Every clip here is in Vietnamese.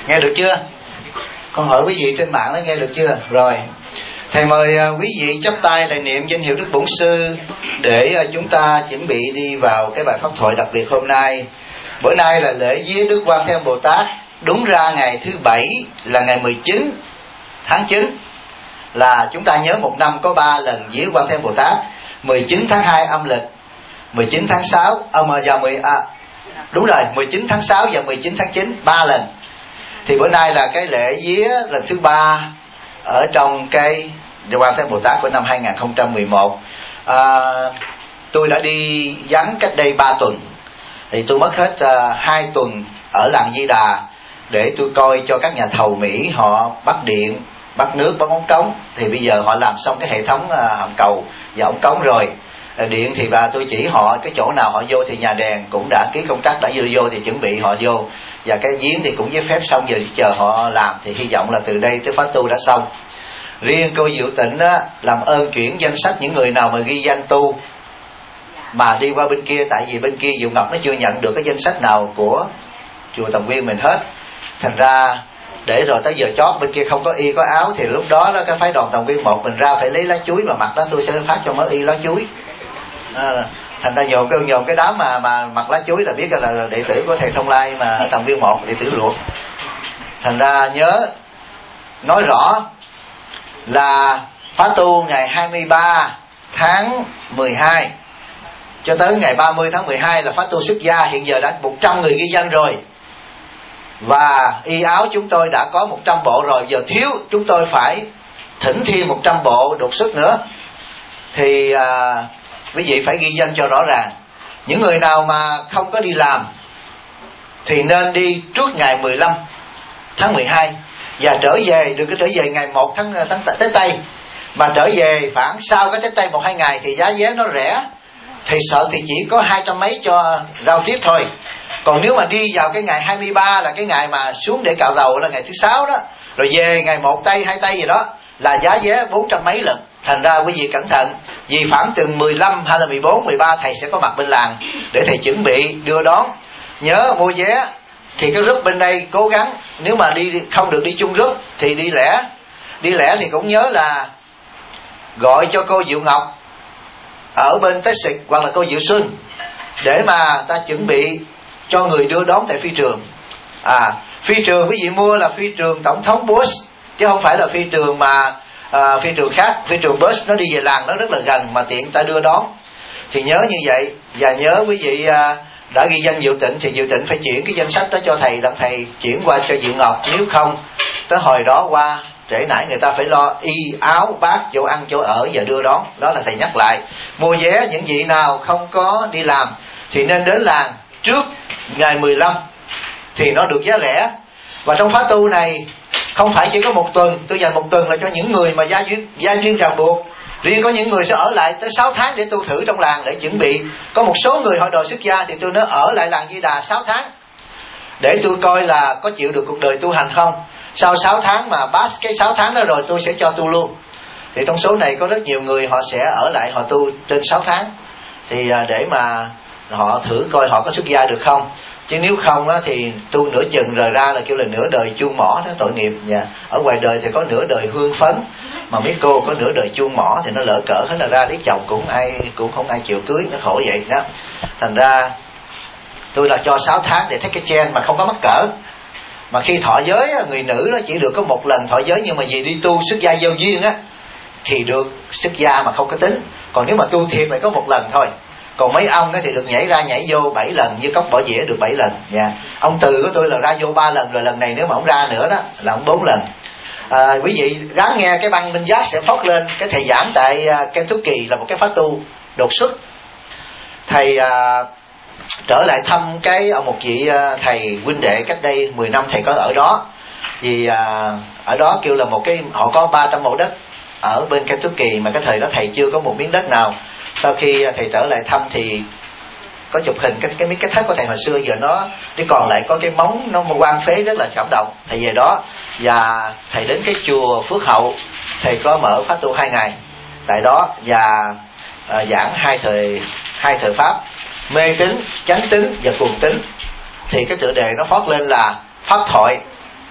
Nghe được chưa? Con hỏi quý vị trên mạng đó, nghe được chưa? Rồi, thầy mời quý vị chắp tay lại niệm danh hiệu Đức Bổn Sư để chúng ta chuẩn bị đi vào cái bài pháp thoại đặc biệt hôm nay. Bữa nay là lễ viếng Đức Quan Thế Âm Bồ Tát. Đúng ra ngày thứ Bảy là ngày 19 tháng 9 là chúng ta nhớ một năm có 3 lần viếng Quan Thế Âm Bồ Tát. 19 tháng 2 âm lịch, 19 tháng 6 đúng rồi, 19 tháng 6 và 19 tháng 9, 3 lần. Thì bữa nay là cái lễ viếng lần thứ 3 ở trong cái Quan Thế Âm Bồ Tát của năm 2011. Tôi đã đi vắng cách đây 3 tuần. Thì tôi mất hết 2 tuần ở làng Di Đà để tôi coi cho các nhà thầu Mỹ họ bắt điện, bắt nước, bắt ống cống. Thì bây giờ họ làm xong cái hệ thống hầm cầu và ống cống rồi. Điện thì tôi chỉ họ cái chỗ nào họ vô thì nhà đèn cũng đã ký công tác đã vô thì chuẩn bị họ vô. Và cái giếng thì cũng giấy phép xong, giờ chờ họ làm. Thì hy vọng là từ đây tới khóa tu đã xong. Riêng cô Diệu Tịnh á, làm ơn chuyển danh sách những người nào mà ghi danh tu mà đi qua bên kia. Tại vì bên kia Diệu Ngọc nó chưa nhận được cái danh sách nào của chùa Tầm Nguyên mình hết. Thành ra để rồi tới giờ chót bên kia không có y có áo thì lúc đó cái phái đoàn Tầm Nguyên 1 mình ra phải lấy lá chuối mà mặc đó. Tôi sẽ phát cho mới y lá chuối. Thành ra nhồn cái đám mà mặc lá chuối là biết là đệ tử của thầy Thông Lai mà ở Tầm Nguyên 1, đệ tử ruột. Thành ra nhớ nói rõ là khóa tu ngày 23 tháng 12 cho tới ngày 30 tháng 12 là khóa tu xuất gia. Hiện giờ đã 100 người ghi danh rồi. Và y áo chúng tôi đã có 100 bộ rồi. Giờ thiếu chúng tôi phải thỉnh thêm 100 bộ đột xuất nữa. Thì quý vị phải ghi danh cho rõ ràng. Những người nào mà không có đi làm thì nên đi trước ngày 15 tháng 12 và trở về, đừng có trở về ngày 1 tháng Tết Tây, mà trở về khoảng sau cái Tết Tây 1-2 ngày thì giá vé nó rẻ. Thì sợ thì chỉ có 200 mấy cho rao tiếp thôi. Còn nếu mà đi vào cái ngày 23 là cái ngày mà xuống để cạo đầu là ngày thứ 6 đó, rồi về ngày 1 Tây 2 Tây gì đó là giá vé 400 mấy lần. Thành ra quý vị cẩn thận. Vì khoảng từ 15 hay là 14, 13 thầy sẽ có mặt bên làng để thầy chuẩn bị đưa đón. Nhớ mua vé thì cái group bên đây cố gắng, nếu mà đi không được đi chung group thì đi lẻ. Đi lẻ thì cũng nhớ là gọi cho cô Diệu Ngọc ở bên Texas hoặc là cô Diệu Xuân để mà ta chuẩn bị cho người đưa đón tại phi trường. Phi trường quý vị mua là phi trường Tổng thống Bush chứ không phải là phi trường mà phi trường khác. Phi trường Bush nó đi về làng nó rất là gần mà tiện ta đưa đón. Thì nhớ như vậy. Và nhớ quý vị đã ghi danh Diệu Tịnh thì Diệu Tịnh phải chuyển cái danh sách đó cho thầy, đặng thầy chuyển qua cho Diệu Ngọc. Nếu không tới hồi đó qua trễ nải người ta phải lo y áo bát chỗ ăn chỗ ở và đưa đón. Đó là thầy nhắc lại. Mua vé những vị nào không có đi làm thì nên đến làng trước ngày 15 thì nó được giá rẻ. Và trong khóa tu này không phải chỉ có 1 tuần, tôi dành 1 tuần là cho những người mà gia duyên ràng buộc. Riêng có những người sẽ ở lại tới 6 tháng để tu thử trong làng để chuẩn bị. Có một số người họ đòi xuất gia thì tôi nói ở lại làng Di Đà 6 tháng để tôi coi là có chịu được cuộc đời tu hành không. Sau 6 tháng mà pass cái 6 tháng đó rồi tôi sẽ cho tu luôn. Thì trong số này có rất nhiều người họ sẽ ở lại họ tu trên 6 tháng thì để mà họ thử coi họ có xuất gia được không. Chứ nếu không á, thì tu nửa chừng rồi ra là kêu là nửa đời chuông mỏ, đó tội nghiệp. Ở ngoài đời thì có nửa đời hương phấn, mà mấy cô có nửa đời chuông mỏ thì nó lỡ cỡ hết là ra lấy chồng cũng không ai chịu cưới, nó khổ vậy đó. Thành ra tôi là cho 6 tháng để thấy cái chen mà không có mắc cỡ. Mà khi thọ giới người nữ nó chỉ được có 1 lần thọ giới, nhưng mà vì đi tu xuất gia giao duyên á thì được xuất gia mà không có tính. Còn nếu mà tu thiệt lại có 1 lần thôi. Còn mấy ông thì được nhảy ra nhảy vô 7 lần, như cốc bỏ dĩa được 7 lần. Ông Từ của tôi là ra vô 3 lần rồi, lần này nếu mà ông ra nữa đó là ông 4 lần. Quý vị ráng nghe cái băng Minh Giác sẽ phót lên. Cái thầy giảng tại Kentucky là một cái khóa tu đột xuất. Thầy trở lại thăm một vị thầy huynh đệ cách đây 10 năm thầy có ở đó. Vì ở đó kêu là họ có 300 mẫu đất ở bên Kentucky, mà cái thời đó thầy chưa có một miếng đất nào. Sau khi thầy trở lại thăm thì có chụp hình cái thất của thầy hồi xưa, giờ nó còn lại có cái móng nó quang phế, rất là cảm động. Thầy về đó và thầy đến cái chùa Phước Hậu, thầy có mở khóa tu 2 ngày tại đó và giảng hai thời pháp: mê tín, chánh tín và cuồng tín. Thì cái tựa đề nó phót lên là pháp thoại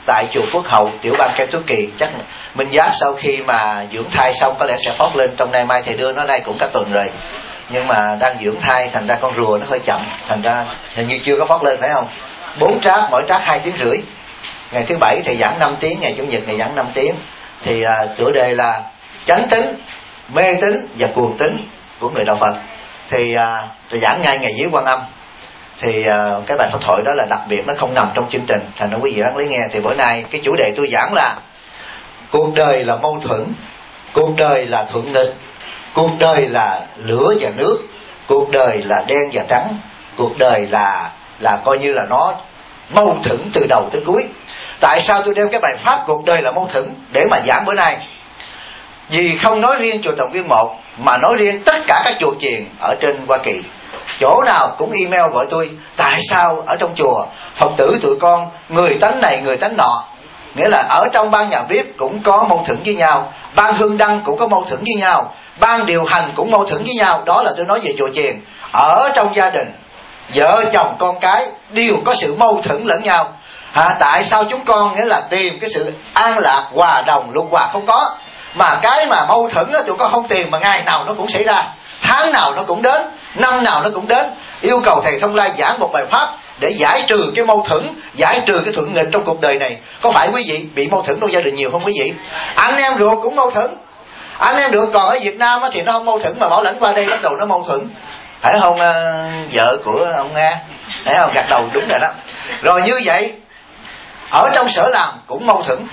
tại chùa Phước Hậu, tiểu bang Kentucky. Chắc Minh Giác sau khi mà dưỡng thai xong có lẽ sẽ phót lên, trong nay mai thầy đưa nó đây cũng cả tuần rồi, nhưng mà đang dưỡng thai thành ra con rùa nó hơi chậm, thành ra hình như chưa có phót lên, phải không? 4 trác, mỗi trác 2 tiếng rưỡi. Ngày thứ Bảy thì giảng 5 tiếng, ngày Chủ nhật thì giảng 5 tiếng. Thì tựa đề là chánh tín, mê tín và cuồng tín của người đạo Phật. Thì giảng ngay ngày dưới Quan Âm. Thì cái bài pháp thoại đó là đặc biệt, nó không nằm trong chương trình, thành ra quý vị đáng lý nghe. Thì bữa nay cái chủ đề tôi giảng là cuộc đời là mâu thuẫn, cuộc đời là thuận nghịch, cuộc đời là lửa và nước, cuộc đời là đen và trắng, cuộc đời là coi như là nó mâu thuẫn từ đầu tới cuối. Tại sao tôi đem cái bài pháp cuộc đời là mâu thuẫn để mà giảng bữa nay? Vì không nói riêng chùa Tòng Viên 1 mà nói riêng tất cả các chùa chiền ở trên Hoa Kỳ, chỗ nào cũng email gọi tôi, tại sao ở trong chùa Phật tử tụi con người tánh này người tánh nọ, nghĩa là ở trong ban nhà bếp cũng có mâu thuẫn với nhau, ban hương đăng cũng có mâu thuẫn với nhau, ban điều hành cũng mâu thuẫn với nhau. Đó là tôi nói về chùa chiền. Ở trong gia đình, vợ chồng con cái đều có sự mâu thuẫn lẫn nhau. Tại sao chúng con nghĩa là tìm cái sự an lạc, hòa đồng, luân hòa không có, mà cái mà mâu thuẫn đó tụi con không tìm, mà ngày nào nó cũng xảy ra, tháng nào nó cũng đến, năm nào nó cũng đến. Yêu cầu thầy Thông Lai giảng một bài pháp để giải trừ cái mâu thuẫn, giải trừ cái thuận nghịch trong cuộc đời này. Có phải quý vị bị mâu thuẫn trong gia đình nhiều không quý vị? Anh em ruột cũng mâu thuẫn. Anh em ruột còn ở Việt Nam thì nó không mâu thuẫn, mà Bảo Lãnh qua đây bắt đầu nó mâu thuẫn, phải không? Vợ của ông Nga, phải không? Gật đầu đúng rồi đó. Rồi như vậy ở trong sở làm cũng mâu thuẫn.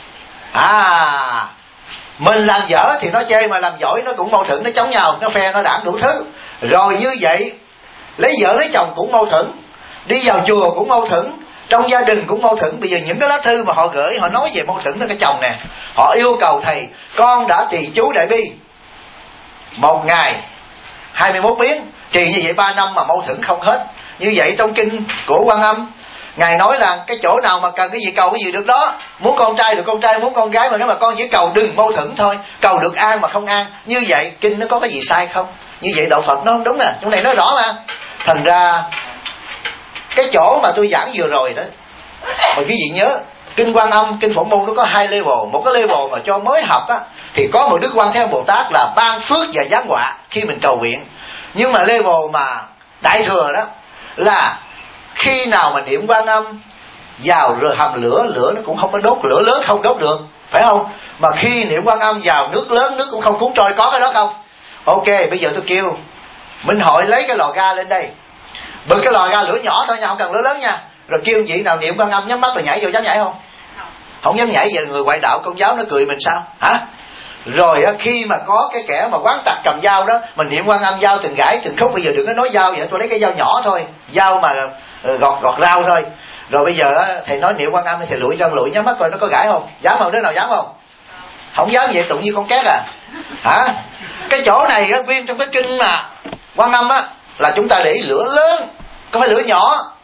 Mình làm dở thì nó chê, mà làm giỏi nó cũng mâu thuẫn, nó chống nhau, nó phe, nó đảng đủ thứ. Rồi như vậy lấy vợ lấy chồng cũng mâu thuẫn, đi vào chùa cũng mâu thuẫn, trong gia đình cũng mâu thuẫn. Bây giờ những cái lá thư mà họ gửi, họ nói về mâu thuẫn với cái chồng nè, họ yêu cầu thầy, con đã trì chú Đại Bi một ngày 21 biến, trì như vậy 3 năm mà mâu thuẫn không hết. Như vậy trong kinh của Quan Âm, Ngài nói là cái chỗ nào mà cần cái gì cầu cái gì được đó. Muốn con trai được con trai, muốn con gái mà nếu mà con chỉ cầu đừng mâu thuẫn thôi, cầu được an mà không an. Như vậy kinh nó có cái gì sai không? Như vậy đạo Phật nó không đúng nè, trong này nói rõ mà. Thành ra cái chỗ mà tôi giảng vừa rồi đó, mà quý vị nhớ, kinh Quan Âm, kinh Phổ Môn nó có 2 level. Một cái level mà cho mới học á thì có một Đức Quan Thế Âm Bồ Tát là ban phước và giáng họa khi mình cầu nguyện. Nhưng mà level mà đại thừa đó là khi nào mà niệm Quan Âm vào rồi hầm lửa, lửa nó cũng không có đốt, lửa lớn không đốt được, phải không? Mà khi niệm Quan Âm vào nước lớn, nước cũng không cuốn trôi, có cái đó không? Ok, bây giờ tôi kêu Minh Hội lấy cái lò ga lên đây, bật cái lò ga lửa nhỏ thôi nha, không cần lửa lớn nha. Rồi kêu vị nào niệm Quan Âm nhắm mắt rồi nhảy vô, dám nhảy không? Không dám nhảy. Giờ người ngoại đạo Công giáo nó cười mình sao hả? Rồi khi mà có cái kẻ mà quán tặc cầm dao đó, mình niệm Quan Âm dao từng gãi từng khúc. Bây giờ đừng có nói dao vậy, tôi lấy cái dao nhỏ thôi, dao mà gọt rau thôi. Rồi bây giờ thầy nói niệm Quan Âm thì lụi cho lụi, nhắm mắt coi nó có gãi không? Dám không? Đứa nào dám không? Không dám vậy tụng như con két à hả? Cái chỗ này á, viên trong cái kinh mà Quan Âm á là chúng ta để lửa lớn, có phải lửa nhỏ.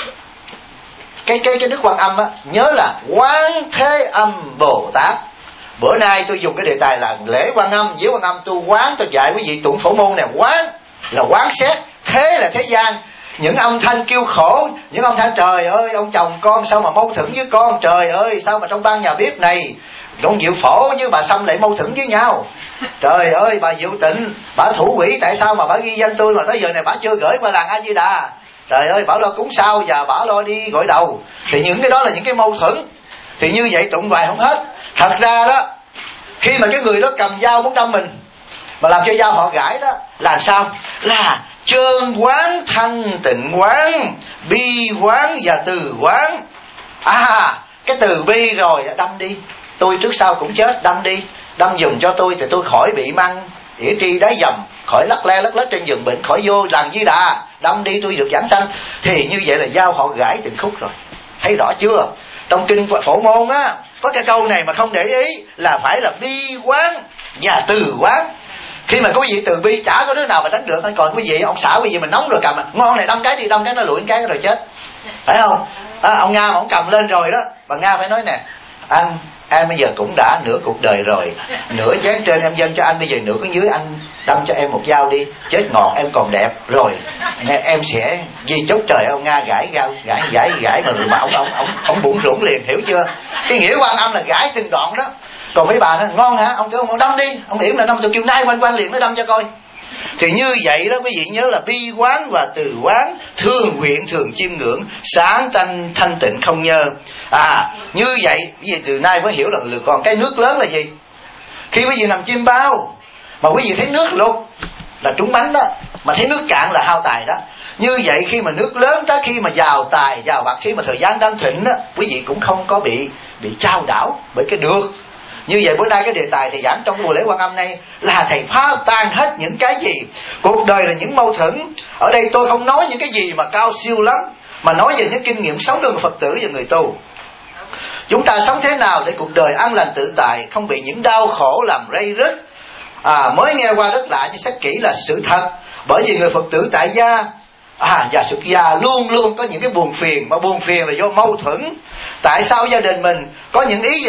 Cái Đức Quan Âm á nhớ là Quán Thế Âm Bồ Tát. Bữa nay tôi dùng cái đề tài là lễ Quan Âm, với Quan Âm tôi quán, tôi dạy quý vị tụng Phổ Môn này. Quán là quán xét, thế là thế gian. Những âm thanh kêu khổ, những âm thanh trời ơi ông chồng con sao mà mâu thuẫn với con, trời ơi sao mà trong ban nhà bếp này ông Diệu Phổ với bà Sâm lại mâu thuẫn với nhau, trời ơi bà Diệu Tịnh bà thủ quỷ, tại sao mà bà ghi danh tôi mà tới giờ này bà chưa gửi qua làng A Di Đà, trời ơi bà lo cúng sao và bà lo đi gội đầu. Thì những cái đó là những cái mâu thuẫn. Thì như vậy tụng hoài không hết. Thật ra đó, khi mà cái người đó cầm dao muốn đâm mình mà làm cho dao họ gãi đó là sao? Là trơn quán, thanh tịnh quán, bi quán và từ quán. Cái từ bi rồi đâm đi, tôi trước sau cũng chết, đâm đi, đâm giùm cho tôi thì tôi khỏi bị măng ỉa tri đáy dầm, khỏi lắc le lắc lết trên giường bệnh, khỏi vô làng Di Đà, đâm đi tôi được giảng sanh. Thì như vậy là dao họ gãi từng khúc rồi. Thấy rõ chưa? Trong kinh Phổ Môn á có cái câu này mà không để ý là phải là bi quán và từ quán. Khi mà quý vị từ bi chả có đứa nào mà tránh được. Còn quý vị ông xã quý vị mình nóng rồi cầm ngon này đâm cái đi, đâm cái nó lụi cái rồi chết, phải không? Ông Nga mà ông cầm lên rồi đó, bà Nga phải nói nè, anh bây giờ cũng đã nửa cuộc đời rồi, nửa chén trên em dâng cho anh, bây giờ nửa cái dưới anh đâm cho em một dao đi, chết ngọt em còn đẹp rồi, em sẽ di chốt trời. Ông Nga gãi mà ông bụng rủng liền, hiểu chưa? Cái nghĩa Quan Âm là gãi từng đoạn đó. Còn mấy bà nói ngon hả, ông kêu ông đâm đi, ông yểm là đâm từ chiều nay quanh liền nó đâm cho coi. Thì như vậy đó quý vị nhớ là bi quán và từ quán, thương nguyện thường chiêm ngưỡng, sáng tanh thanh tịnh không nhơ. Như vậy quý vị từ nay mới hiểu là còn cái nước lớn là gì. Khi quý vị nằm chiêm bao mà quý vị thấy nước lục là trúng bánh đó, mà thấy nước cạn là hao tài đó. Như vậy khi mà nước lớn đó, khi mà giàu tài giàu bạc, khi mà thời gian đang thịnh đó, quý vị cũng không có bị trao đảo bởi cái được. Như vậy bữa nay cái đề tài thầy giảng trong buổi lễ Quan Âm này là thầy phá tan hết những cái gì. Cuộc đời là những mâu thuẫn. Ở đây tôi không nói những cái gì mà cao siêu lắm, mà nói về những kinh nghiệm sống của người Phật tử và người tu. Chúng ta sống thế nào để cuộc đời an lành tự tại, không bị những đau khổ làm rây rứt. Mới nghe qua rất lạ nhưng xét kỹ là sự thật. Bởi vì người Phật tử tại gia và xuất gia luôn luôn có những cái buồn phiền, mà buồn phiền là do mâu thuẫn. Tại sao gia đình mình có những ý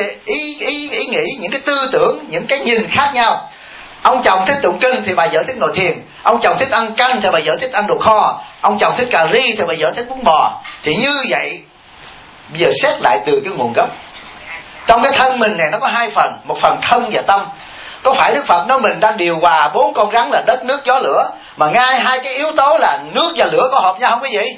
nghĩ, những cái tư tưởng, những cái nhìn khác nhau. Ông chồng thích tụng kinh thì bà vợ thích ngồi thiền, ông chồng thích ăn canh thì bà vợ thích ăn đồ kho, ông chồng thích cà ri thì bà vợ thích bún bò. Thì như vậy bây giờ xét lại từ cái nguồn gốc. Trong cái thân mình này nó có hai phần, một phần thân và tâm. Có phải Đức Phật nói mình đang điều hòa 4 con rắn là đất, nước, gió, lửa, mà ngay hai cái yếu tố là nước và lửa có hợp nhau không quý vị?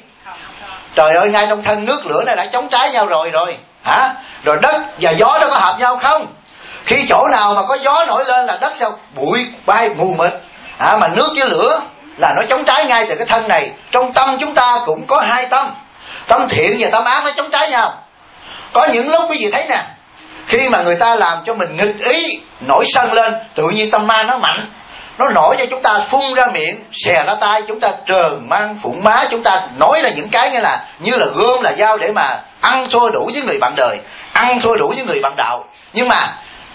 Trời ơi, ngay trong thân nước lửa này đã chống trái nhau rồi hả? Rồi đất và gió nó có hợp nhau không? Khi chỗ nào mà có gió nổi lên là đất sao bụi bay mù mịt, mà nước với lửa là nó chống trái ngay từ cái thân này. Trong tâm chúng ta cũng có hai tâm, tâm thiện và tâm ác nó chống trái nhau. Có những lúc quý vị thấy nè, khi mà người ta làm cho mình nghịch ý, nổi sân lên, tự nhiên tâm ma nó mạnh, nó nổi cho chúng ta phun ra miệng, xè ra tay, chúng ta trờn mang phụng má, chúng ta nói là những cái như là gươm là dao để mà ăn thua đủ với người bạn đời, ăn thua đủ với người bạn đạo. Nhưng mà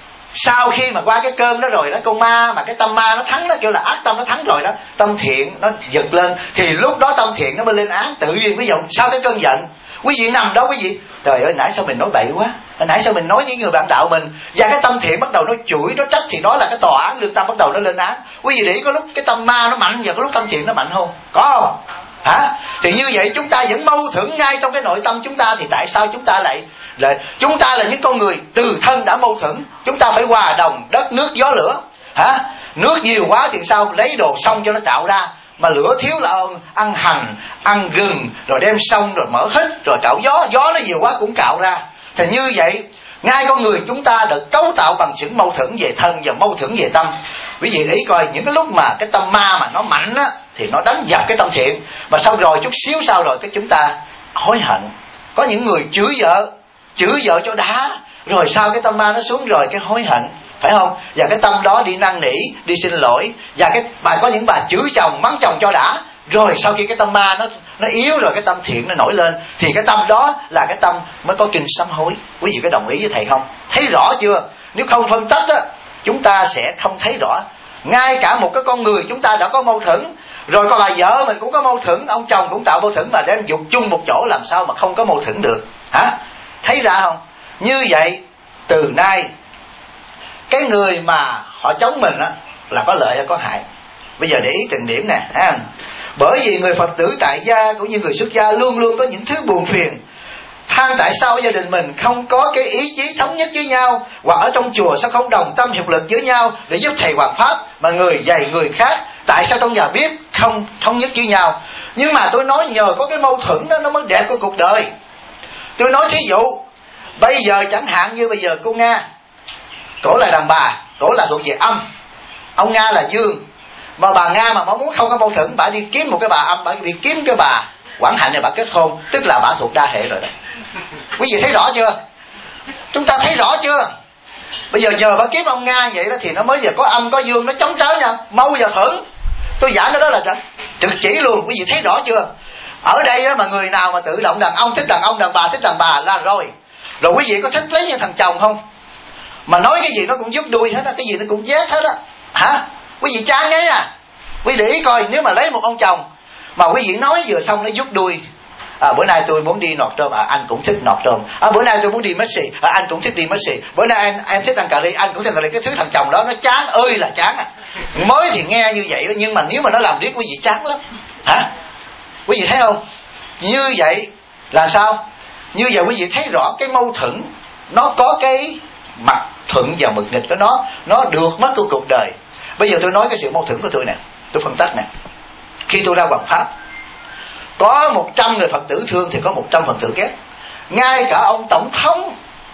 sau khi mà qua cái cơn đó rồi đó, con ma mà cái tâm ma nó thắng, nó kêu là ác tâm nó thắng rồi đó, tâm thiện nó giật lên, thì lúc đó tâm thiện nó mới lên án. Tự nhiên ví dụ sau cái cơn giận, quý vị nằm đó quý vị, trời ơi nãy sao mình nói bậy quá, nãy sao mình nói những người bạn đạo mình, và cái tâm thiện bắt đầu nó chửi nó trách, thì đó là cái tòa án lương tâm bắt đầu nó lên án. Quý vị để có lúc cái tâm ma nó mạnh và có lúc tâm thiện nó mạnh không? Có không? Thì như vậy chúng ta vẫn mâu thuẫn ngay trong cái nội tâm chúng ta. Thì tại sao chúng ta lại chúng ta là những con người từ thân đã mâu thuẫn, chúng ta phải hòa đồng đất, nước, gió, lửa. Nước nhiều quá thì sao? Lấy đồ xong cho nó cạo ra, mà lửa thiếu là ăn hành, ăn gừng, rồi đem xong rồi mở hít, rồi cạo gió, gió nó nhiều quá cũng cạo ra. Thì như vậy ngay con người chúng ta được cấu tạo bằng sự mâu thuẫn về thân và mâu thuẫn về tâm. Quý vị ý coi, những cái lúc mà cái tâm ma mà nó mạnh á, thì nó đánh dập cái tâm thiện, mà sau rồi chút xíu sau rồi cái chúng ta hối hận. Có những người chửi vợ cho đã, rồi sau cái tâm ma nó xuống rồi cái hối hận, phải không? Và cái tâm đó đi năn nỉ, đi xin lỗi. Và có những bà chửi chồng, mắng chồng cho đã, rồi sau khi cái tâm ma nó yếu rồi, cái tâm thiện nó nổi lên, thì cái tâm đó là cái tâm mới có kinh sám hối. Quý vị có đồng ý với thầy không? Thấy rõ chưa? Nếu không phân tích á, chúng ta sẽ không thấy rõ. Ngay cả một cái con người chúng ta đã có mâu thuẫn, rồi con bà vợ mình cũng có mâu thuẫn, ông chồng cũng tạo mâu thuẫn, mà đem dục chung một chỗ làm sao mà không có mâu thuẫn được? Thấy ra không? Như vậy từ nay cái người mà họ chống mình á là có lợi hay có hại? Bây giờ để ý từng điểm nè. Bởi vì người Phật tử tại gia cũng như người xuất gia luôn luôn có những thứ buồn phiền, than tại sao gia đình mình không có cái ý chí thống nhất với nhau, hoặc ở trong chùa sao không đồng tâm hiệp lực với nhau để giúp thầy hoàn pháp, mà người dạy người khác. Tại sao trong nhà bếp không thống nhất với nhau? Nhưng mà tôi nói nhờ có cái mâu thuẫn đó nó mới đẹp của cuộc đời. Tôi nói thí dụ bây giờ chẳng hạn như bây giờ cô Nga, cổ là đàn bà, cổ là thuộc về âm, ông Nga là dương, mà bà Nga mà muốn không có mâu thuẫn, bà đi kiếm một cái bà âm, bà đi kiếm cái bà Quảng Hạnh này bà kết hôn, tức là bà thuộc đa hệ rồi đó. Quý vị thấy rõ chưa? Chúng ta thấy rõ chưa? Bây giờ nhờ bà kiếm ông Nga vậy đó thì nó mới giờ có âm có dương, nó chống trái nhau, mâu và thuẫn. Tôi giảng cái đó là trực chỉ luôn. Quý vị thấy rõ chưa? Ở đây á, mà người nào mà tự động đàn ông thích đàn ông, đàn bà thích đàn bà là rồi. Rồi quý vị có thích lấy như thằng chồng không? Mà nói cái gì nó cũng giúp đuôi hết á, cái gì nó cũng vét hết á. Quý vị chán ấy à? Quý vị để ý coi, nếu mà lấy một ông chồng mà quý vị nói vừa xong nó giúp đuôi, Bữa nay tôi muốn đi nọt rơm, anh cũng thích nọt rơm. Bữa nay tôi muốn đi Messi, anh cũng thích đi Messi. Bữa nay em thích ăn cà ri, anh cũng thích cà ri. Cái thứ thằng chồng đó nó chán ơi là chán Mới thì nghe như vậy đó, nhưng mà nếu mà nó làm riết quý vị chán lắm. Quý vị thấy không? Như vậy là sao? Như vậy quý vị thấy rõ cái mâu thuẫn, nó có cái mặt thuận và mực nghịch của nó được mất của cuộc đời. Bây giờ tôi nói cái sự mâu thuẫn của tôi nè, tôi phân tích nè. Khi tôi ra Hoằng Pháp, có 100 người Phật tử thương thì có 100 Phật tử ghét. Ngay cả ông tổng thống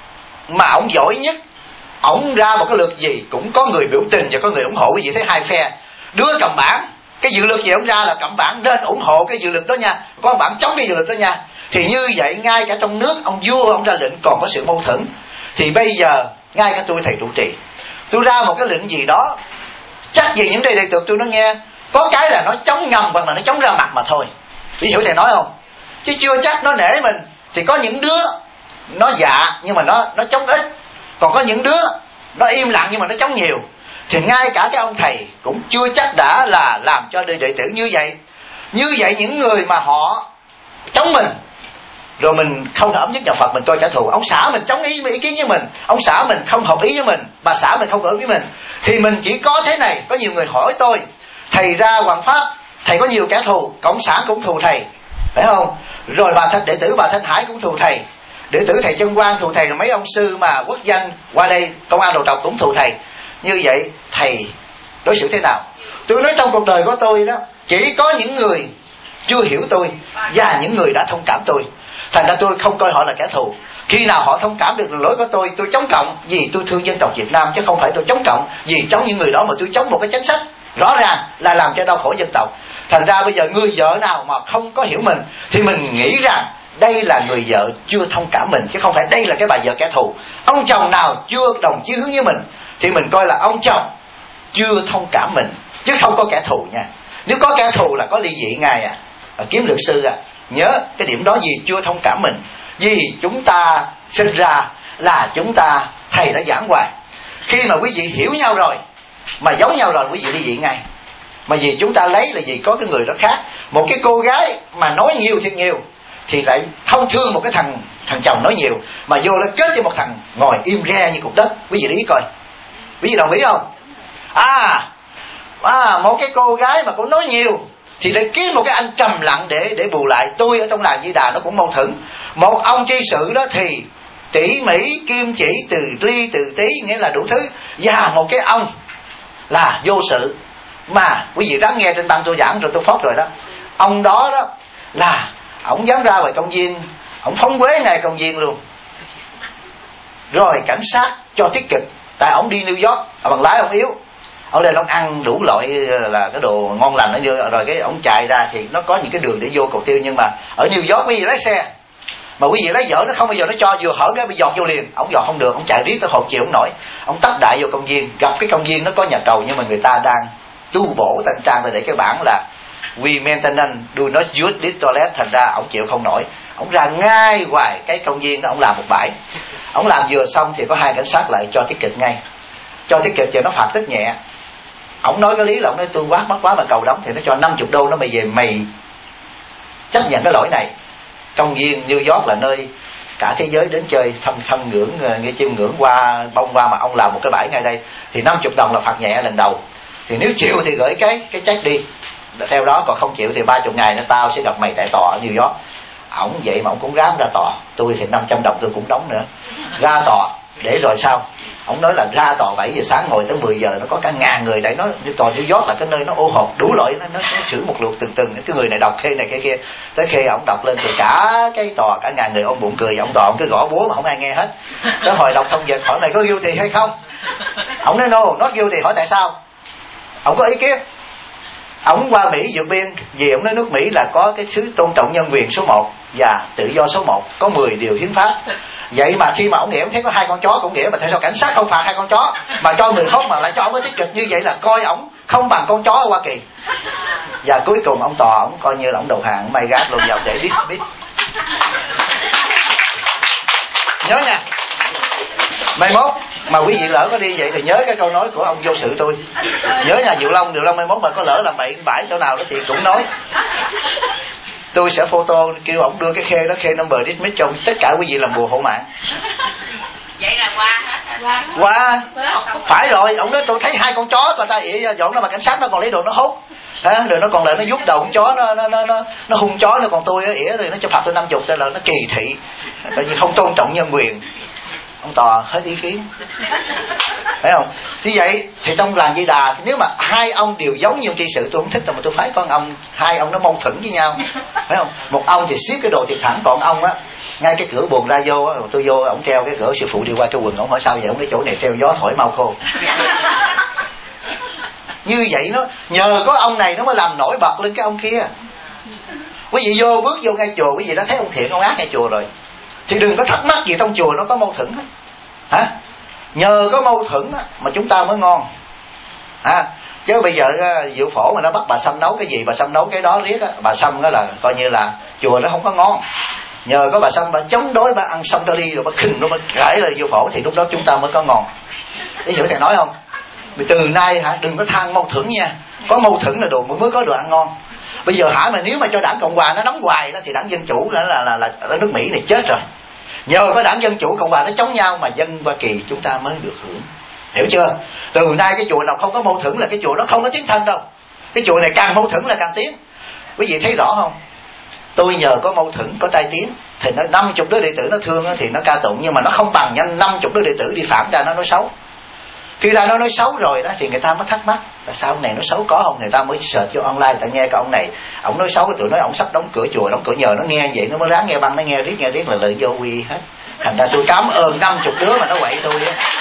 mà ông giỏi nhất, ông ra một cái luật gì cũng có người biểu tình và có người ủng hộ. Quý vị thấy hai phe. Đứa cầm bản, cái dự luật gì ông ra là cầm bản nên ủng hộ cái dự luật đó nha, có bản chống cái dự luật đó nha. Thì như vậy ngay cả trong nước, ông vua ông ra lệnh còn có sự mâu thuẫn. Thì bây giờ ngay cả tôi thầy trụ trì, tôi ra một cái lệnh gì đó, chắc gì những đệ tử tôi nó nghe, có cái là nó chống ngầm hoặc là nó chống ra mặt mà thôi. Ví dụ thầy nói không? Chứ chưa chắc nó nể mình. Thì có những đứa nó dạ nhưng mà nó chống ít, còn có những đứa nó im lặng nhưng mà nó chống nhiều. Thì ngay cả cái ông thầy cũng chưa chắc đã là làm cho đệ tử như vậy. Như vậy những người mà họ chống mình, rồi mình không hợp nhất nhà Phật, mình coi trả thù. Ông xã mình chống ý kiến với mình, ông xã mình không hợp ý với mình, bà xã mình không hợp ý với mình. Thì mình chỉ có thế này. Có nhiều người hỏi tôi, thầy ra Hoằng Pháp, thầy có nhiều kẻ thù, cộng sản cũng thù thầy, phải không? Rồi đệ tử bà Thanh Hải cũng thù thầy, đệ tử thầy Chân Quang thù thầy, rồi mấy ông sư mà quốc danh qua đây công an đầu trọc cũng thù thầy. Như vậy thầy đối xử thế nào? Tôi nói trong cuộc đời của tôi đó, chỉ có những người chưa hiểu tôi và những người đã thông cảm tôi. Thành ra tôi không coi họ là kẻ thù. Khi nào họ thông cảm được lỗi của tôi chống cộng vì tôi thương dân tộc Việt Nam, chứ không phải tôi chống cộng vì chống những người đó, mà tôi chống một cái chính sách rõ ràng là làm cho đau khổ dân tộc. Thành ra bây giờ người vợ nào mà không có hiểu mình thì mình nghĩ rằng đây là người vợ chưa thông cảm mình, chứ không phải đây là cái bà vợ kẻ thù. Ông chồng nào chưa đồng chí hướng với mình thì mình coi là ông chồng chưa thông cảm mình, chứ không có kẻ thù nha. Nếu có kẻ thù là có ly dị ngay kiếm luật sư nhớ cái điểm đó. Gì chưa thông cảm mình, vì chúng ta sinh ra là chúng ta, thầy đã giảng hoài, khi mà quý vị hiểu nhau rồi mà giống nhau rồi, quý vị ly dị ngay. Mà vì chúng ta lấy là vì có cái người đó khác. Một cái cô gái mà nói nhiều thiệt nhiều thì lại không thương một cái thằng chồng nói nhiều, mà vô nó kết với một thằng ngồi im re như cục đất. Quý vị để ý coi, quý vị đồng ý không? Một cái cô gái mà cũng nói nhiều thì lại kiếm một cái anh trầm lặng để bù lại. Tôi ở trong làng Di Đà nó cũng mâu thuẫn. Một ông tri sự đó thì tỉ mỉ kim chỉ từ ly từ tí, nghĩa là đủ thứ. Và một cái ông là vô sự. Mà quý vị đáng nghe trên băng tôi giảng rồi, tôi phốt rồi đó. Ông đó là ổng dám ra ngoài công viên, ổng phóng quế ngay công viên luôn. Rồi cảnh sát cho tiết kịch, tại ổng đi New York, bằng lái ổng yếu, ổng lên ổng ăn đủ loại là cái đồ ngon lành, rồi cái ổng chạy ra thì nó có những cái đường để vô cầu tiêu. Nhưng mà ở New York quý vị lái xe mà quý vị lấy vợ nó không bao giờ nó cho, vừa hở cái bị giọt vô liền. Ổng giọt không được, ổng chạy riết tới hộ chịu ổng nổi. Ổng tấp đại vô công viên, gặp cái công viên nó có nhà cầu nhưng mà người ta đang tu bổ tân trang, để cái bảng là we maintenance do not use this toilet. Thành ra ổng chịu không nổi, ổng ra ngay ngoài cái công viên đó, ổng làm một bãi. Ổng làm vừa xong thì có hai cảnh sát lại cho tiết kịch ngay. Cho tiết kịch giờ nó phạt rất nhẹ. Ổng nói cái lý là ổng nói tôi mắc quá mà cầu đóng, thì nó cho $50 nó mày về mày chấp nhận cái lỗi này. Công viên New York là nơi cả thế giới đến chơi thăm ngưỡng, nghe chiêm ngưỡng qua bông hoa, mà ông làm một cái bãi ngay đây thì $50 là phạt nhẹ lần đầu. Thì nếu chịu thì gửi cái check đi theo đó, còn không chịu thì 30 ngày nữa tao sẽ gặp mày tại tòa ở New York. Ổng vậy mà ổng cũng dám ra tòa. Tôi thì $500 tôi cũng đóng nữa. Ra tòa để rồi sao? Ổng nói là ra tòa 7 giờ sáng ngồi tới 10 giờ, nó có cả ngàn người đấy. Nó tòa New York là cái nơi nó ô hộp đủ loại, nó xử một lượt từng cái người này đọc khê này kia. Tới khi ổng đọc lên thì cả cái tòa cả ngàn người ông buồn cười. Ông tòa ông cứ gõ búa mà không ai nghe hết. Tới hồi đọc xong giờ hỏi này có guilty hay không? Ổng nói no, not guilty. Hỏi tại sao? Ổng có ý kiến. Ổng qua Mỹ vượt biên vì ổng nói nước Mỹ là có cái thứ tôn trọng nhân quyền số 1 và tự do số 1, có 10 điều hiến pháp. Vậy mà khi mà ổng nghĩ, ổng thấy có 2 con chó cũng nghĩa, mà tại sao cảnh sát không phạt 2 con chó mà cho người hốt mà lại cho ổng cái tiết kịch như vậy, là coi ổng không bằng con chó ở Hoa Kỳ. Và cuối cùng ông tòa ổng coi như là ổng đầu hàng, may gác luôn vào để dismiss. Nhớ nha, mai mốt mà quý vị lỡ có đi vậy thì nhớ cái câu nói của ông vô sự tôi. Nhớ nha, Diệu Long mai mốt mà có lỡ làm bậy bãi chỗ nào đó thì cũng nói. tôi sẽ photo kêu ổng đưa cái khe đó, khe number dismiss cho tất cả quý vị làm bùa hộ mạng. Vậy là qua hết. Qua phải rồi. Ổng nói tôi thấy 2 con chó người ta ỉa dọn nó mà cảnh sát nó còn lấy đồ nó hốt. Rồi nó còn lại nó vuốt đầu con chó, nó hung chó, nó còn tôi ỉa rồi nó cho phạt tôi 50, tên là nó kỳ thị, tại vì không tôn trọng nhân quyền. Ông Tòa hết ý kiến, phải không? Như vậy thì trong làng Di Đà, nếu mà 2 ông đều giống như tri sự, tôi không thích đâu, mà tôi phái con ông, 2 ông nó mâu thuẫn với nhau, phải không? Một ông thì siết cái đồ thiệt thẳng, còn ông á ngay cái cửa buồng ra vô á, tôi vô ông treo cái cửa, sư phụ đi qua cái quần, ông hỏi sao vậy, ông nói chỗ này treo gió thổi mau khô. Như vậy nó nhờ có ông này nó mới làm nổi bật lên cái ông kia. Quý vị bước vô ngay chùa, quý vị đã thấy ông thiện ông ác ngay chùa rồi, thì đừng có thắc mắc gì trong chùa nó có mâu thuẫn đó. Hả? Nhờ có mâu thuẫn đó, mà chúng ta mới ngon. Chứ bây giờ Diệu Phổ mà nó bắt bà Sâm nấu cái gì, bà Sâm nấu cái đó riết á, bà Sâm đó là coi như là chùa nó không có ngon. Nhờ có bà Sâm bà chống đối, bà ăn xong cho đi rồi bà khinh nó, bà gãi là Diệu Phổ, thì lúc đó chúng ta mới có ngon. Ý hiểu thầy nói không? Từ nay đừng có than mâu thuẫn nha. Có mâu thuẫn là đồ mới có đồ ăn ngon. Bây giờ mà nếu mà cho đảng Cộng Hòa nó nóng hoài đó, thì đảng Dân Chủ là nước Mỹ này chết rồi. Nhờ có đảng Dân Chủ Cộng Hòa nó chống nhau mà dân Hoa Kỳ chúng ta mới được hưởng. Hiểu chưa? Từ nay cái chùa nào không có mâu thuẫn là cái chùa đó không có tiến thân đâu. Cái chùa này càng mâu thuẫn là càng tiến. Quý vị thấy rõ không? Tôi nhờ có mâu thuẫn có tai tiếng, thì nó 50 đứa đệ tử nó thương thì nó ca tụng, nhưng mà nó không bằng nhanh 50 đứa đệ tử đi phản ra nó nói xấu. Khi ra nó nói xấu rồi đó thì người ta mới thắc mắc là sao ông này nói xấu có không, người ta mới search vô online, ta nghe cái ông này ông nói xấu, cái tụi nói ông sắp đóng cửa chùa, đóng cửa, nhờ nó nghe vậy nó mới ráng nghe băng, nó nghe riết là lời vô quy hết. Thành ra tôi cảm ơn 50 đứa mà nó quậy tôi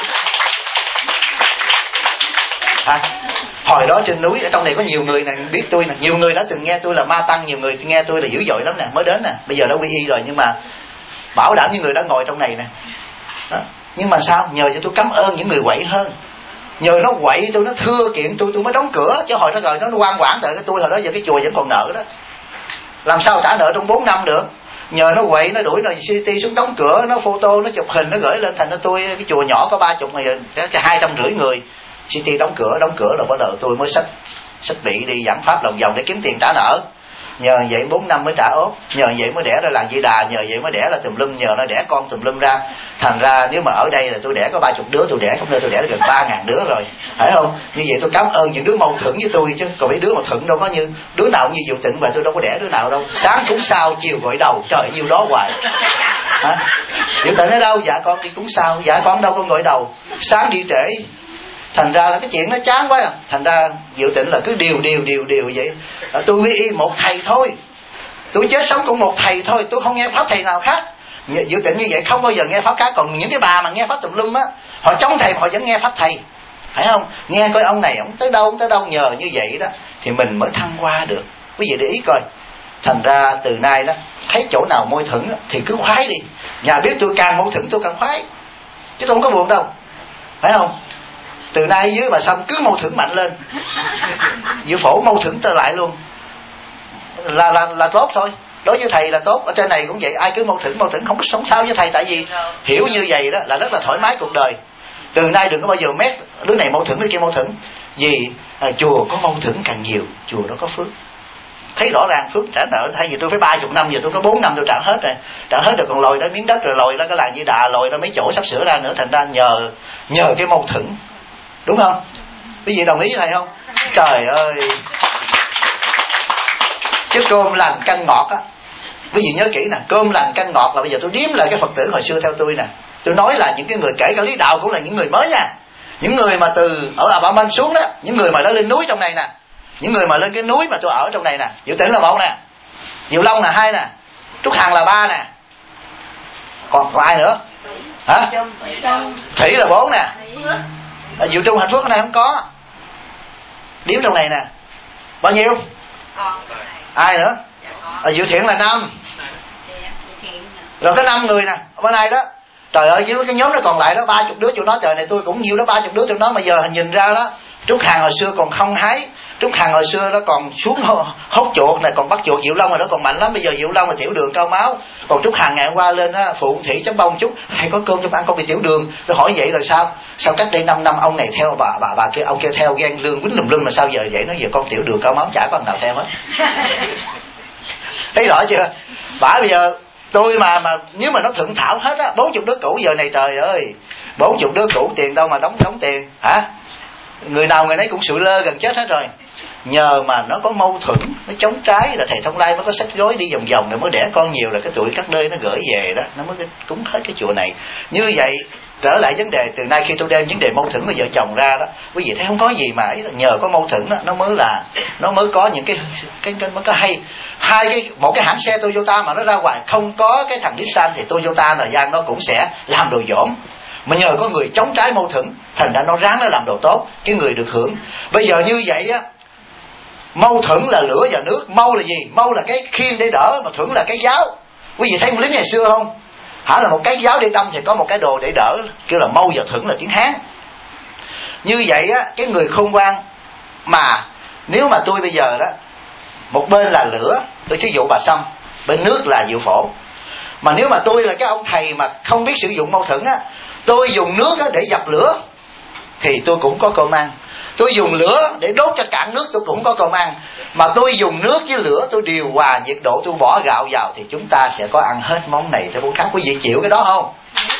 á. Hồi đó trên núi ở trong này có nhiều người nè biết tôi nè, nhiều người đã từng nghe tôi là ma tăng, nhiều người nghe tôi là dữ dội lắm nè, mới đến nè, bây giờ đã quy y rồi, nhưng mà bảo đảm những người đã ngồi trong này nè đó. Nhưng mà sao? Nhờ cho tôi cảm ơn những người quậy hơn. Nhờ nó quậy tôi, nó thưa kiện tôi mới đóng cửa, chứ hồi đó rồi nó ngoan ngoãn tại cái tôi hồi đó giờ cái chùa vẫn còn nợ đó, làm sao trả nợ trong 4 năm được. Nhờ nó quậy, nó đuổi rồi City xuống đóng cửa, nó photo, nó chụp hình, nó gửi lên, thành ra tôi cái chùa nhỏ có 30 người, 250 người, City đóng cửa rồi bắt đầu tôi mới xách bị đi giảng pháp lòng vòng để kiếm tiền trả nợ. Nhờ vậy 4 năm mới trả ốp, nhờ vậy mới đẻ ra làng Di Đà, nhờ vậy mới đẻ ra tùm lum, nhờ nó đẻ con tùm lum ra. Thành ra nếu mà ở đây là tôi đẻ có 30 đứa, tôi đẻ không nơi tôi đẻ gần 3.000 đứa rồi, phải không? Như vậy tôi cảm ơn những đứa mâu thuẫn với tôi, chứ còn mấy đứa mâu thuẫn đâu có như đứa nào như Diệu Tịnh, và tôi đâu có đẻ đứa nào đâu. Sáng cúng sao, chiều gội đầu, trời nhiêu đó hoài. Diệu Tịnh ở đâu? Dạ con đi cúng sao. Dạ con đâu con gội đầu, sáng đi trễ. Thành ra là cái chuyện nó chán quá à. Thành ra Diệu Tịnh là cứ điều vậy. Tôi quy y một thầy thôi, tôi chết sống cũng một thầy thôi, tôi không nghe pháp thầy nào khác. Diệu Tịnh như vậy không bao giờ nghe pháp khác. Còn những cái bà mà nghe pháp tùm lum á, họ chống thầy họ vẫn nghe pháp thầy, phải không? Nghe coi ông này ông tới đâu, nhờ như vậy đó thì mình mới thăng qua được. Quý vị để ý coi. Thành ra từ nay đó, thấy chỗ nào mâu thuẫn thì cứ khoái đi. Nhà biết tôi càng mâu thuẫn tôi càng khoái, chứ tôi không có buồn đâu, phải không? Từ nay dưới bà Sâm cứ mâu thuẫn mạnh lên, Diệu Phổ mâu thuẫn trở lại luôn, là tốt thôi. Đối với thầy là tốt. Ở trên này cũng vậy, ai cứ mâu thuẫn không có sống sao với thầy, tại vì hiểu như vậy đó là rất là thoải mái cuộc đời. Từ nay đừng có bao giờ mét đứa này mâu thuẫn đứa kia mâu thuẫn. Vì chùa có mâu thuẫn càng nhiều, chùa đó có phước. Thấy rõ ràng phước trả nợ, thay vì tôi phải 30 năm, giờ tôi có 4 năm tôi trả hết rồi, còn lòi đó miếng đất, rồi lòi đó cái làng Di Đà, lòi đó mấy chỗ sắp sửa ra nữa. Thành ra nhờ cái mâu thuẫn, đúng không? Quý vị đồng ý với thầy không? Trời ơi, chứ cơm lành canh ngọt á, quý vị nhớ kỹ nè, cơm lành canh ngọt là bây giờ tôi điếm lại cái Phật tử hồi xưa theo tôi nè. Tôi nói là những cái người kể cả Lý Đạo cũng là những người mới nha, những người mà từ ở Bà Manh xuống đó, những người mà đã lên núi trong này nè, những người mà lên cái núi mà tôi ở trong này nè. Diệu Tĩnh là 1 nè, Diệu Long là 2 nè, Trúc Hằng là 3 nè, còn ai nữa hả? Thủy là 4 nè, Diệu Trung Hạnh Phúc cái này không có. Điếm trong này nè bao nhiêu? Ai nữa? Diệu Thiện là 5. Rồi có 5 người nè bên này đó. Trời ơi, với cái nhóm nó còn lại đó 30 đứa chỗ đó, trời này tôi cũng nhiều đó, 30 đứa chỗ đó. Mà giờ nhìn ra đó, Trúc Hằng hồi xưa còn không hái, Trúc Hằng hồi xưa nó còn xuống hốt chuột này, còn bắt chuột. Diệu Long rồi đó còn mạnh lắm. Bây giờ Diệu Long là tiểu đường cao máu, còn Trúc Hằng ngày hôm qua lên á, phụ thủy chấm bông chút, thầy có cơm trong ăn không bị tiểu đường. Tôi hỏi vậy rồi sao cách đây 5 năm ông này theo bà kia, ông kia theo ghen lương quýnh lùm mà sao giờ vậy? Nó giờ con tiểu đường cao máu chả có thằng nào theo hết. Thấy rõ chưa? Bả bây giờ tôi mà nếu mà nó thuận thảo hết á, 40 đứa cũ giờ này trời ơi, 40 đứa cũ tiền đâu mà đóng tiền hả? Người nào người nấy cũng sụi lơ gần chết hết rồi. Nhờ mà nó có mâu thuẫn, nó chống trái là thầy Thông Lai nó có sách gối đi vòng vòng rồi mới đẻ con nhiều, là cái tuổi cắt đơi nó gửi về đó, nó mới cúng hết cái chùa này. Như vậy trở lại vấn đề từ nay khi tôi đem vấn đề mâu thuẫn của vợ chồng ra đó, quý vị thấy không có gì mà nhờ có mâu thuẫn đó, nó mới có những cái mới có hay. Một cái hãng xe Toyota mà nó ra ngoài không có cái thằng Nissan thì Toyota là Giang nó cũng sẽ làm đồ dỗm. Mà nhờ có người chống trái mâu thuẫn, thành ra nó ráng nó làm đồ tốt, cái người được hưởng. Bây giờ như vậy á, mâu thuẫn là lửa và nước. Mâu là gì? Mâu là cái khiên để đỡ, mà thuẫn là cái giáo. Quý vị thấy một lính ngày xưa không? Là một cái giáo để đâm thì có một cái đồ để đỡ, kêu là mâu và thuẫn là tiếng Hán. Như vậy á, cái người khôn ngoan mà nếu mà tôi bây giờ đó, một bên là lửa, tôi thí dụ bà Sâm, bên nước là Diệu Phổ. Mà nếu mà tôi là cái ông thầy mà không biết sử dụng mâu thuẫn á, tôi dùng nước á để dập lửa thì tôi cũng có cơm ăn. Tôi dùng lửa để đốt cho cạn nước tôi cũng có cơm ăn. Mà tôi dùng nước với lửa tôi điều hòa nhiệt độ, tôi bỏ gạo vào thì chúng ta sẽ có ăn hết món này tới món khác. Quý vị chịu cái đó không?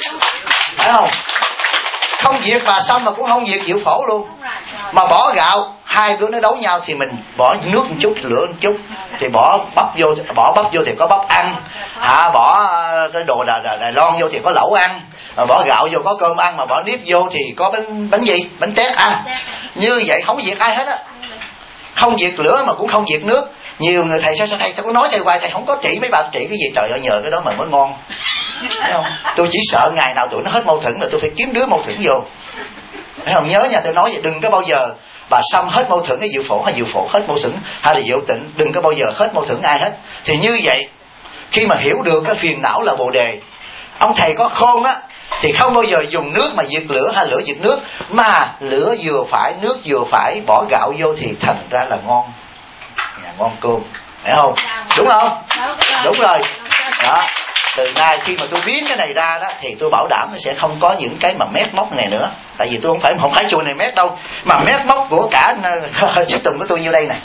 Phải không? Không diệt bà Sâm mà cũng không diệt Diệu Phổ luôn. Mà bỏ gạo, hai đứa nó đấu nhau thì mình bỏ nước một chút, lửa một chút, thì bỏ bắp vô thì có bắp ăn, bỏ cái đồ Đài Loan vô thì có lẩu ăn, mà bỏ gạo vô có cơm ăn, mà bỏ nếp vô thì có bánh gì? Bánh tét ăn. Như vậy không diệt ai hết á. Không diệt lửa mà cũng không diệt nước. Nhiều người thầy sao thầy có nói thầy hoài, thầy không có chỉ mấy bà chỉ cái gì. Trời ơi, nhờ cái đó mà mới ngon. Thấy không? Tôi chỉ sợ ngày nào tụi nó hết mâu thuẫn là tôi phải kiếm đứa mâu thuẫn vô. Thấy không? Nhớ nha, tôi nói vậy, đừng có bao giờ bà Sâm hết mâu thuẫn với Diệu Phổ, hay Diệu Phổ hết mâu thuẫn, hay là Diệu Tịnh, đừng có bao giờ hết mâu thuẫn ai hết. Thì như vậy, khi mà hiểu được cái phiền não là Bồ Đề, ông thầy có khôn á, thì không bao giờ dùng nước mà diệt lửa hay lửa diệt nước, mà lửa vừa phải, nước vừa phải, bỏ gạo vô thì thành ra là ngon, ngon cơm, phải không? Đúng không? Đúng rồi. Đó. Từ nay khi mà tôi biến cái này ra đó thì tôi bảo đảm nó sẽ không có những cái mà mét móc này nữa. Tại vì tôi không phải chùa này mét đâu, mà mét móc của cả chiếc tùng của tôi như đây nè,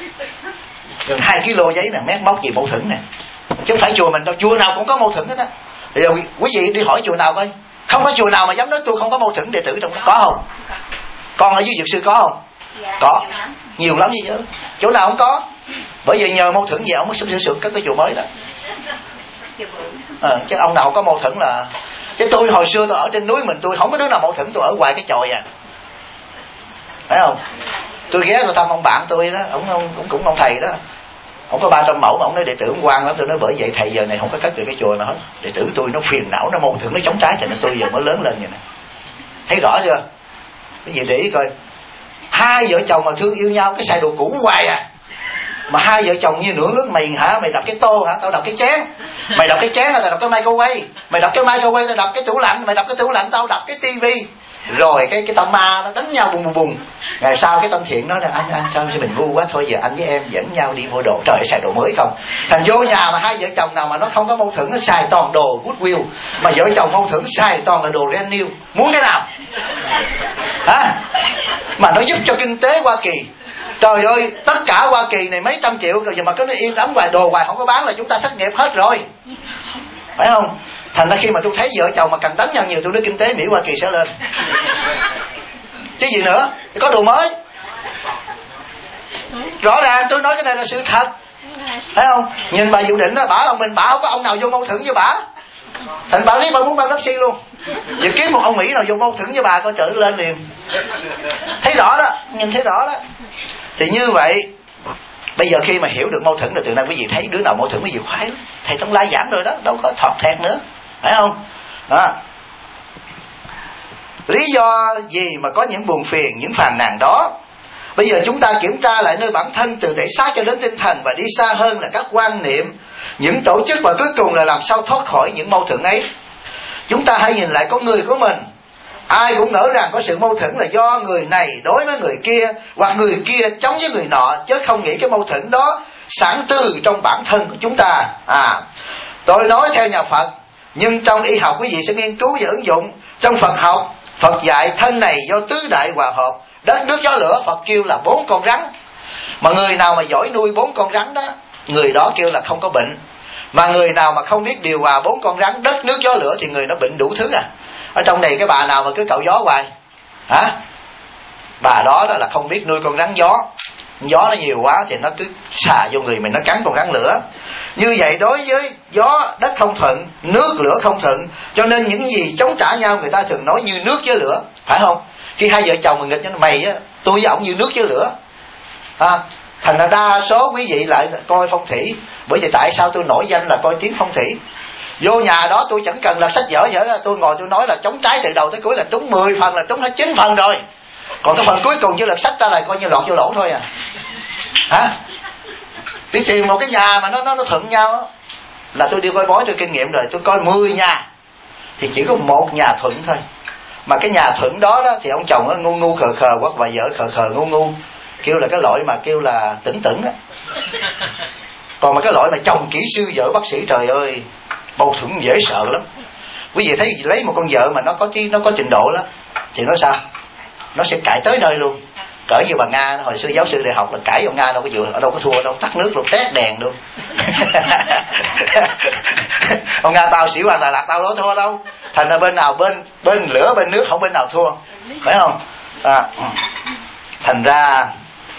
gần 2 kg giấy nè, mét móc gì mâu thuẫn nè, chứ không phải chùa mình đâu. Chùa nào cũng có mâu thuẫn hết á. Bây giờ quý vị đi hỏi chùa nào coi, không có chùa nào mà dám nói tôi không có mâu thuẫn đệ tử trong đó, có không? Con ở dưới Dược Sư có không? Có, nhiều lắm gì chứ. Chỗ nào không có. Bởi vì nhờ mâu thuẫn gì ông mới sửa sửa các cái chùa mới đó. Chứ ông nào không có mâu thuẫn là, chứ tôi hồi xưa tôi ở trên núi mình, tôi không có đứa nào mâu thuẫn, tôi ở ngoài cái chòi à, phải không? Tôi ghé tôi thăm ông bạn tôi đó, ông cũng ông thầy đó, ông có 300 mẫu mà ông nói đệ tử ông ngoan lắm. Tôi nói bởi vậy thầy giờ này không có cất được cái chùa nào hết. Đệ tử tôi nó phiền não, nó mâu thuẫn, nó chống trái, cho nên tôi giờ mới lớn lên vậy nè. Thấy rõ chưa? Cái gì để ý coi, hai vợ chồng mà thương yêu nhau cái xài đồ cũ hoài à. Mà hai vợ chồng như nửa nước mày hả? Mày đập cái tô hả? Tao đập cái chén. Mày đập cái chén là tao đập cái microwave. Mày đập cái microwave tao đập cái tủ lạnh. Mày đập cái tủ lạnh tao đập cái tivi. Rồi cái tâm ma nó đánh nhau bùng. Ngày sau cái tâm thiện nói là anh sao cho mình ngu quá, thôi giờ anh với em dẫn nhau đi mua đồ. Trời ơi, xài đồ mới không. Thành vô nhà mà hai vợ chồng nào mà nó không có mâu thuẫn, nó xài toàn đồ Goodwill. Mà vợ chồng mâu thuẫn xài toàn là đồ brand new. Muốn cái nào? Hả? Mà nó giúp cho kinh tế Hoa Kỳ. Trời ơi, tất cả Hoa Kỳ này mấy trăm triệu rồi mà cứ nó yên ấm hoài, đồ hoài không có bán là chúng ta thất nghiệp hết rồi, phải không? Thành ra khi mà tôi thấy vợ chồng mà cần đánh nhau nhiều, tôi nói kinh tế Mỹ Hoa Kỳ sẽ lên chứ gì nữa. Thì có đồ mới, rõ ràng tôi nói cái này là sự thật, phải không? Nhìn bà Diệu Định đó, bả ông mình, bả không có ông nào vô mâu thuẫn với bả, thành bà lý bà muốn ban taxi luôn. Giờ kiếm một ông Mỹ nào vô mâu thuẫn với bà coi trở lên liền. Thấy rõ đó, nhìn thấy rõ đó. Thì như vậy, bây giờ khi mà hiểu được mâu thuẫn rồi, từ nay quý vị thấy đứa nào mâu thuẫn quý vị khoái lắm. Thầy Thông Lai giảng rồi đó, đâu có thọt thẹt nữa, phải không? Đó. Lý do gì mà có những buồn phiền, những phàn nàn đó? Bây giờ chúng ta kiểm tra lại nơi bản thân, từ thể xác cho đến tinh thần, và đi xa hơn là các quan niệm, những tổ chức, và cuối cùng là làm sao thoát khỏi những mâu thuẫn ấy. Chúng ta hãy nhìn lại con người của mình. Ai cũng ngỡ rằng có sự mâu thuẫn là do người này đối với người kia, hoặc người kia chống với người nọ, chứ không nghĩ cái mâu thuẫn đó sẵn từ trong bản thân của chúng ta. Tôi nói theo nhà Phật, nhưng trong y học quý vị sẽ nghiên cứu và ứng dụng. Trong Phật học, Phật dạy thân này do tứ đại hòa hợp, đất nước gió lửa, Phật kêu là 4 con rắn. Mà người nào mà giỏi nuôi 4 con rắn đó người đó kêu là không có bệnh. Mà người nào mà không biết điều hòa 4 con rắn đất nước gió lửa thì người nó bệnh đủ thứ à. Ở trong này cái bà nào mà cứ cạo gió hoài hả, bà đó là không biết nuôi con rắn gió. Gió nó nhiều quá thì nó cứ xà vô người mình, nó cắn con rắn lửa. Như vậy đối với gió đất không thuận, nước lửa không thuận, cho nên những gì chống trả nhau người ta thường nói như nước với lửa, phải không? Khi hai vợ chồng mình nghịch cho mày á, tôi với ổng như nước với lửa thành ra đa số quý vị lại coi phong thủy. Bởi vì tại sao tôi nổi danh là coi tiếng phong thủy? Vô nhà đó tôi chẳng cần là sách vở vậy đó, tôi ngồi tôi nói là trống trái từ đầu tới cuối là trúng 10 phần, là trúng hết 9 phần rồi. Còn cái phần cuối cùng với lật sách ra là coi như lọt vô lỗ thôi à. Hả? Đi tìm một cái nhà mà nó thuận nhau đó, là tôi đi coi bói, tôi kinh nghiệm rồi, tôi coi 10 nhà thì chỉ có 1 nhà thuận thôi. Mà cái nhà thuận đó thì ông chồng nó ngu ngu khờ khờ, hoặc bà vợ khờ khờ ngu ngu, kêu là cái loại mà kêu là tửng tửng đó. Còn mà cái loại mà chồng kỹ sư vợ bác sĩ, trời ơi, mâu thuẫn dễ sợ lắm. Quý vị thấy lấy một con vợ mà nó có trình độ đó thì nó sao? Nó sẽ cãi tới nơi luôn. Cỡ như bà Nga hồi xưa giáo sư đại học là cãi ông Nga đâu có thua đâu, tắt nước luôn, tét đèn luôn. Ông Nga tao xỉu Hoàng Đà Lạt tao đâu thua đâu. Thành ra bên nào bên lửa bên nước không bên nào thua, phải không? Thành ra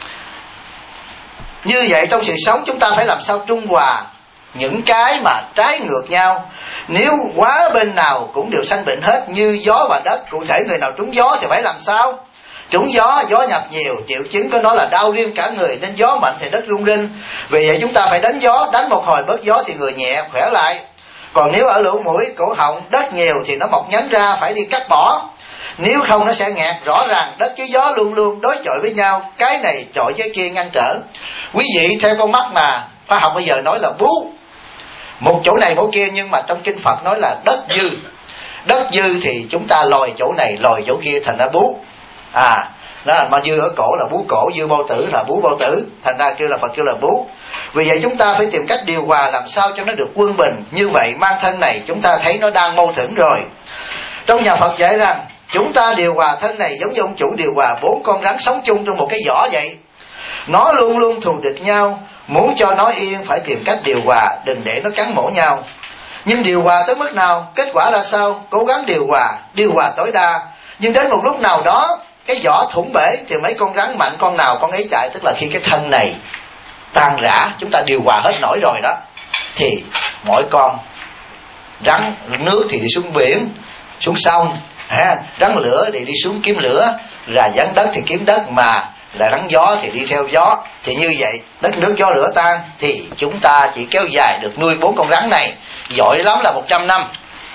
như vậy trong sự sống chúng ta phải làm sao trung hòa những cái mà trái ngược nhau. Nếu quá bên nào cũng đều sanh bệnh hết như gió và đất, cụ thể người nào trúng gió thì phải làm sao? Trúng gió, gió nhập nhiều, triệu chứng có nói là đau riêng cả người, nên gió mạnh thì đất rung rinh. Vì vậy chúng ta phải đánh gió, đánh một hồi bớt gió thì người nhẹ khỏe lại. Còn nếu ở lỗ mũi, cổ họng đất nhiều thì nó mọc nhánh ra, phải đi cắt bỏ. Nếu không nó sẽ nghẹt. Rõ ràng đất với gió luôn luôn đối chọi với nhau, cái này chọi với kia ngăn trở. Quý vị theo con mắt mà khoa học bây giờ nói là bú, một chỗ này chỗ kia, nhưng mà trong kinh Phật nói là đất dư. Đất dư thì chúng ta lòi chỗ này lòi chỗ kia thành ra bú. Đó là mà dư ở cổ là bú cổ, dư bao tử là bú bao tử, thành ra kêu là Phật kêu là bú. Vì vậy chúng ta phải tìm cách điều hòa làm sao cho nó được quân bình. Như vậy mang thân này chúng ta thấy nó đang mâu thuẫn rồi. Trong nhà Phật dạy rằng chúng ta điều hòa thân này giống như ông chủ điều hòa 4 con rắn sống chung trong một cái giỏ vậy. Nó luôn luôn thù địch nhau, muốn cho nó yên phải tìm cách điều hòa, đừng để nó cắn mổ nhau. Nhưng điều hòa tới mức nào, kết quả ra sao? Cố gắng điều hòa tối đa. Nhưng đến một lúc nào đó cái giỏ thủng bể thì mấy con rắn mạnh con nào con ấy chạy. Tức là khi cái thân này tan rã, chúng ta điều hòa hết nổi rồi đó, thì mỗi con rắn nước thì đi xuống biển, xuống sông, rắn lửa thì đi xuống kiếm lửa, là rắn đất thì kiếm đất, mà là rắn gió thì đi theo gió. Thì như vậy đất nước gió lửa tan thì chúng ta chỉ kéo dài được nuôi 4 con rắn này, giỏi lắm là 100 năm.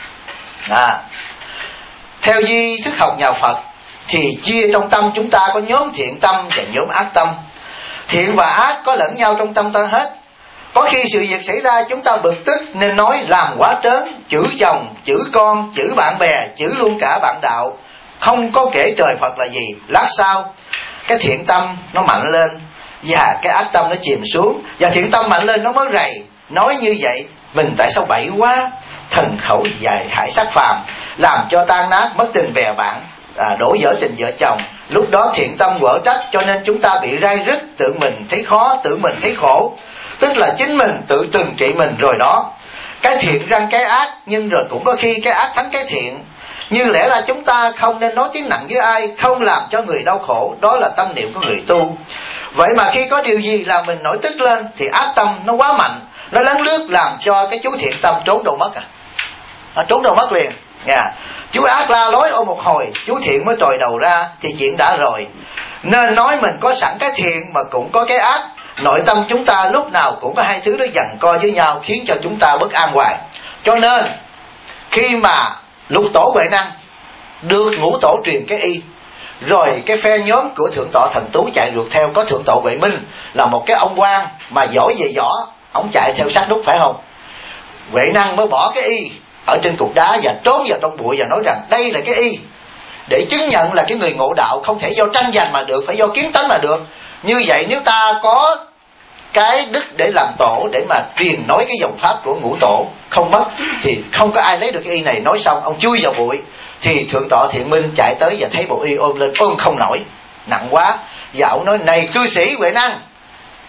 Theo di thức học nhà Phật thì chia trong tâm chúng ta có nhóm thiện tâm và nhóm ác tâm. Thiện và ác có lẫn nhau trong tâm ta hết. Có khi sự việc xảy ra chúng ta bực tức nên nói làm quá trớn, chửi chồng, chửi con, chửi bạn bè, chửi luôn cả bạn đạo, không có kể trời Phật là gì. Lát sau cái thiện tâm nó mạnh lên và cái ác tâm nó chìm xuống, và thiện tâm mạnh lên nó mới rầy, nói như vậy mình tại sao bậy quá, thần khẩu dài hại sát phàm, làm cho tan nát mất tình bè bạn, đổ vỡ tình vợ chồng. Lúc đó thiện tâm quở trách, cho nên chúng ta bị rai rứt, tự mình thấy khó, tự mình thấy khổ. Tức là chính mình tự trừng trị mình rồi đó. Cái thiện răng cái ác, nhưng rồi cũng có khi cái ác thắng cái thiện. Như lẽ ra chúng ta không nên nói tiếng nặng với ai, không làm cho người đau khổ, đó là tâm niệm của người tu. Vậy mà khi có điều gì làm mình nổi tức lên thì ác tâm nó quá mạnh, nó lấn lướt làm cho cái chú thiện tâm trốn đâu mất trốn đâu mất liền. Chú ác la lối ôm một hồi, chú thiện mới trồi đầu ra thì chuyện đã rồi. Nên nói mình có sẵn cái thiện mà cũng có cái ác. Nội tâm chúng ta lúc nào cũng có hai thứ đó giằng co với nhau, khiến cho chúng ta bất an hoài. Cho nên khi mà lục tổ Huệ Năng được ngũ tổ truyền cái y, rồi cái phe nhóm của thượng tọa Thần Tú chạy rượt theo, có thượng tọa Huệ Minh là một cái ông quan mà giỏi về võ, ông chạy theo sát nút, phải không? Huệ Năng mới bỏ cái y ở trên cục đá và trốn vào trong bụi và nói rằng đây là cái y, để chứng nhận là cái người ngộ đạo không thể do tranh giành mà được, phải do kiến tánh mà được. Như vậy nếu ta có cái đức để làm tổ, để mà truyền nói cái dòng pháp của ngũ tổ không mất, thì không có ai lấy được cái y này. Nói xong ông chui vào bụi, thì thượng tọa Thiện Minh chạy tới và thấy bộ y ôm lên, ôm không nổi, nặng quá. Và ông nói này cư sĩ Huệ Năng,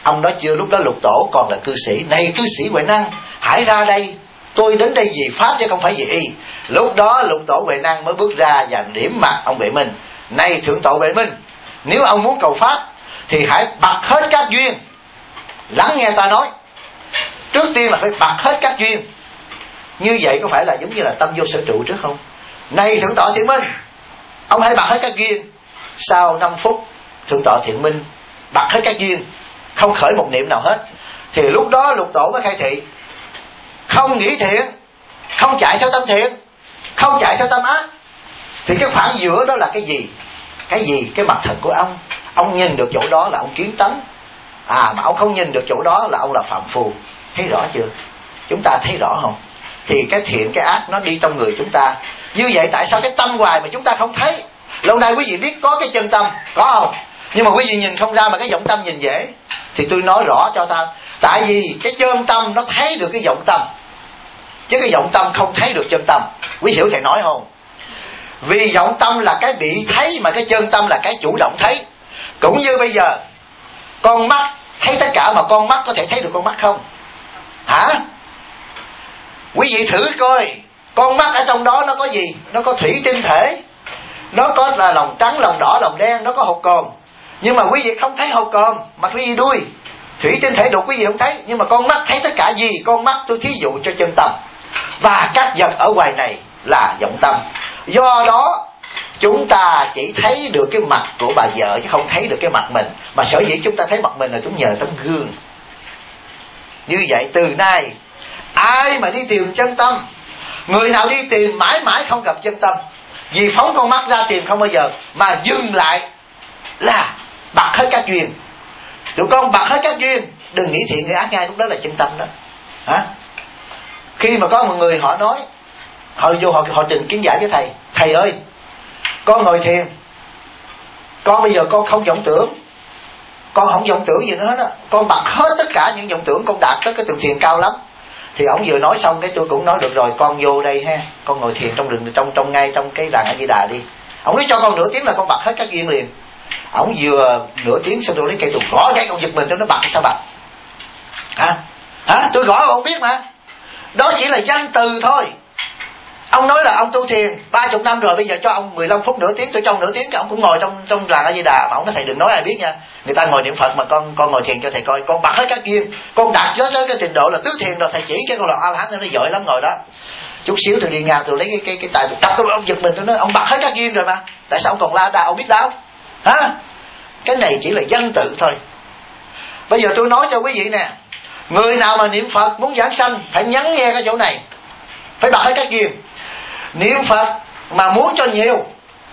Ông đó chưa, lúc đó Lục Tổ còn là cư sĩ. Này cư sĩ Huệ Năng, hãy ra đây, tôi đến đây vì pháp chứ không phải vì y. Lúc đó Lục Tổ Huệ Năng mới bước ra và điểm mặt ông Huệ Minh. Này thượng tọa Huệ Minh, nếu ông muốn cầu pháp thì hãy bật hết các duyên. Lắng nghe ta nói, trước tiên là phải bật hết các duyên. Như vậy có phải là giống như là tâm vô sở trụ trước không? Này thượng tọa Thiện Minh, ông hãy bật hết các duyên. Sau 5 phút thượng tọa Thiện Minh bật hết các duyên, không khởi một niệm nào hết. Thì lúc đó Lục Tổ mới khai thị: không nghĩ thiện, không chạy theo tâm thiện, không chạy theo tâm ác. Thì cái khoảng giữa đó là cái gì? Cái gì? Cái mặt thật của ông. Ông nhìn được chỗ đó là ông kiến tánh. Mà ông không nhìn được chỗ đó là ông là phạm phu. Thấy rõ chưa? Chúng ta thấy rõ không? Thì cái thiện cái ác nó đi trong người chúng ta. Như vậy tại sao cái tâm hoài mà chúng ta không thấy? Lâu nay quý vị biết có cái chân tâm, có không? Nhưng mà quý vị nhìn không ra, mà cái vọng tâm nhìn dễ. Thì tôi nói rõ cho ta. Tại vì cái chân tâm nó thấy được cái vọng tâm, chứ cái vọng tâm không thấy được chân tâm. Quý hiểu thầy nói không? Vì vọng tâm là cái bị thấy, mà cái chân tâm là cái chủ động thấy. Cũng như bây giờ con mắt thấy tất cả, mà con mắt có thể thấy được con mắt không? Hả? Quý vị thử coi, con mắt ở trong đó nó có gì? Nó có thủy tinh thể, nó có là lòng trắng, lòng đỏ, lòng đen, nó có hột cồn. Nhưng mà quý vị không thấy hột cồn, mà quý vị đuôi thủy tinh thể đục quý vị không thấy. Nhưng mà con mắt thấy tất cả gì? Con mắt tôi thí dụ cho chân tâm. Và các vật ở ngoài này là vọng tâm. Do đó chúng ta chỉ thấy được cái mặt của bà vợ, chứ không thấy được cái mặt mình. Mà sở dĩ chúng ta thấy mặt mình là chúng nhờ tấm gương. Như vậy từ nay ai mà đi tìm chân tâm, người nào đi tìm mãi mãi không gặp chân tâm. Vì phóng con mắt ra tìm không bao giờ, mà dừng lại là bật hết các duyên. Tụi con bật hết các duyên, đừng nghĩ thiện nghĩ ác ngay, lúc đó là chân tâm đó. Hả? Khi mà có một người họ nói, họ vô họ trình kiến giải với thầy: thầy ơi, con ngồi thiền, con bây giờ con không vọng tưởng, con không vọng tưởng gì nữa hết á, con bật hết tất cả những vọng tưởng, con đạt tới cái tường thiền cao lắm. Thì ông vừa nói xong cái tôi cũng nói: được rồi, con vô đây ha, con ngồi thiền trong rừng, trong ngay trong cái làng A Di Đà đi. Ông nói cho con nửa tiếng là con bật hết các duyên liền. Ông vừa nửa tiếng xong tôi lấy cây tôi gõ cái con giật mình, tôi nó bật sao bật? Hả? Tôi gõ ông biết mà. Đó chỉ là danh từ thôi. Ông nói là ông tu thiền 30 năm rồi, bây giờ cho ông 15 phút nửa tiếng, tôi trong nửa tiếng cái ông cũng ngồi trong làng A Di Đà. Mà ông nói: thầy đừng nói ai biết nha, người ta ngồi niệm Phật mà con ngồi thiền cho thầy coi, con bật hết các duyên, con đạt tới cái trình độ là tứ thiền rồi. Thầy chỉ cái con là A La Hán, nó giỏi lắm ngồi đó. Chút xíu tôi đi ngang tôi lấy cái tài tôi đập ông giật mình, tôi nói: ông bật hết các duyên rồi mà, tại sao ông còn la đà, ông biết đâu? Hả? Cái này chỉ là danh tự thôi. Bây giờ tôi nói cho quý vị nè, người nào mà niệm Phật muốn giảng sanh phải nhắn nghe cái chỗ này, phải bật hết các duyên. Niệm Phật mà muốn cho nhiều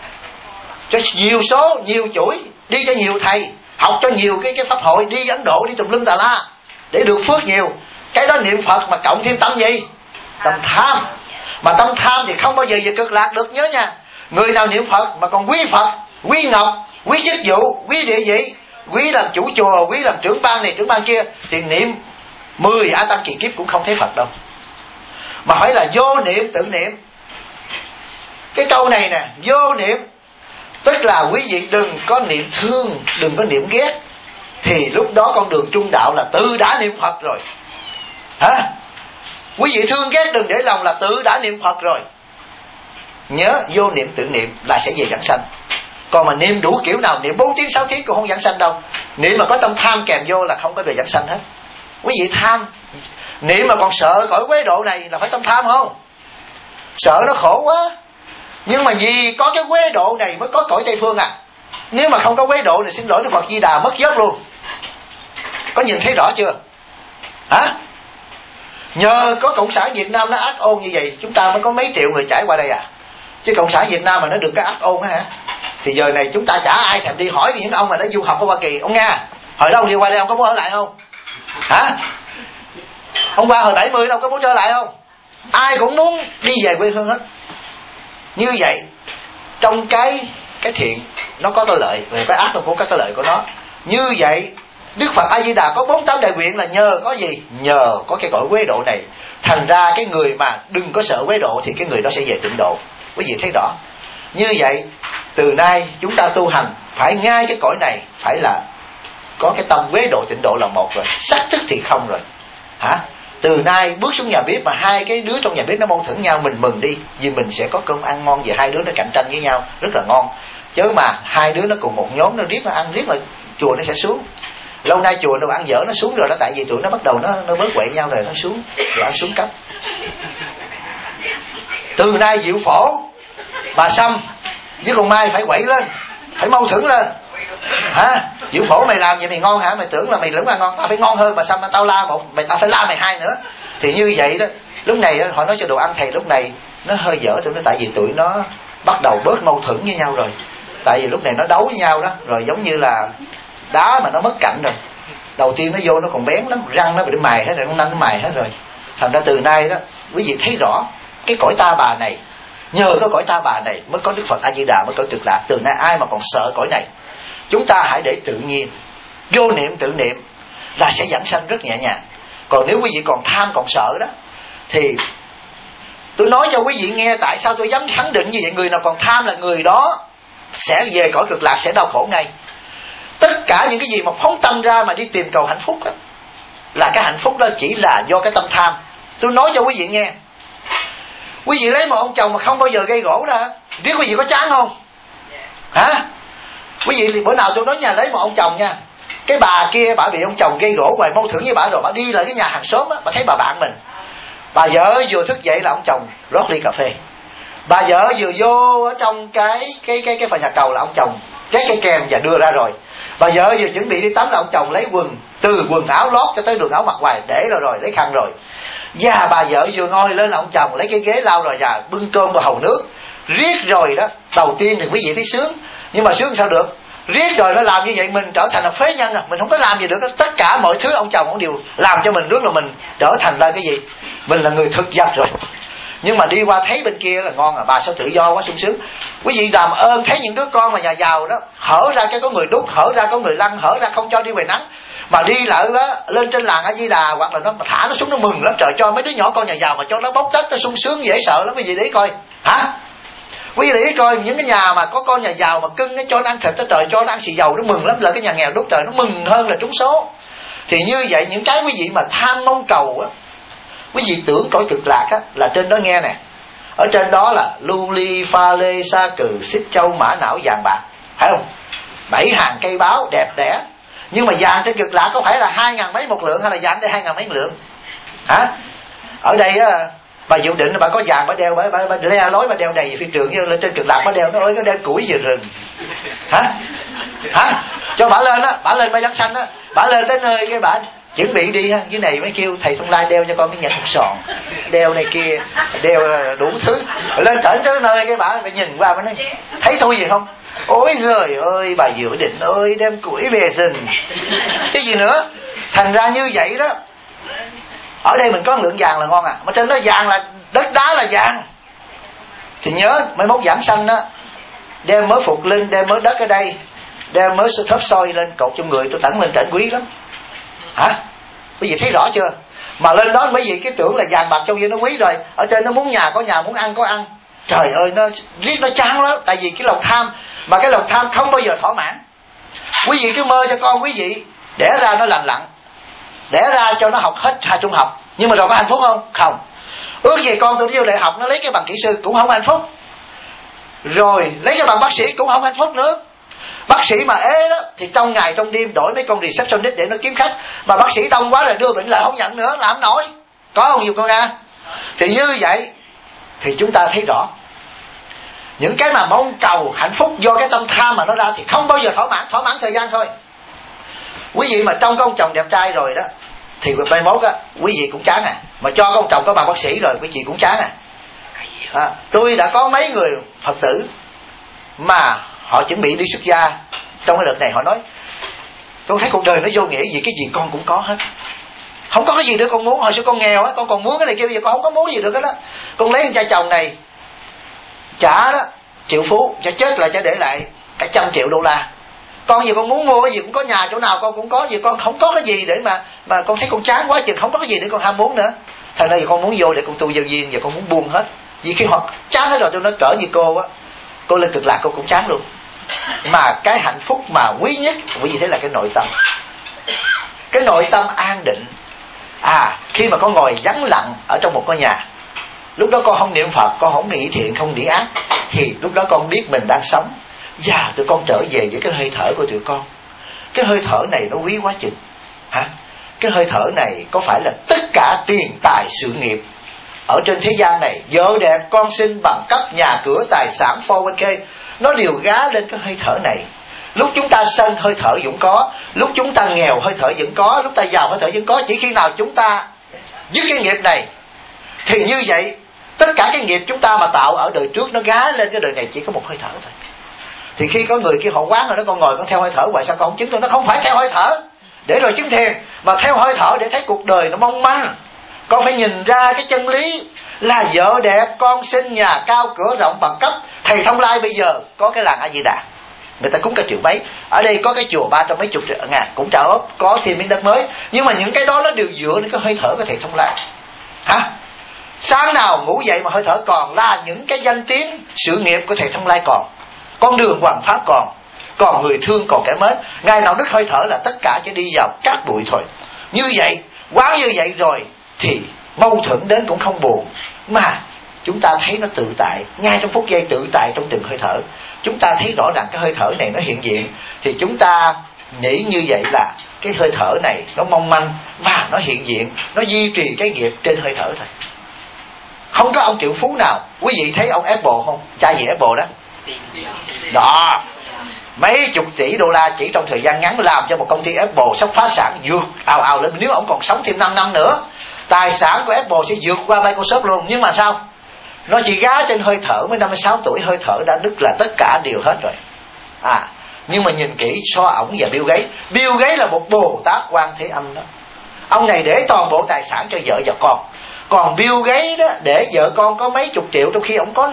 số, nhiều chuỗi, đi cho nhiều thầy, học cho nhiều cái pháp hội, đi Ấn Độ, đi tùm lum tà la để được phước nhiều. Cái đó niệm Phật mà cộng thêm tâm gì? Tâm tham. Mà tâm tham thì không bao giờ về cực lạc được, nhớ nha. Người nào niệm Phật mà còn quý Phật, quý Ngọc, quý chức vụ, quý địa vị, quý làm chủ chùa, quý làm trưởng ban này trưởng ban kia, thì niệm 10 A Tăng kỳ kiếp cũng không thấy Phật đâu. Mà phải là vô niệm tự niệm. Cái câu này nè, vô niệm tức là quý vị đừng có niệm thương, đừng có niệm ghét. Thì lúc đó con đường trung đạo là tự đã niệm Phật rồi. Hả? Quý vị thương ghét đừng để lòng là tự đã niệm Phật rồi. Nhớ vô niệm tự niệm là sẽ về giảng sanh. Còn mà niệm đủ kiểu nào, niệm 4 tiếng 6 tiếng cũng không giảng sanh đâu. Niệm mà có tâm tham kèm vô là không có về giảng sanh hết. Quý vị tham, niệm mà còn sợ cõi quế độ này là phải tâm tham không? Sợ nó khổ quá. Nhưng mà vì có cái quế độ này mới có cõi Tây Phương à. Nếu mà không có quế độ này, xin lỗi Đức Phật Di Đà, mất dốc luôn. Có nhìn thấy rõ chưa? Hả? Nhờ có Cộng sản Việt Nam nó ác ôn như vậy, chúng ta mới có mấy triệu người trải qua đây à. Chứ Cộng sản Việt Nam mà nó được cái ác ôn á hả, thì giờ này chúng ta chả ai thèm đi hỏi những ông mà đã du học ở Hoa Kỳ. Ông Nga, hồi đó ông đi qua đây ông có muốn ở lại không? Hả? Ông qua hồi 70 ông có muốn trở lại không? Ai cũng muốn đi về quê hương hết. Như vậy trong cái thiện nó có cái lợi, về cái ác nó cũng có cái lợi của nó. Như vậy Đức Phật A Di Đà có 48 đại nguyện là nhờ có gì? Nhờ có cái cõi quế độ này. Thành ra cái người mà đừng có sợ quế độ thì cái người đó sẽ về tịnh độ. Quý vị thấy rõ. Như vậy từ nay chúng ta tu hành phải ngay cái cõi này phải là có cái tâm quế độ tịnh độ là một rồi, sắc thức thì không rồi. Hả? Từ nay bước xuống nhà bếp mà hai cái đứa trong nhà bếp nó mâu thuẫn nhau, mình mừng đi, vì mình sẽ có cơm ăn ngon, vì hai đứa nó cạnh tranh với nhau rất là ngon. Chứ mà hai đứa nó cùng một nhóm nó riết nó ăn riết là chùa nó sẽ xuống. Lâu nay chùa đâu ăn dở nó xuống rồi đó, tại vì tụi nó bắt đầu nó bớt quậy nhau rồi nó xuống, rồi ăn xuống cấp. Từ nay Diệu Phổ, bà Sâm với con Mai phải quậy lên, phải mâu thuẫn lên. Hả? Diệu Phổ mày làm vậy mày ngon hả? Mày tưởng là mày lẫn ăn ngon, tao phải ngon hơn bà Sâm, tao la một, tao phải la mày hai nữa. Thì như vậy đó, lúc này đó, họ nói cho đồ ăn thầy lúc này nó hơi dở tụi nó, tại vì tụi nó bắt đầu bớt mâu thuẫn với nhau rồi. Tại vì lúc này nó đấu với nhau đó, rồi giống như là đá mà nó mất cạnh rồi. Đầu tiên nó vô nó còn bén lắm, răng nó bị mài hết rồi, nó nanh nó mài hết rồi. Thành ra từ nay đó, quý vị thấy rõ cái cõi ta bà này, nhờ có cõi ta bà này mới có Đức Phật A Di Đà, mới có Cực Lạc. Từ nay ai mà còn sợ cõi này, chúng ta hãy để tự nhiên, vô niệm tự niệm là sẽ giảng sanh rất nhẹ nhàng. Còn nếu quý vị còn tham còn sợ đó, thì tôi nói cho quý vị nghe tại sao tôi dám khẳng định như vậy. Người nào còn tham là người đó sẽ về cõi Cực Lạc, sẽ đau khổ ngay. Tất cả những cái gì mà phóng tâm ra mà đi tìm cầu hạnh phúc đó, là cái hạnh phúc đó chỉ là do cái tâm tham. Tôi nói cho quý vị nghe, quý vị lấy một ông chồng mà không bao giờ gây gổ ra, biết quý vị có chán không? Hả? Quý vị thì bữa nào tôi nói nhà lấy một ông chồng nha, cái bà kia bà bị ông chồng gây gổ hoài, mâu thuẫn với bà, rồi bà đi lại cái nhà hàng xóm á, bà thấy bà bạn mình, bà vợ vừa thức dậy là ông chồng rót ly cà phê, bà vợ vừa vô ở trong cái phần nhà cầu là ông chồng cái kèm và đưa ra rồi, bà vợ vừa chuẩn bị đi tắm là ông chồng lấy quần, từ quần áo lót cho tới đường áo mặc ngoài để rồi lấy khăn rồi. Và bà vợ vừa ngồi lên là ông chồng lấy cái ghế lau rồi và bưng cơm vào hầu nước. Riết rồi đó, đầu tiên thì quý vị thấy sướng, nhưng mà sướng sao được? Riết rồi nó làm như vậy mình trở thành là phế nhân à, mình không có làm gì được. Tất cả mọi thứ ông chồng cũng đều làm cho mình, rất là mình trở thành ra cái gì? Mình là người thực vật rồi. Nhưng mà đi qua thấy bên kia là ngon à, bà sao tự do quá sung sướng. Quý vị làm ơn thấy những đứa con mà nhà giàu đó, hở ra cái có người đút, hở ra có người lăn, hở ra không cho đi về nắng, mà đi lại đó lên trên làng A Di Đà, hoặc là nó thả nó xuống nó mừng lắm, trời, cho mấy đứa nhỏ con nhà giàu mà cho nó bốc đất nó sung sướng dễ sợ lắm. Quý vị để ý coi. Hả? Quý vị để ý coi những cái nhà mà có con nhà giàu mà cưng nó cho nó ăn thịt đó, trời, cho nó ăn xì dầu nó mừng lắm, là cái nhà nghèo đút trời nó mừng hơn là trúng số. Thì như vậy những cái quý vị mà tham mong cầu á, quý vị tưởng cõi Cực Lạc á, là trên đó nghe nè, ở trên đó là lưu ly pha lê sa cừ xích châu mã não vàng bạc, phải không? 7 hàng cây báo đẹp đẽ. Nhưng mà vàng trên Cực Lạc có phải là 2.000 mấy một lượng, hay là vàng đây 2.000 mấy một lượng? Hả? Ở đây á, bà Diệu Định bà có vàng bà đeo, bà le lối bà đeo đầy phi trường, như lên trên Cực Lạc bà đeo nó ơi, nó đeo củi về rừng. Hả? Hả? Cho bà lên á, bà lên bà giảng sanh á, bà lên tới nơi cái bà chuẩn bị đi ha, dưới này mới kêu thầy Thông Lai đeo cho con cái nhẫn sòn, đeo này kia, đeo đủ thứ. Lên tới nơi cái bà nhìn qua bà nói thấy tôi gì không? Ôi giời ơi, bà Diệu Định ơi, đem củi về rừng cái gì nữa. Thành ra như vậy đó, ở đây mình có lượng vàng là ngon à, mà trên đó vàng là đất đá là vàng. Thì nhớ mấy mốt giảng sanh đó, đem mớ phục linh, đem mớ đất ở đây, đem mớ thớp soi lên cột trong người, tôi tẩn lên trển quý lắm. Hả? Quý vị thấy rõ chưa? Mà lên đó mấy vị cái tưởng là vàng bạc trong kia nó quý rồi, ở trên nó muốn nhà có nhà, muốn ăn có ăn. Trời ơi, nó riết nó chán lắm, tại vì cái lòng tham, mà cái lòng tham không bao giờ thỏa mãn. Quý vị cứ mơ cho con quý vị đẻ ra nó lành lặn, đẻ ra cho nó học hết 2 trung học, nhưng mà rồi có hạnh phúc không? Không. Ước gì con tôi vô đại học nó lấy cái bằng kỹ sư cũng không hạnh phúc, rồi lấy cái bằng bác sĩ cũng không hạnh phúc nữa. Bác sĩ mà ế đó thì trong ngày trong đêm đổi mấy con receptionist để nó kiếm khách, mà bác sĩ đông quá rồi đưa bệnh lại không nhận nữa, làm không nổi. Có không nhiều con ra? Thì như vậy thì chúng ta thấy rõ, những cái mà mong cầu hạnh phúc do cái tâm tham mà nó ra thì không bao giờ thỏa mãn thời gian thôi. Quý vị mà trong cái ông chồng đẹp trai rồi đó thì mai mốt á quý vị cũng chán à, mà cho con chồng có bằng bác sĩ rồi quý vị cũng chán à. Tôi đã có mấy người Phật tử mà họ chuẩn bị đi xuất gia, trong cái đợt này họ nói tôi thấy cuộc đời nó vô nghĩa, vì cái gì con cũng có hết, không có cái gì nữa con muốn. Hồi xưa con nghèo á, con còn muốn cái này kia, bây giờ con không có muốn gì được hết đó. Con lấy con trai chồng này trả đó triệu phú, cho chết là cho để lại cả 100 triệu đô la. Con gì con muốn mua cái gì cũng có, nhà chỗ nào con cũng có, gì con không có cái gì để mà con thấy con chán quá chừng, không có cái gì để con ham muốn nữa. Thành ra giờ con muốn vô để con tu giao duyên, giờ con muốn buông hết. Vì khi họ chán hết rồi, tôi nói cỡ như cô á, cô lên Cực Lạc cô cũng chán luôn. Mà cái hạnh phúc mà quý nhất quý vị thấy là cái nội tâm. cái nội tâm an định. Khi mà con ngồi vắng lặng ở trong một ngôi nhà, lúc đó con không niệm Phật, con không nghĩ thiện, không nghĩ ác, thì lúc đó con biết mình đang sống. Và tụi con trở về với cái hơi thở của tụi con. Cái hơi thở này nó quý quá chừng. Cái hơi thở này có phải là tất cả tiền tài sự nghiệp ở trên thế gian này, vợ đẹp, con sinh, bằng cấp, nhà cửa, tài sản, 401k, nó đều gá lên cái hơi thở này. Lúc chúng ta sân, hơi thở vẫn có. Lúc chúng ta nghèo, hơi thở vẫn có. Lúc ta giàu, hơi thở vẫn có. Chỉ khi nào chúng ta dứt cái nghiệp này, thì như vậy tất cả cái nghiệp chúng ta mà tạo ở đời trước nó gá lên cái đời này chỉ có một hơi thở thôi. Thì khi có người kia họ quán rồi đó, con ngồi con theo hơi thở hoài sao con không chứng tôi? Nó không phải theo hơi thở để rồi chứng thiền, mà theo hơi thở để thấy cuộc đời nó mong manh. Con phải nhìn ra cái chân lý là vợ đẹp, con sinh, nhà cao, cửa rộng, bằng cấp. Thầy Thông Lai bây giờ có cái làng A Di Đà, người ta cúng cả triệu mấy. Ở đây có cái chùa 300 mấy chục ngàn cũng trả ốp, có thêm miếng đất mới. Nhưng mà những cái đó nó đều dựa lên cái hơi thở của thầy Thông Lai. Sáng nào ngủ dậy mà hơi thở còn, là những cái danh tiếng sự nghiệp của thầy Thông Lai còn, con đường hoàng pháp còn người thương, còn kẻ mến. Ngày nào đứt hơi thở là tất cả chỉ đi vào cát bụi thôi. Như vậy, quán như vậy rồi thì mâu thuẫn đến cũng không buồn, mà chúng ta thấy nó tự tại, ngay trong phút giây tự tại trong từng hơi thở. Chúng ta thấy rõ ràng cái hơi thở này nó hiện diện, thì chúng ta nghĩ như vậy là cái hơi thở này nó mong manh và nó hiện diện, nó duy trì cái nghiệp trên hơi thở thôi. Không có ông triệu phú nào, quý vị thấy ông Apple không? Cha gì Apple đó? Đó, mấy chục tỷ đô la chỉ trong thời gian ngắn làm cho một công ty Apple sắp phá sản, vượt ào lên. Nếu ông còn sống thêm 5 năm nữa, tài sản của Apple sẽ vượt qua Microsoft luôn. Nhưng mà sao? Nó chỉ gá trên hơi thở. Mới 56 tuổi hơi thở đã đứt là tất cả đều hết rồi. Nhưng mà nhìn kỹ so ổng và Bill Gates. Bill Gates là một Bồ Tát Quan Thế Âm đó. Ông này để toàn bộ tài sản cho vợ và con. Còn Bill Gates đó để vợ con có mấy chục triệu, trong khi ông có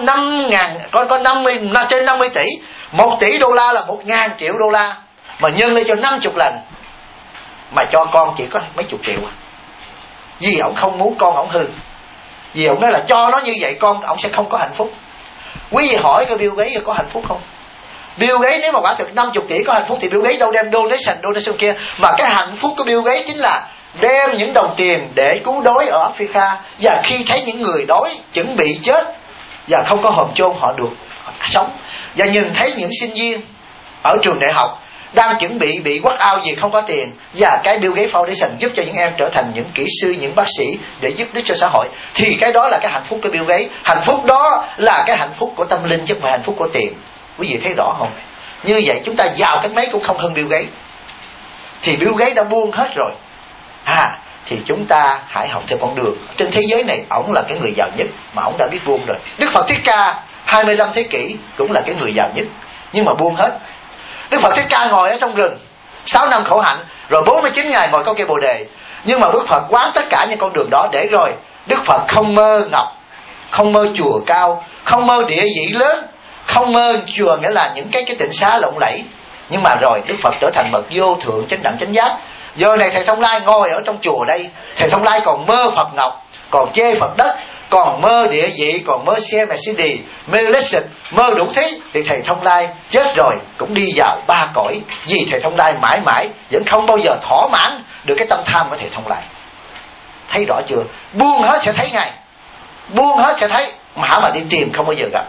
trên 50 tỷ. 1 tỷ đô la là 1.000 triệu đô la, mà nhân lên cho 50 lần, mà cho con chỉ có mấy chục triệu. Vì ông không muốn con ông hư. Vì ông nói là cho nó như vậy con ông sẽ không có hạnh phúc. Quý vị hỏi cái Bill Gates có hạnh phúc không? Bill Gates nếu mà quả thực 50 tỷ có hạnh phúc thì Bill Gates đâu đem donation kia. Mà cái hạnh phúc của Bill Gates chính là đem những đồng tiền để cứu đói ở Africa. Và khi thấy những người đói chuẩn bị chết và không có hòm chôn, họ được sống. Và nhìn thấy những sinh viên ở trường đại học đang chuẩn bị quất ao vì không có tiền, và cái Bill Gates Foundation giúp cho những em trở thành những kỹ sư, những bác sĩ để giúp ích cho xã hội, thì cái đó là cái hạnh phúc của Bill Gates. Hạnh phúc đó là cái hạnh phúc của tâm linh chứ không phải hạnh phúc của tiền. Quý vị thấy rõ không? Như vậy chúng ta giàu cách mấy cũng không hơn Bill Gates. Thì Bill Gates đã buông hết rồi. Thì chúng ta hãy học theo con đường. Trên thế giới này ổng là cái người giàu nhất mà ổng đã biết buông rồi. Đức Phật Thích Ca 25 thế kỷ cũng là cái người giàu nhất, nhưng mà buông hết. Đức Phật Thích Ca ngồi ở trong rừng 6 năm khổ hạnh, rồi 49 ngày ngồi có cây Bồ Đề. Nhưng mà Đức Phật quán tất cả những con đường đó để rồi Đức Phật không mơ ngọc, không mơ chùa cao, không mơ địa vị lớn, không mơ chùa nghĩa là những cái tịnh xá lộng lẫy. Nhưng mà rồi Đức Phật trở thành bậc vô thượng chánh đẳng chánh giác. Giờ này thầy Thông Lai ngồi ở trong chùa đây, thầy Thông Lai còn mơ Phật ngọc, còn chê Phật đất, còn mơ địa vị, còn mơ xe Mercedes, mơ Lexus, mơ đủ thứ. Thì thầy Thông Lai chết rồi cũng đi vào 3 cõi. Vì thầy Thông Lai mãi mãi vẫn không bao giờ thỏa mãn được cái tâm tham của thầy Thông Lai. Thấy rõ chưa? Buông hết sẽ thấy ngay, buông hết sẽ thấy, mà đi tìm không bao giờ gặp.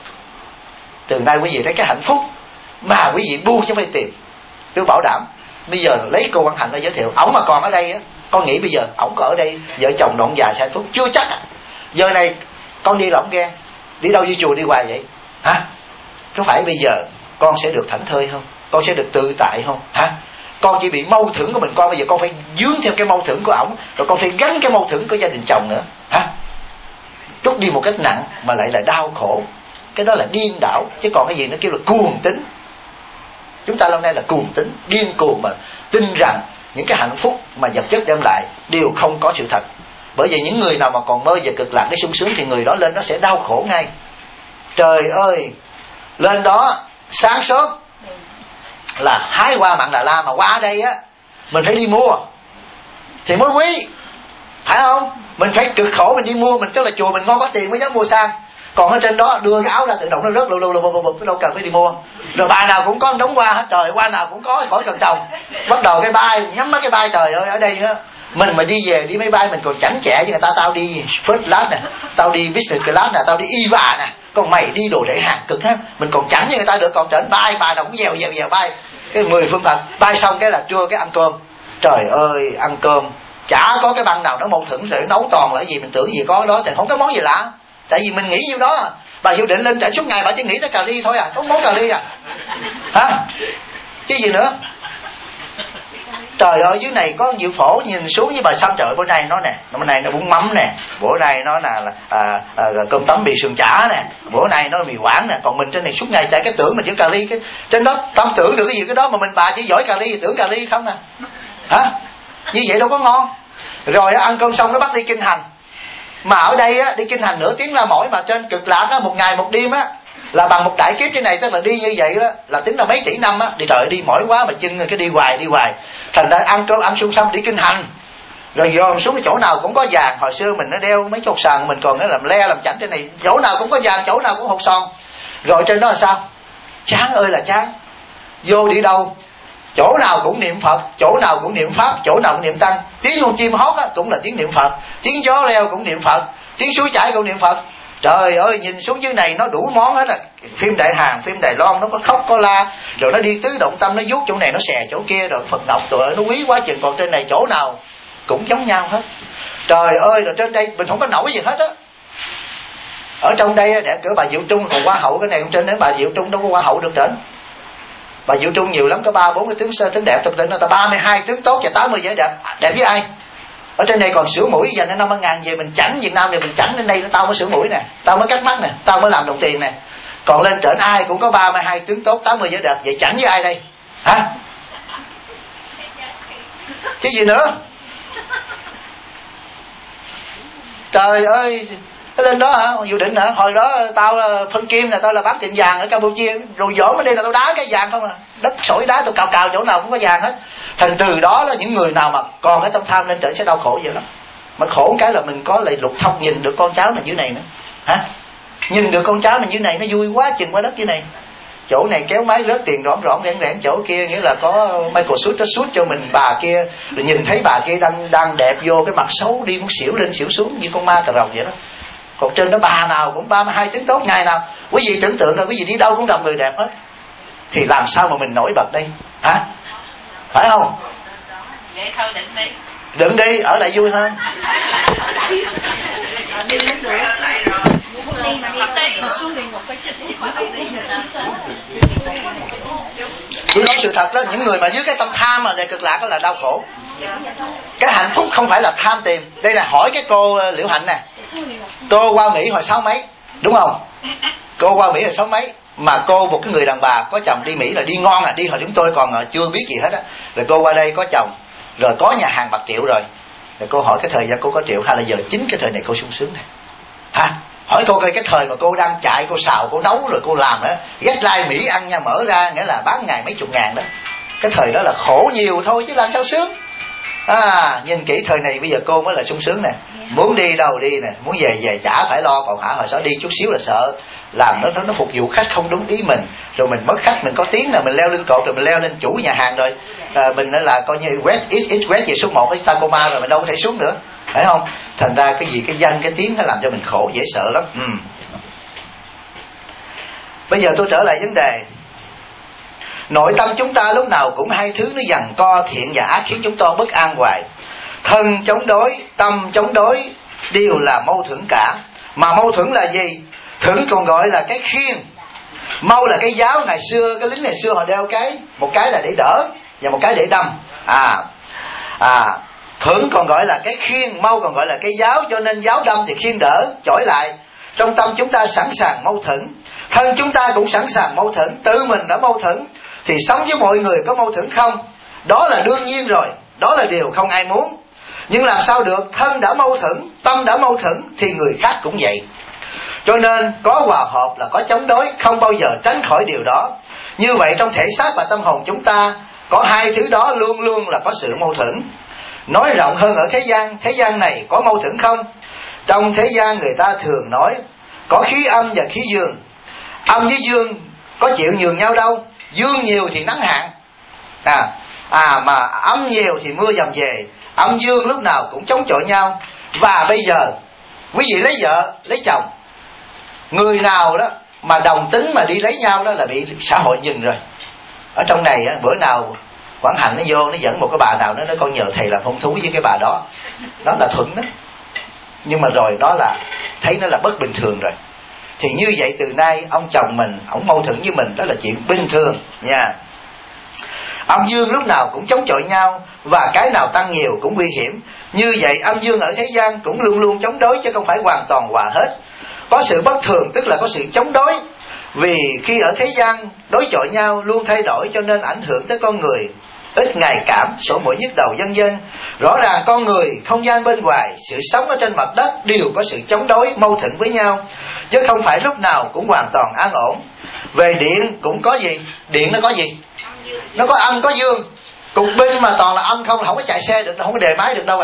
Từ nay quý vị thấy cái hạnh phúc mà quý vị buông chứ không phải tìm. Tôi bảo đảm. Bây giờ lấy cô Văn Hạnh ra giới thiệu, ổng mà còn ở đây á, con nghĩ bây giờ ổng có ở đây vợ chồng đoạn dài sẽ hạnh phúc chưa chắc. Giờ này con đi là ổng ghen, đi đâu đi chùa đi hoài vậy có phải bây giờ con sẽ được thảnh thơi không? Con sẽ được tự tại không? Con chỉ bị mâu thuẫn của mình, con bây giờ con phải dướng theo cái mâu thuẫn của ổng, rồi con phải gắn cái mâu thuẫn của gia đình chồng nữa. Trút đi một cách nặng mà lại là đau khổ. Cái đó là điên đảo, chứ còn cái gì nó kêu là cuồng tín. Chúng ta lâu nay là cuồng tín, điên cuồng mà tin rằng những cái hạnh phúc mà vật chất đem lại đều không có sự thật. Bởi vì những người nào mà còn mơ về cực lạc để sung sướng thì người đó lên nó sẽ đau khổ ngay. Trời ơi, lên đó sáng sớm là hái hoa Mặn Đà La, mà qua đây á mình phải đi mua thì mới quý, phải không? Mình phải cực khổ mình đi mua, mình tức là chùa mình ngon có tiền mới dám mua sang. Còn ở trên đó đưa cái áo ra tự động nó rớt lù đâu cần phải đi mua. Rồi bài nào cũng có đống hoa hết, trời, hoa nào cũng có, khỏi cần trồng. Bắt đầu cái bay, nhắm mắt cái bay, trời ơi, ở đây nữa mình mà đi về đi máy bay mình còn chảnh chẹ với người ta. Tao đi first class nè, tao đi business class nè, tao đi EVA nè, còn mày đi đồ để hàng cực á, mình còn chảnh với người ta được. Còn trên bay bài nào cũng dèo bay. Cái 10 phương Phật bay xong cái là trưa cái ăn cơm, trời ơi, ăn cơm chả có cái băng nào nó mâu thuẫn, rồi nấu toàn là cái gì mình tưởng gì có đó, thì không có món gì lạ. Tại vì mình nghĩ nhiêu đó à. Bà Diệu Định lên trển suốt ngày bà chỉ nghĩ tới cà ri thôi à, có món cà ri à hả, chứ gì nữa. Trời ơi, dưới này có Diệu Phổ nhìn xuống với bà Sâm, trời, bữa nay nó nè, bữa nay nó bún mắm nè, bữa nay nó là cơm tấm bì sườn chả nè, bữa nay nó mì Quảng nè. Còn mình trên này suốt ngày tại cái tưởng mình chỉ cà ri, cái trên đó tâm tưởng được cái gì cái đó, mà mình bà chỉ giỏi cà ri tưởng cà ri không à hả, như vậy đâu có ngon. Rồi ăn cơm xong nó bắt đi kinh hành. Mà ở đây á, đi kinh hành nửa tiếng ra mỗi, mà trên Cực Lạc á, 1 ngày 1 đêm á là bằng 1 đại kiếp. Cái này tức là đi như vậy đó là tính là mấy tỷ năm á. Đi trời, đi mỏi quá mà chân cái đi hoài. Thành ra ăn cơm ăn xong đi kinh hành, rồi dòm xuống cái chỗ nào cũng có vàng. Hồi xưa mình nó đeo mấy chốt sàn, mình còn nó làm le làm chảnh trên này, chỗ nào cũng có vàng, chỗ nào cũng hột son. Rồi trên đó là sao? Chán ơi là chán. Vô đi đâu chỗ nào cũng niệm Phật, chỗ nào cũng niệm Pháp, chỗ nào cũng niệm Tăng. Tiếng con chim hót á cũng là tiếng niệm Phật, tiếng gió leo cũng niệm Phật, tiếng suối chảy cũng niệm Phật. Trời ơi, nhìn xuống dưới này nó đủ món hết à. Phim Đại Hàn, phim Đài Loan nó có khóc có la, rồi nó đi tứ động tâm, nó vuốt chỗ này nó xè chỗ kia, rồi Phật Ngọc tụi nó quý quá chừng. Còn trên này chỗ nào cũng giống nhau hết. Trời ơi, rồi trên đây mình không có nổi gì hết á. Ở trong đây đẹp cỡ bà Diệu Trung, còn Hoa Hậu cái này cũng trên đến bà Diệu Trung đâu có Hoa Hậu được đến. Bà Diệu Trung nhiều lắm, có 3-4 cái tướng sơ tướng đẹp, thực lên nó ta 32 tướng tốt và 80 vẻ đẹp. Đẹp với ai? Ở trên đây còn sửa mũi dành đến 50.000 về mình chảnh Việt Nam này, mình chảnh lên đây tao mới sửa mũi nè, tao mới cắt mắt nè, tao mới làm đồng tiền nè. Còn lên trển ai cũng có 32 tướng tốt 80 vẻ đẹp, vậy chảnh với ai đây hả? Cái gì nữa? Trời ơi, cái lên đó hả? Dự định hả? Hồi đó tao phân kim nè, tao là bán tiệm vàng ở Campuchia, rồi dỗ ở đây là tao đá cái vàng không à, đất sỏi đá tao cào chỗ nào cũng có vàng hết. Thành từ đó là những người nào mà còn cái tâm tham lên trển sẽ đau khổ vậy lắm. Mà khổ cái là mình có lại lục thông nhìn được con cháu mình dưới này nữa hả? Nhìn được con cháu mình dưới này nó vui quá chừng qua đất dưới này. Chỗ này kéo máy rớt tiền rõn rẽn, chỗ kia nghĩa là có Michael Sút nó sút cho mình. Bà kia rồi nhìn thấy bà kia đang đẹp vô cái mặt xấu đi muốn xỉu lên xỉu xuống như con ma cà rồng vậy đó. Còn trên đó bà nào cũng 32 tướng tốt, ngày nào quý vị tưởng tượng là quý vị đi đâu cũng gặp người đẹp hết, thì làm sao mà mình nổi bật đây hả? Phải không? Vậy thôi đừng đi, ở lại vui hơn. Tôi nói sự thật đó, những người mà dưới cái tâm tham mà về Cực Lạc đó là đau khổ. Cái hạnh phúc không phải là tham tìm. Đây là hỏi cái cô Liễu Hạnh nè, cô qua Mỹ hồi 6 mấy đúng không? Cô qua Mỹ hồi 6 mấy, mà cô một cái người đàn bà có chồng đi Mỹ là đi ngon à, đi hồi chúng tôi còn chưa biết gì hết á. Rồi cô qua đây có chồng, rồi có nhà hàng bạc triệu rồi. Rồi cô hỏi cái thời gian cô có triệu hay là giờ chính cái thời này cô sung sướng này hả? Hỏi cô coi cái thời mà cô đang chạy, cô xào, cô nấu rồi cô làm đó, ghét lai Mỹ ăn nha, mở ra nghĩa là bán ngày mấy chục ngàn đó. Cái thời đó là khổ nhiều thôi chứ làm sao sướng. Nhìn kỹ thời này bây giờ cô mới là sung sướng nè. Muốn đi đâu đi nè, muốn về chả phải lo. Còn hả hồi đó đi chút xíu là sợ làm nó phục vụ khách không đúng ý mình, rồi mình mất khách, mình có tiếng là mình leo lên cột, rồi mình leo lên chủ nhà hàng rồi mình là coi như quét về số 1 cái Tacoma rồi mình đâu có thể xuống nữa, phải không? Thành ra cái gì cái danh cái tiếng nó làm cho mình khổ dễ sợ lắm. Bây giờ tôi trở lại vấn đề. Nội tâm chúng ta lúc nào cũng hai thứ nó giằng co, thiện và ác, khiến chúng ta bất an hoài. Thân chống đối, tâm chống đối đều là mâu thuẫn cả. Mà mâu thuẫn là gì? Thuẫn còn gọi là cái khiên, mâu là cái giáo. Ngày xưa cái lính ngày xưa họ đeo một cái là để đỡ và một cái để đâm. Thuẫn còn gọi là cái khiên, mâu còn gọi là cái giáo. Cho nên giáo đâm thì khiên đỡ, chổi lại. Trong tâm chúng ta sẵn sàng mâu thuẫn, thân chúng ta cũng sẵn sàng mâu thuẫn. Tự mình đã mâu thuẫn thì sống với mọi người có mâu thuẫn không? Đó là đương nhiên rồi, đó là điều không ai muốn. Nhưng làm sao được, thân đã mâu thuẫn, tâm đã mâu thuẫn thì người khác cũng vậy. Cho nên có hòa hợp là có chống đối, không bao giờ tránh khỏi điều đó. Như vậy trong thể xác và tâm hồn chúng ta có hai thứ đó luôn luôn là có sự mâu thuẫn. Nói rộng hơn ở thế gian này có mâu thuẫn không? Trong thế gian người ta thường nói có khí âm và khí dương. Âm với dương có chịu nhường nhau đâu. Dương nhiều thì nắng hạn, mà âm nhiều thì mưa dầm về. Âm dương lúc nào cũng chống chọi nhau. Và bây giờ quý vị lấy vợ lấy chồng, người nào đó mà đồng tính mà đi lấy nhau đó là bị xã hội nhìn rồi. Ở trong này á, bữa nào Quảng Hành nó vô, nó dẫn một cái bà nào nó nói con nhờ thầy làm hôn thú với cái bà đó, đó là thuận đó. Nhưng mà rồi đó là thấy nó là bất bình thường rồi. Thì như vậy từ nay ông chồng mình, ông mâu thuẫn với mình, đó là chuyện bình thường nha. Âm dương lúc nào cũng chống chọi nhau, và cái nào tăng nhiều cũng nguy hiểm. Như vậy âm dương ở thế gian cũng luôn luôn chống đối, chứ không phải hoàn toàn hòa hết. Có sự bất thường tức là có sự chống đối. Vì khi ở thế gian đối chọi nhau luôn thay đổi, cho nên ảnh hưởng tới con người. Ít ngày cảm, sổ mũi nhức đầu vân vân. Rõ ràng con người, không gian bên ngoài, sự sống ở trên mặt đất đều có sự chống đối, mâu thuẫn với nhau, chứ không phải lúc nào cũng hoàn toàn an ổn. Về điện cũng có gì? Điện nó có gì? Nó có âm có dương. Cục pin mà toàn là âm không có chạy xe được, không có đề máy được đâu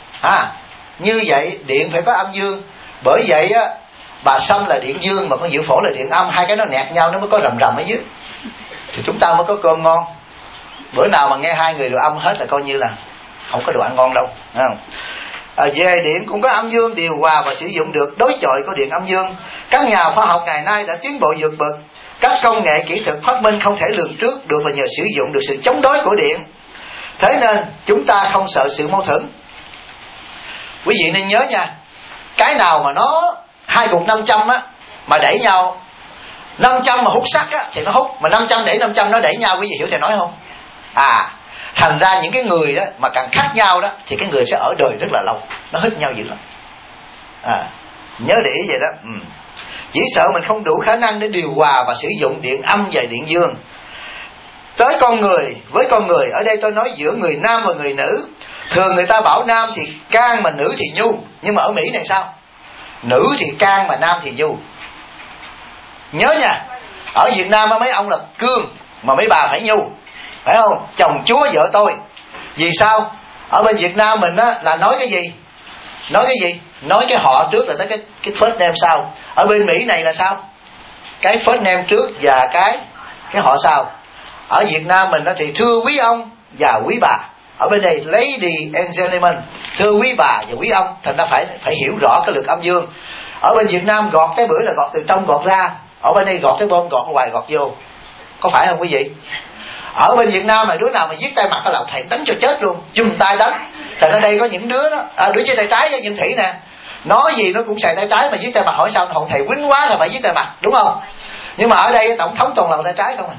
như vậy điện phải có âm dương. Bởi vậy á, bà Sâm là điện dương mà con Diệu Phổ là điện âm, hai cái nó nẹt nhau nó mới có rầm rầm ở dưới, thì chúng ta mới có cơm ngon. Bữa nào mà nghe hai người đồ âm hết là coi như là không có đồ ăn ngon đâu, thấy không? Về điện cũng có âm dương, điều hòa và sử dụng được đối chọi của điện âm dương. Các nhà khoa học ngày nay đã tiến bộ vượt bậc. Các công nghệ kỹ thuật phát minh không thể lường trước được, và nhờ sử dụng được sự chống đối của điện. Thế nên chúng ta không sợ sự mâu thuẫn. Quý vị nên nhớ nha, cái nào mà nó hai cục 500 á mà đẩy nhau, 500 mà hút sắt á thì nó hút, mà 500 đẩy 500 nó đẩy nhau, quý vị hiểu thầy nói không? Thành ra những cái người đó mà càng khác nhau đó thì cái người sẽ ở đời rất là lâu, nó hít nhau dữ lắm. Nhớ để ý vậy đó. Chỉ sợ mình không đủ khả năng để điều hòa và sử dụng điện âm và điện dương. Tới con người, với con người ở đây tôi nói giữa người nam và người nữ. Thường người ta bảo nam thì can mà nữ thì nhu, nhưng mà ở Mỹ này sao? Nữ thì can mà nam thì nhu. Nhớ nha, ở Việt Nam mấy ông là cương mà mấy bà phải nhu, phải không? Chồng chúa vợ tôi. Vì sao? Ở bên Việt Nam mình á là nói cái gì? Nói cái gì? Nói cái họ trước là tới cái first name sau. Ở bên Mỹ này là sao? Cái first name trước và cái họ sau. Ở Việt Nam mình đó thì thưa quý ông và quý bà. Ở bên đây lady and gentleman, thưa quý bà và quý ông. Thành ra phải hiểu rõ cái lực âm dương. Ở bên Việt Nam gọt cái bữa là gọt từ trong gọt ra, ở bên đây gọt cái bom gọt ngoài gọt vô. Có phải không quý vị? Ở bên Việt Nam là đứa nào mà giết tay mặt là thầy đánh cho chết luôn, chùm tay đánh. Thành ra đây có những đứa đó, đứa trên tay trái với Nhân Thủy nè, nói gì nó cũng xài tay trái, mà giết tay mặt hỏi sao hồn thầy quýnh quá là phải giết tay mặt, đúng không? Nhưng mà ở đây tổng thống toàn là tay trái không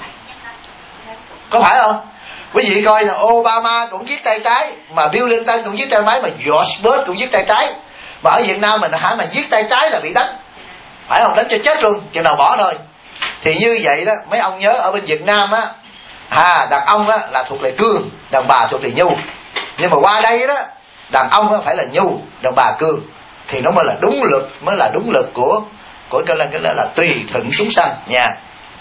có phải không? Quý vị coi là Obama cũng giết tay trái, mà Bill Clinton cũng giết tay trái, mà George Bush cũng giết tay trái. Mà ở Việt Nam mình mà giết tay trái là bị đánh, phải không? Đánh cho chết luôn, chừng nào bỏ thôi. Thì như vậy đó, mấy ông nhớ ở bên Việt Nam á, đàn ông á là thuộc về cương, đàn bà thuộc về nhu. Nhưng mà qua đây đó, đàn ông á phải là nhu, đàn bà cương, thì nó mới là đúng lực, của cái là tùy thuận chúng sanh nha.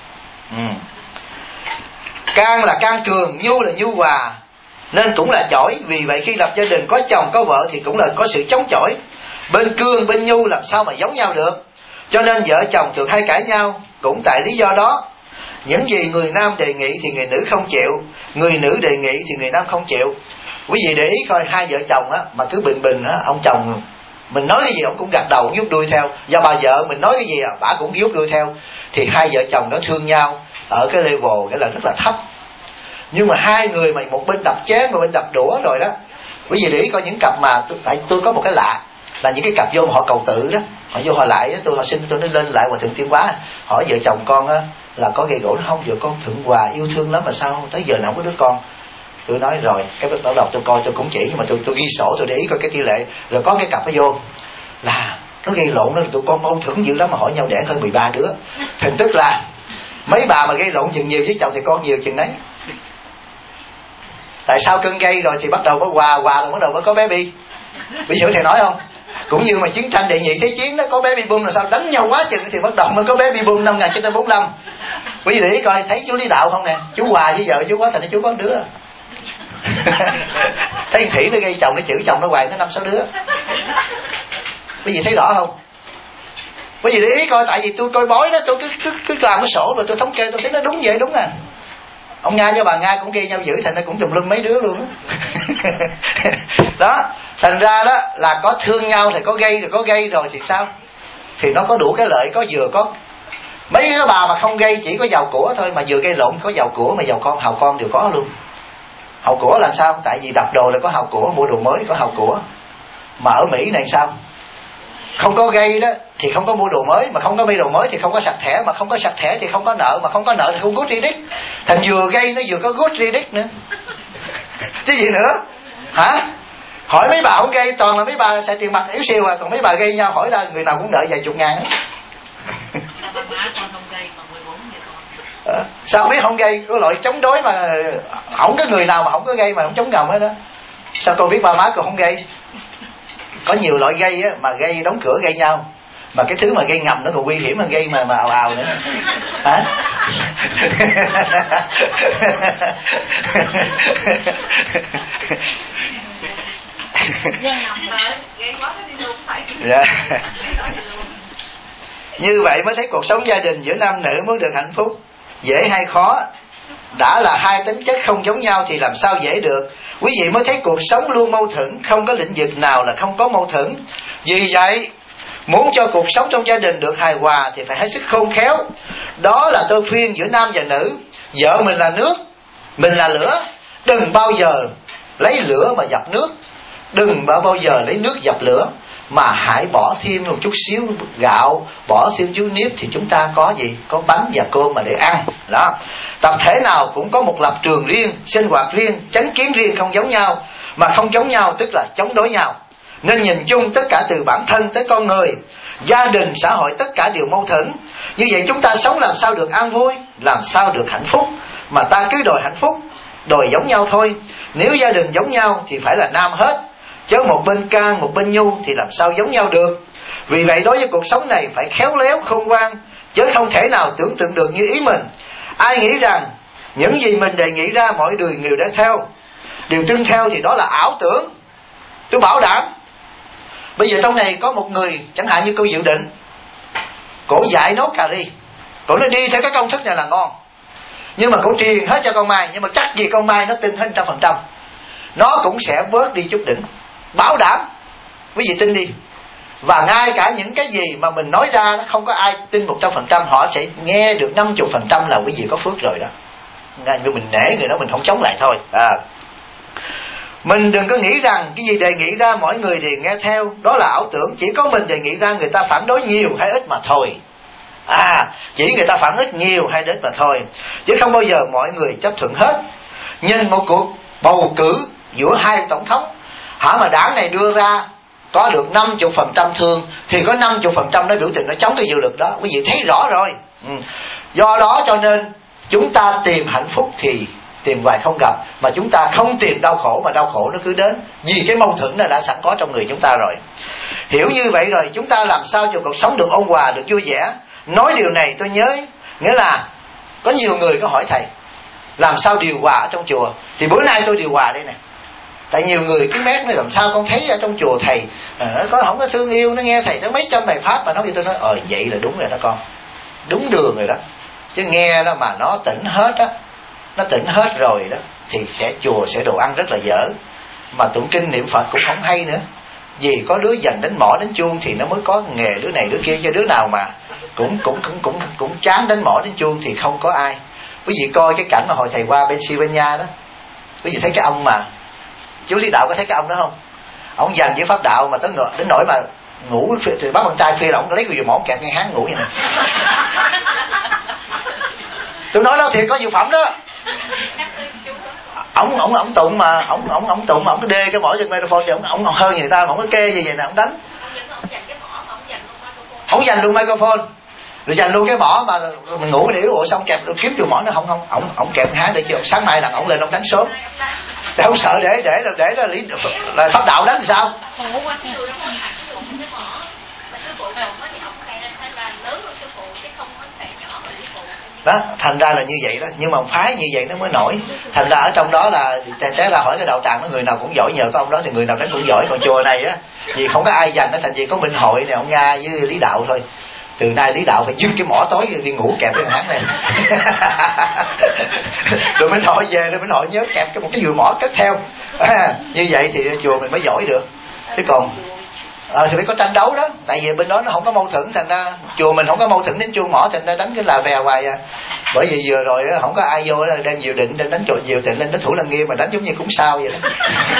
Can là can cường, nhu là nhu hòa, nên cũng là chổi. Vì vậy khi lập gia đình có chồng có vợ thì cũng là có sự chống chổi. Bên cương bên nhu làm sao mà giống nhau được. Cho nên vợ chồng thường hay cãi nhau cũng tại lý do đó. Những gì người nam đề nghị thì người nữ không chịu, người nữ đề nghị thì người nam không chịu. Quý vị để ý coi, hai vợ chồng á mà cứ bình á, ông chồng mình nói cái gì ông cũng gật đầu vuốt đuôi theo, và bà vợ mình nói cái gì bà cũng vuốt đuôi theo. Thì hai vợ chồng nó thương nhau ở cái level cái là rất là thấp. Nhưng mà hai người mà một bên đập chén, một bên đập đũa rồi đó. Quý vị để ý coi những cặp mà tôi có một cái lạ là những cái cặp vô mà họ cầu tự đó, họ vô họ lại tôi họ xin tôi nó lên lại Hòa Thượng Tiên Quá, hỏi vợ chồng con á là có gây gỗ nó không? Vợ con Thượng Hòa yêu thương lắm mà sao tới giờ nào có đứa con. Tôi nói rồi, cái bắt đầu tôi coi tôi cũng chỉ, nhưng mà tôi ghi sổ, tôi để ý coi cái tỷ lệ. Rồi có cái cặp nó vô là nó gây lộn, nó tụi con mâu thuẫn dữ lắm mà hỏi nhau đẻ hơn 13 đứa. Thành tức là mấy bà mà gây lộn chừng nhiều với chồng thì con nhiều chừng đấy. Tại sao cơn gây rồi thì bắt đầu có hòa rồi bắt đầu mới có baby. Ví dụ thầy nói không? Cũng như mà chiến tranh đệ nhị thế chiến đó, có baby boom là sao đánh nhau quá chừng thì bắt đầu mới có baby boom 1945. Quý vị để ý coi, thấy chú Lý Đạo không nè, chú hòa với vợ chú quá thành chú có đứa. Thấy Thủy nó gây chồng, nó chửi chồng nó hoài nó 5-6 đứa. Quý vị thấy rõ không? Bởi vì để ý coi, tại vì tôi coi bói đó, tôi cứ làm cái sổ rồi tôi thống kê, tôi thấy nó đúng vậy, đúng à. Ông Nga với bà Nga cũng gây nhau dữ, thành ra cũng tùm lum mấy đứa luôn đó. Đó, thành ra đó là có thương nhau thì có gây rồi thì sao? Thì nó có đủ cái lợi, có vừa có. Mấy cái bà mà không gây chỉ có giàu của thôi, mà vừa gây lộn có giàu của, mà giàu con hào con đều có luôn. Hào của là sao? Tại vì đập đồ là có hào của, mua đồ mới có hào của. Mà ở Mỹ này sao? Không có gây đó thì không có mua đồ mới, mà không có mua đồ mới thì không có sạch thẻ, mà không có sạch thẻ thì không có nợ, mà không có nợ thì không good credit. Thành vừa gây nó vừa có good credit nữa. Chứ gì nữa? Hả? Hỏi mấy bà không gây toàn là mấy bà xài tiền mặt yếu siêu à, còn mấy bà gây nhau hỏi ra người nào cũng nợ vài chục ngàn. Sao biết không gây? Có loại chống đối mà không có người nào mà không có gây mà không chống gồng hết đó. Sao cô biết ba má cô không gây? Có nhiều loại gây á, mà gây đóng cửa gây nhau, mà cái thứ mà gây ngầm nó còn nguy hiểm hơn gây mà ào ào nữa. Hả? Dạ. Như vậy mới thấy cuộc sống gia đình giữa nam nữ muốn được hạnh phúc dễ hay khó. Đã là hai tính chất không giống nhau thì làm sao dễ được. Quý vị mới thấy cuộc sống luôn mâu thuẫn, không có lĩnh vực nào là không có mâu thuẫn. Vì vậy muốn cho cuộc sống trong gia đình được hài hòa thì phải hết sức khôn khéo. Đó là tôi khuyên giữa nam và nữ. Vợ mình là nước, mình là lửa. Đừng bao giờ lấy lửa mà dập nước, đừng bao giờ lấy nước dập lửa, mà hãy bỏ thêm một chút xíu gạo, bỏ thêm chút nếp thì chúng ta có gì? Có bánh và cơm mà để ăn. Đó. Tập thể nào cũng có một lập trường riêng, sinh hoạt riêng, chánh kiến riêng, không giống nhau. Mà không giống nhau tức là chống đối nhau. Nên nhìn chung tất cả từ bản thân tới con người, gia đình, xã hội, tất cả đều mâu thuẫn. Như vậy chúng ta sống làm sao được an vui, làm sao được hạnh phúc, mà ta cứ đòi hạnh phúc, đòi giống nhau thôi. Nếu gia đình giống nhau thì phải là nam hết, chứ một bên can một bên nhu thì làm sao giống nhau được. Vì vậy đối với cuộc sống này phải khéo léo khôn ngoan, chứ không thể nào tưởng tượng được như ý mình. Ai nghĩ rằng những gì mình đề nghị ra mọi người đã theo, điều tương theo thì đó là ảo tưởng. Tôi bảo đảm. Bây giờ trong này có một người, chẳng hạn như cô Dự Định, cổ dạy nấu cà ri, cổ nói đi theo cái công thức này là ngon, nhưng mà cổ truyền hết cho con Mai, nhưng mà chắc gì con Mai nó tin hết 100%, nó cũng sẽ bớt đi chút đỉnh. Bảo đảm. Quý vị tin đi. Và ngay cả những cái gì mà mình nói ra nó không có ai tin 100%, họ sẽ nghe được 50% là quý vị có phước rồi đó. Ngay như mình nể người đó mình không chống lại thôi. Mình đừng có nghĩ rằng cái gì đề nghị ra mọi người đều nghe theo, đó là ảo tưởng. Chỉ có mình đề nghị ra người ta phản đối nhiều hay ít mà thôi. Chỉ người ta phản ít nhiều hay ít mà thôi, chứ không bao giờ mọi người chấp thuận hết. Nhìn một cuộc bầu cử giữa hai tổng thống, mà đảng này đưa ra có được 50% thương thì có 50% nó biểu tình nó chống cái dự luật đó. Quý vị thấy rõ rồi. Do đó cho nên chúng ta tìm hạnh phúc thì tìm hoài không gặp, mà chúng ta không tìm đau khổ mà đau khổ nó cứ đến, vì cái mâu thuẫn nó đã sẵn có trong người chúng ta rồi. Hiểu như vậy rồi chúng ta làm sao cho cuộc sống được ôn hòa, được vui vẻ. Nói điều này tôi nhớ, nghĩa là có nhiều người có hỏi thầy làm sao điều hòa ở trong chùa, thì bữa nay tôi điều hòa đây nè. Tại nhiều người cứ mét nói làm sao con thấy ở trong chùa thầy có không có thương yêu, nó nghe thầy nó mấy trăm bài pháp mà nó thì tôi nói vậy là đúng rồi đó con, đúng đường rồi đó. Chứ nghe đó mà nó tỉnh hết á, nó tỉnh hết rồi đó thì chùa sẽ đồ ăn rất là dở, mà tụng kinh niệm Phật cũng không hay nữa. Vì có đứa dành đánh mõ đánh chuông thì nó mới có nghề, đứa này đứa kia, cho đứa nào mà cũng chán đánh mõ đánh chuông thì không có ai. Quý vị coi cái cảnh mà hồi thầy qua Pennsylvania đó, quý vị thấy cái ông mà chú Lý Đạo có thấy cái ông đó không? Ông dành với pháp đạo mà đến nỗi mà ngủ thì bắt con trai phê là ông lấy cái dùi mỏ kẹt ngay háng ngủ vậy nè. Tôi nói đó thiệt, có dược phẩm đó. Ông tụng mà ông tụng mà ông cứ đê cái mỏ trên microphone thì ông hơn người ta mà ông có kê gì vậy nè, ông đánh. Ông dành luôn microphone, rồi dành luôn cái mỏ mà mình ngủ cái điểu xong kẹp kiếm chùi mỏ nó không, ông kẹp há để cho sáng mai là ông lên ông đánh sớm. Để không sợ để là pháp đạo đánh thì sao? Đó, thành ra là như vậy đó. Nhưng mà phái như vậy nó mới nổi. Thành ra ở trong đó là té ra hỏi cái đạo tràng đó, người nào cũng giỏi, nhờ có ông đó thì người nào đánh cũng giỏi. Còn chùa này á, vì không có ai giành nó, thành vì có Minh Hội này, ông Nga với Lý Đạo thôi. từ nay Lý Đạo phải dưng cái mỏ tối đi ngủ kẹp cái hãng này. Rồi mình hỏi về, rồi mình hỏi nhớ kẹp một cái dùi mỏ cất theo. Như vậy thì chùa mình mới giỏi được. Chứ còn thì phải có tranh đấu đó, tại vì bên đó nó không có mâu thuẫn, thành ra chùa mình không có mâu thuẫn đến chuông mỏ, thành ra đánh cái là vè hoài à. Bởi vì vừa rồi không có ai vô đem Diệu Định đánh chỗ Diệu Định lên, nó Thủ Lăng Nghiêm mà đánh giống như cũng sao vậy đó.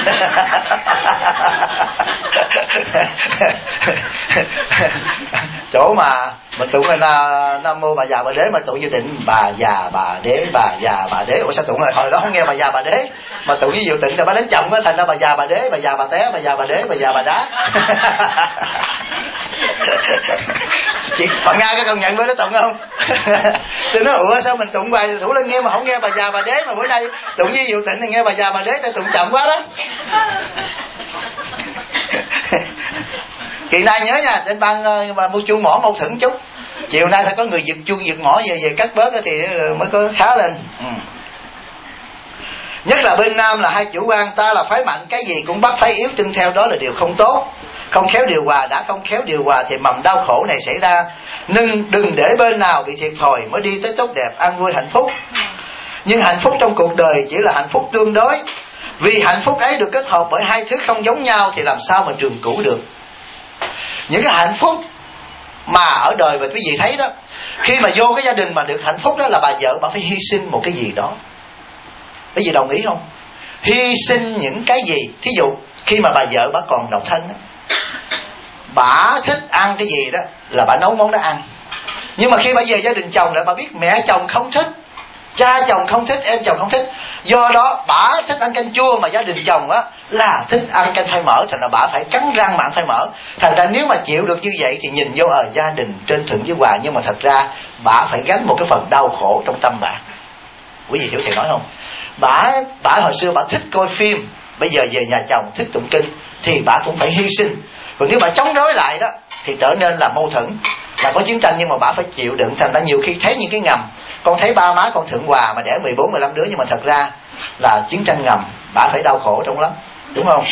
Chỗ mà mình tụng là Nam Mô Bà Già Bà Đế mà tụng Diệu Định bà già bà đế, bà già bà đế. Ủa sao tụng rồi hồi đó không nghe bà già bà đế mà tụng với Diệu Định là bà đánh chồng á, thành ra bà già bà đế, bà già bà té, bà già bà đế, bà già bà đá. Chị bạn Nga có công nhận với nó tụng không? Tôi nói ủa sao mình tụng bài Thủ Lăng Nghiêm mà không nghe bà già bà đế, mà bữa nay tụng với Diệu Tịnh thì nghe bà già bà đế, ta tụng chậm quá đó. Kỳ nay nhớ nha, trên ban mà mua chuông mỏ mâu thuẫn chút, chiều nay phải có người giật chuông giật mỏ về cắt bớt thì mới có khá lên. Nhất là bên Nam là hai chủ quan, ta là phái mạnh, cái gì cũng bắt phái yếu tuân theo, đó là điều không tốt. Không khéo điều hòa, đã không khéo điều hòa thì mầm đau khổ này xảy ra. Nhưng đừng để bên nào bị thiệt thòi mới đi tới tốt đẹp, an vui, hạnh phúc. Nhưng hạnh phúc trong cuộc đời chỉ là hạnh phúc tương đối. Vì hạnh phúc ấy được kết hợp bởi hai thứ không giống nhau thì làm sao mà trường cửu được. Những cái hạnh phúc mà ở đời mà quý vị thấy đó, khi mà vô cái gia đình mà được hạnh phúc đó là bà vợ bà phải hy sinh một cái gì đó. Quý vị đồng ý không? Hy sinh những cái gì? Thí dụ khi mà bà vợ bà còn độc thân đó, bà thích ăn cái gì đó là bà nấu món đó ăn. Nhưng mà khi bà về gia đình chồng lại bà biết mẹ chồng không thích, cha chồng không thích, em chồng không thích, do đó bà thích ăn canh chua mà gia đình chồng á là thích ăn canh phai mỡ, thành ra bà phải cắn răng mà ăn phai mỡ. Thành ra nếu mà chịu được như vậy thì nhìn vô gia đình trên thuận với hòa, nhưng mà thật ra bà phải gánh một cái phần đau khổ trong tâm bà. Quý vị hiểu thầy nói không? Bà hồi xưa bà thích coi phim, bây giờ về nhà chồng thích tụng kinh thì bà cũng phải hy sinh. Còn nếu bà chống đối lại đó thì trở nên là mâu thuẫn, là có chiến tranh, nhưng mà bà phải chịu đựng. Thành ra nhiều khi thấy những cái ngầm, con thấy ba má con thượng hòa mà đẻ 14-15 đứa, nhưng mà thật ra là chiến tranh ngầm, bà phải đau khổ trong lắm, đúng không?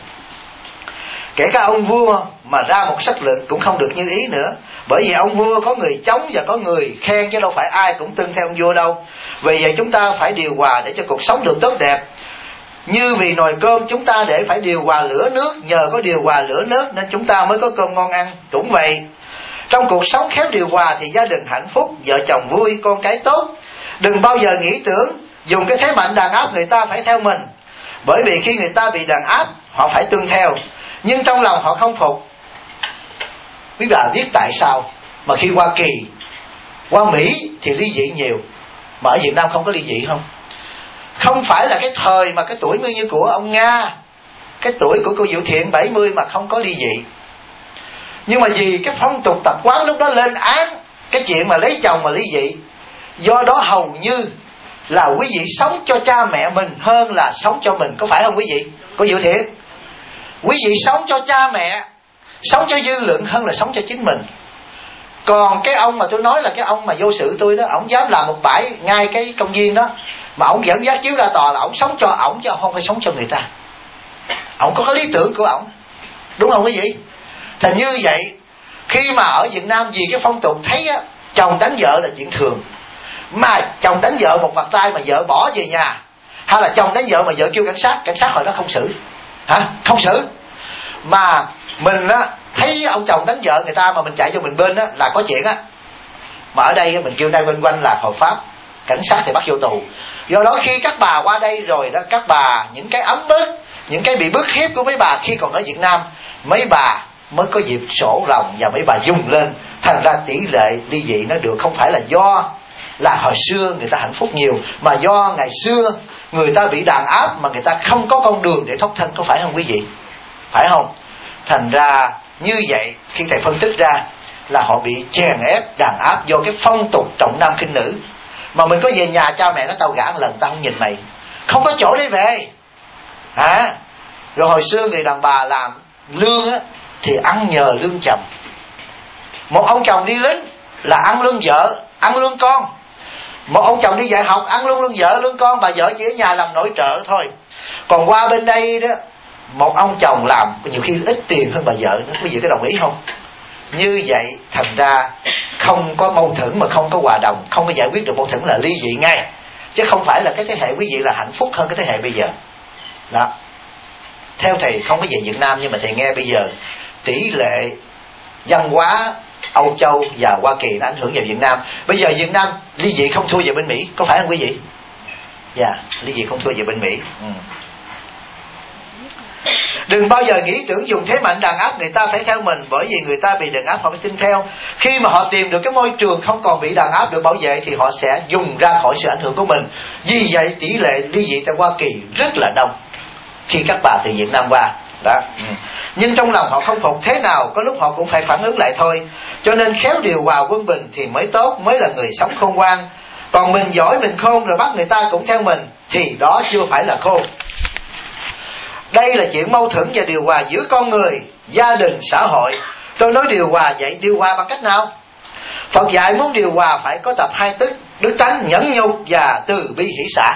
Kể cả ông vua mà ra một sắc lực cũng không được như ý nữa, bởi vì ông vua có người chống và có người khen, chứ đâu phải ai cũng tuân theo ông vua đâu. Vì vậy chúng ta phải điều hòa để cho cuộc sống được tốt đẹp. Như vì nồi cơm chúng ta để phải điều hòa lửa nước, nhờ có điều hòa lửa nước nên chúng ta mới có cơm ngon ăn. Cũng vậy, trong cuộc sống khéo điều hòa thì gia đình hạnh phúc, vợ chồng vui, con cái tốt. Đừng bao giờ nghĩ tưởng dùng cái thế mạnh đàn áp người ta phải theo mình, bởi vì khi người ta bị đàn áp họ phải tuân theo, nhưng trong lòng họ không phục. Quý bà biết tại sao mà khi Hoa Kỳ, qua Mỹ thì ly dị nhiều, mà ở Việt Nam không có ly dị không? Không phải là cái thời mà cái tuổi như của ông Nga, cái tuổi của cô Diệu Thiện 70 mà không có ly dị. Nhưng mà vì cái phong tục tập quán lúc đó lên án cái chuyện mà lấy chồng mà ly dị, do đó hầu như là quý vị sống cho cha mẹ mình hơn là sống cho mình, có phải không quý vị? Cô Diệu Thiện, quý vị sống cho cha mẹ, sống cho dư luận hơn là sống cho chính mình. Còn cái ông mà tôi nói là cái ông mà vô sự tôi đó, ổng dám làm một bãi ngay cái công viên đó, mà ổng dẫn giác chiếu ra tòa là ổng sống cho ổng chứ không phải sống cho người ta. Ổng có cái lý tưởng của ổng, đúng không quý vị? Thì như vậy, khi mà ở Việt Nam vì cái phong tục thấy á, chồng đánh vợ là chuyện thường, mà chồng đánh vợ một bàn tay mà vợ bỏ về nhà, hay là chồng đánh vợ mà vợ kêu cảnh sát hồi đó không xử, không xử. Mà mình á thấy ông chồng đánh vợ người ta mà mình chạy cho mình bên á là có chuyện á. Mà ở đây mình kêu đây quanh quanh là hợp pháp, cảnh sát thì bắt vô tù. Do đó khi các bà qua đây rồi đó, các bà những cái ấm ức, những cái bị bức hiếp của mấy bà khi còn ở Việt Nam, mấy bà mới có dịp sổ rồng và mấy bà dùng lên. Thành ra tỷ lệ ly dị nó được, không phải là do là hồi xưa người ta hạnh phúc nhiều, mà do ngày xưa người ta bị đàn áp mà người ta không có con đường để thoát thân, có phải không quý vị? Phải không? Thành ra như vậy khi thầy phân tích ra là họ bị chèn ép, đàn áp do cái phong tục trọng nam khinh nữ. Mà mình có về nhà cha mẹ nó tao gả một lần tao không nhìn mày, không có chỗ để về. Rồi hồi xưa người đàn bà làm lương á thì ăn nhờ lương chồng. Một ông chồng đi lính là ăn lương vợ, ăn lương con. Một ông chồng đi dạy học ăn luôn lương vợ, lương con, bà vợ chỉ ở nhà làm nội trợ thôi. Còn qua bên đây đó, một ông chồng làm nhiều khi ít tiền hơn bà vợ nữa. Quý vị có đồng ý không? Như vậy thành ra không có mâu thuẫn mà không có hòa đồng, không có giải quyết được mâu thuẫn là ly dị ngay. Chứ không phải là cái thế hệ quý vị là hạnh phúc hơn cái thế hệ bây giờ. Đó. Theo thầy không có về Việt Nam, nhưng mà thầy nghe bây giờ tỷ lệ văn hóa Âu Châu và Hoa Kỳ nó ảnh hưởng vào Việt Nam. Bây giờ Việt Nam ly dị không thua về bên Mỹ, có phải không quý vị? Dạ, ly dị không thua về bên Mỹ. Đừng bao giờ nghĩ tưởng dùng thế mạnh đàn áp người ta phải theo mình, bởi vì người ta bị đàn áp họ phải tin theo. Khi mà họ tìm được cái môi trường không còn bị đàn áp được bảo vệ thì họ sẽ dùng ra khỏi sự ảnh hưởng của mình. Vì vậy tỷ lệ ly dị tại Hoa Kỳ rất là đông khi các bà từ Việt Nam qua. Đó. Nhưng trong lòng họ không phục, thế nào có lúc họ cũng phải phản ứng lại thôi. Cho nên khéo điều hòa quân bình thì mới tốt, mới là người sống khôn ngoan. Còn mình giỏi mình khôn rồi bắt người ta cũng theo mình thì đó chưa phải là khôn. Đây là chuyện mâu thuẫn và điều hòa giữa con người, gia đình, xã hội. Tôi nói điều hòa, vậy điều hòa bằng cách nào? Phật dạy muốn điều hòa phải có tập 2 tức: đức tánh, nhẫn nhục và từ bi hỷ xả.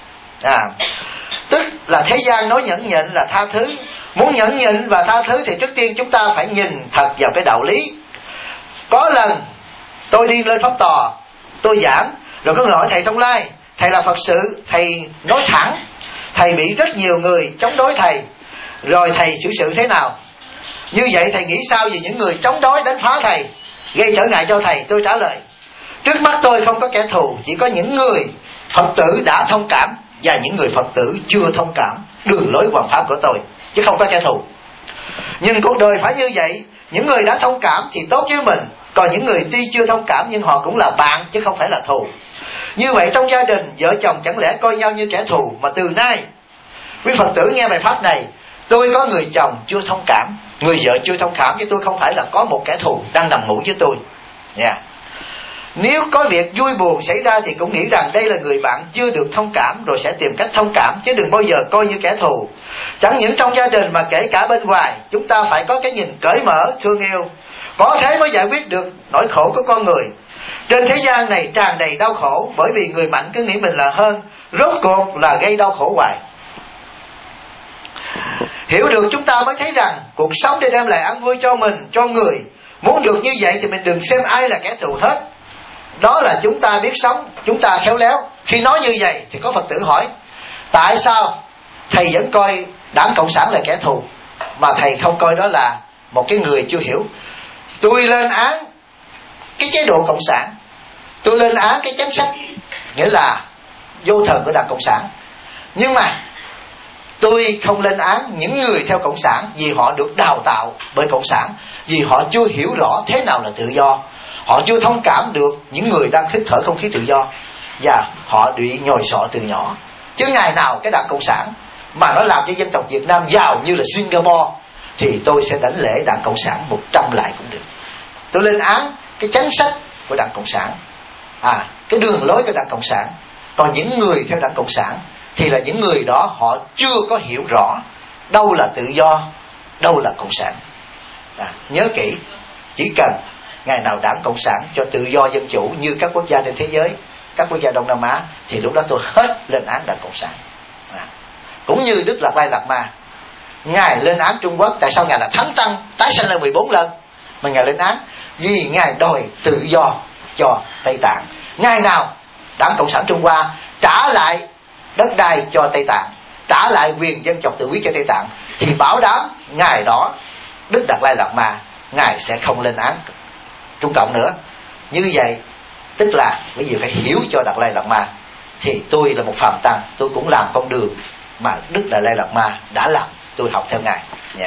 Tức là thế gian nói nhẫn nhịn là tha thứ. Muốn nhẫn nhịn và tha thứ thì trước tiên chúng ta phải nhìn thật vào cái đạo lý. Có lần tôi đi lên pháp tòa, tôi giảng, rồi có người hỏi thầy Thông Lai, thầy là Phật sự, thầy nói thẳng, thầy bị rất nhiều người chống đối thầy, rồi thầy xử sự thế nào? Như vậy thầy nghĩ sao về những người chống đối đánh phá thầy, gây trở ngại cho thầy? Tôi trả lời, trước mắt tôi không có kẻ thù, chỉ có những người Phật tử đã thông cảm và những người Phật tử chưa thông cảm đường lối hoàn pháp của tôi, chứ không có kẻ thù. Nhưng cuộc đời phải như vậy, những người đã thông cảm thì tốt với mình, còn những người tuy chưa thông cảm nhưng họ cũng là bạn chứ không phải là thù. Như vậy trong gia đình, vợ chồng chẳng lẽ coi nhau như kẻ thù? Mà từ nay quý Phật tử nghe bài pháp này, tôi có người chồng chưa thông cảm, người vợ chưa thông cảm, chứ tôi không phải là có một kẻ thù đang nằm ngủ với tôi. Nếu có việc vui buồn xảy ra thì cũng nghĩ rằng đây là người bạn chưa được thông cảm, rồi sẽ tìm cách thông cảm, chứ đừng bao giờ coi như kẻ thù. Chẳng những trong gia đình mà kể cả bên ngoài, chúng ta phải có cái nhìn cởi mở, thương yêu. Có thế mới giải quyết được nỗi khổ của con người. Trên thế gian này tràn đầy đau khổ, bởi vì người mạnh cứ nghĩ mình là hơn, rốt cuộc là gây đau khổ hoài. Hiểu được chúng ta mới thấy rằng cuộc sống để đem lại an vui cho mình, cho người. Muốn được như vậy thì mình đừng xem ai là kẻ thù hết. Đó là chúng ta biết sống, chúng ta khéo léo. Khi nói như vậy thì có Phật tử hỏi, tại sao thầy vẫn coi Đảng Cộng sản là kẻ thù, mà thầy không coi đó là một cái người chưa hiểu? Tôi lên án cái chế độ Cộng sản, tôi lên án cái chính sách, nghĩa là vô thần của Đảng Cộng sản. Nhưng mà tôi không lên án những người theo Cộng sản, vì họ được đào tạo bởi Cộng sản, vì họ chưa hiểu rõ thế nào là tự do. Họ chưa thông cảm được những người đang hít thở không khí tự do, và họ bị nhồi sọ từ nhỏ. Chứ ngày nào cái Đảng Cộng sản mà nó làm cho dân tộc Việt Nam giàu như là Singapore thì tôi sẽ đảnh lễ Đảng Cộng sản 100 lại cũng được. Tôi lên án cái chính sách của Đảng Cộng sản, cái đường lối của Đảng Cộng sản. Còn những người theo Đảng Cộng sản thì là những người đó họ chưa có hiểu rõ đâu là tự do, đâu là Cộng sản. Nhớ kỹ, chỉ cần ngày nào Đảng Cộng sản cho tự do dân chủ như các quốc gia trên thế giới, các quốc gia Đông Nam Á, thì lúc đó tôi hết lên án Đảng Cộng sản. Cũng như Đức Đạt Lai Lạt Ma, Ngài lên án Trung Quốc. Tại sao Ngài là Thánh Tăng tái sanh lên 14 lần mà Ngài lên án? Vì Ngài đòi tự do cho Tây Tạng. Ngày nào Đảng Cộng sản Trung Hoa trả lại đất đai cho Tây Tạng, trả lại quyền dân tộc tự quyết cho Tây Tạng, thì bảo đảm ngày đó Đức Đạt Lai Lạt Ma Ngài sẽ không lên án Trung Cộng nữa. Như vậy tức là quý vị phải hiểu cho Đạt Lai Lạt Ma, thì tôi là một phàm tăng, tôi cũng làm con đường mà Đức Đạt Lai Lạt Ma đã làm, tôi học theo Ngài.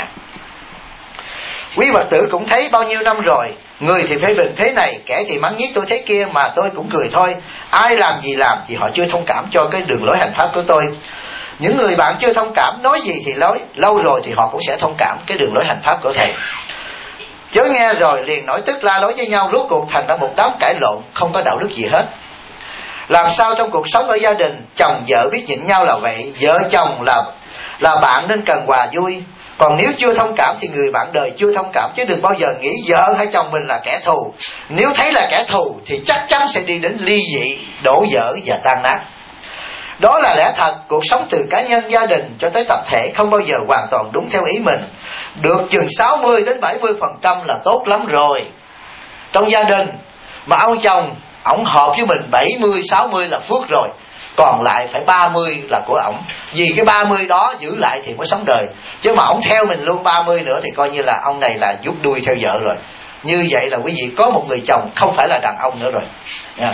Quý Phật tử cũng thấy bao nhiêu năm rồi, người thì phê bình thế này, kẻ thì mắng nhiếc tôi thế kia, mà tôi cũng cười thôi. Ai làm gì làm thì họ chưa thông cảm cho cái đường lối hành pháp của tôi. Những người bạn chưa thông cảm, nói gì thì nói, lâu rồi thì họ cũng sẽ thông cảm cái đường lối hành pháp của thầy. Chớ nghe rồi liền nổi tức la lối với nhau, rốt cuộc thành ra một đám cãi lộn, không có đạo đức gì hết. Làm sao trong cuộc sống ở gia đình, chồng vợ biết nhịn nhau là vậy, vợ chồng là bạn nên cần hòa vui. Còn nếu chưa thông cảm thì người bạn đời chưa thông cảm, chứ đừng bao giờ nghĩ vợ hay chồng mình là kẻ thù. Nếu thấy là kẻ thù thì chắc chắn sẽ đi đến ly dị, đổ vỡ và tan nát. Đó là lẽ thật, cuộc sống từ cá nhân, gia đình cho tới tập thể không bao giờ hoàn toàn đúng theo ý mình. Được chừng 60 đến 70% là tốt lắm rồi. Trong gia đình, Mà ông chồng ổng hợp với mình 70, 60 là phước rồi, còn lại phải 30 là của ổng. Vì cái 30 đó giữ lại thì mới sống đời. Chứ mà ổng theo mình luôn 30 nữa thì coi như là ông này là rút đuôi theo vợ rồi. Như vậy là quý vị có một người chồng không phải là đàn ông nữa rồi nha.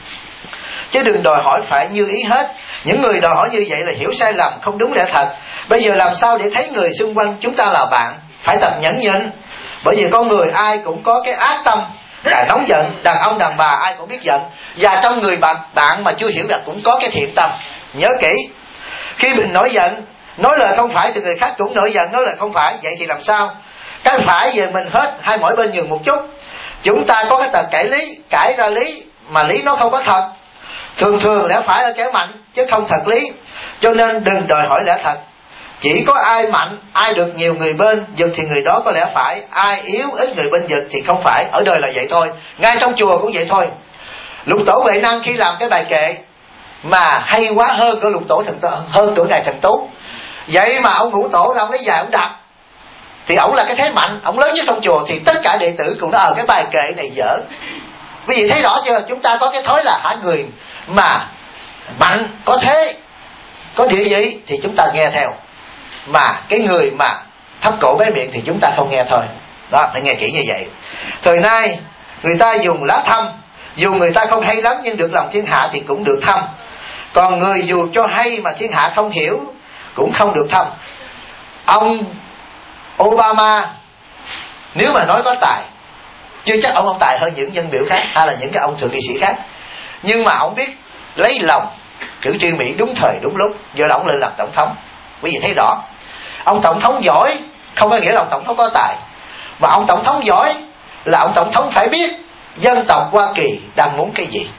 Chứ đừng đòi hỏi phải như ý hết. Những người đòi hỏi như vậy là hiểu sai lầm, không đúng lẽ thật. Bây giờ làm sao để thấy người xung quanh chúng ta là bạn? Phải tập nhẫn nhịn. Bởi vì con người ai cũng có cái ác tâm là nóng giận. Đàn ông đàn bà ai cũng biết giận. Và trong người bạn mà chưa hiểu là cũng có cái thiện tâm. Nhớ kỹ, khi mình nổi giận, nói lời không phải thì người khác cũng nổi giận nói lời không phải. Vậy thì làm sao? Cái phải về mình hết, hai mỗi bên nhường một chút. Chúng ta có cái tật cãi lý, cãi ra lý mà lý nó không có thật. Thường lẽ phải ở kẻ mạnh chứ không thật lý. Cho nên đừng đòi hỏi lẽ thật. Chỉ có ai mạnh, ai được nhiều người bên giật thì người đó có lẽ phải. Ai yếu ít người bên giật thì không phải. Ở đời là vậy thôi. Ngay trong chùa cũng vậy thôi. Lục Tổ Huệ Năng khi làm cái bài kệ mà hay quá hơn của Lục Tổ hơn của Ngài Thần Tú. Vậy mà ông Ngũ Tổ ra ông lấy dài ông đạp, thì ổng là cái thế mạnh, ổng lớn nhất trong chùa, thì tất cả đệ tử cũng nói cái bài kệ này dở. Quý vị thấy rõ chưa? Chúng ta có cái thói là người mà mạnh, có thế, có địa vị thì chúng ta nghe theo. Mà cái người mà thấp cổ bé miệng thì chúng ta không nghe thôi. Đó, phải nghe kỹ như vậy. Thời nay người ta dùng lá thăm, dù người ta không hay lắm nhưng được lòng thiên hạ thì cũng được thăm. Còn người dù cho hay mà thiên hạ không hiểu cũng không được thăm. Ông Obama nếu mà nói có tài, chưa chắc ông tài hơn những dân biểu khác hay là những cái ông thượng nghị sĩ khác. Nhưng mà ông biết lấy lòng cử tri Mỹ đúng thời đúng lúc, do đó ông lên làm tổng thống. Quý vị thấy rõ, ông tổng thống giỏi không có nghĩa là ông tổng thống có tài, mà ông tổng thống giỏi là ông tổng thống phải biết dân tộc Hoa Kỳ đang muốn cái gì.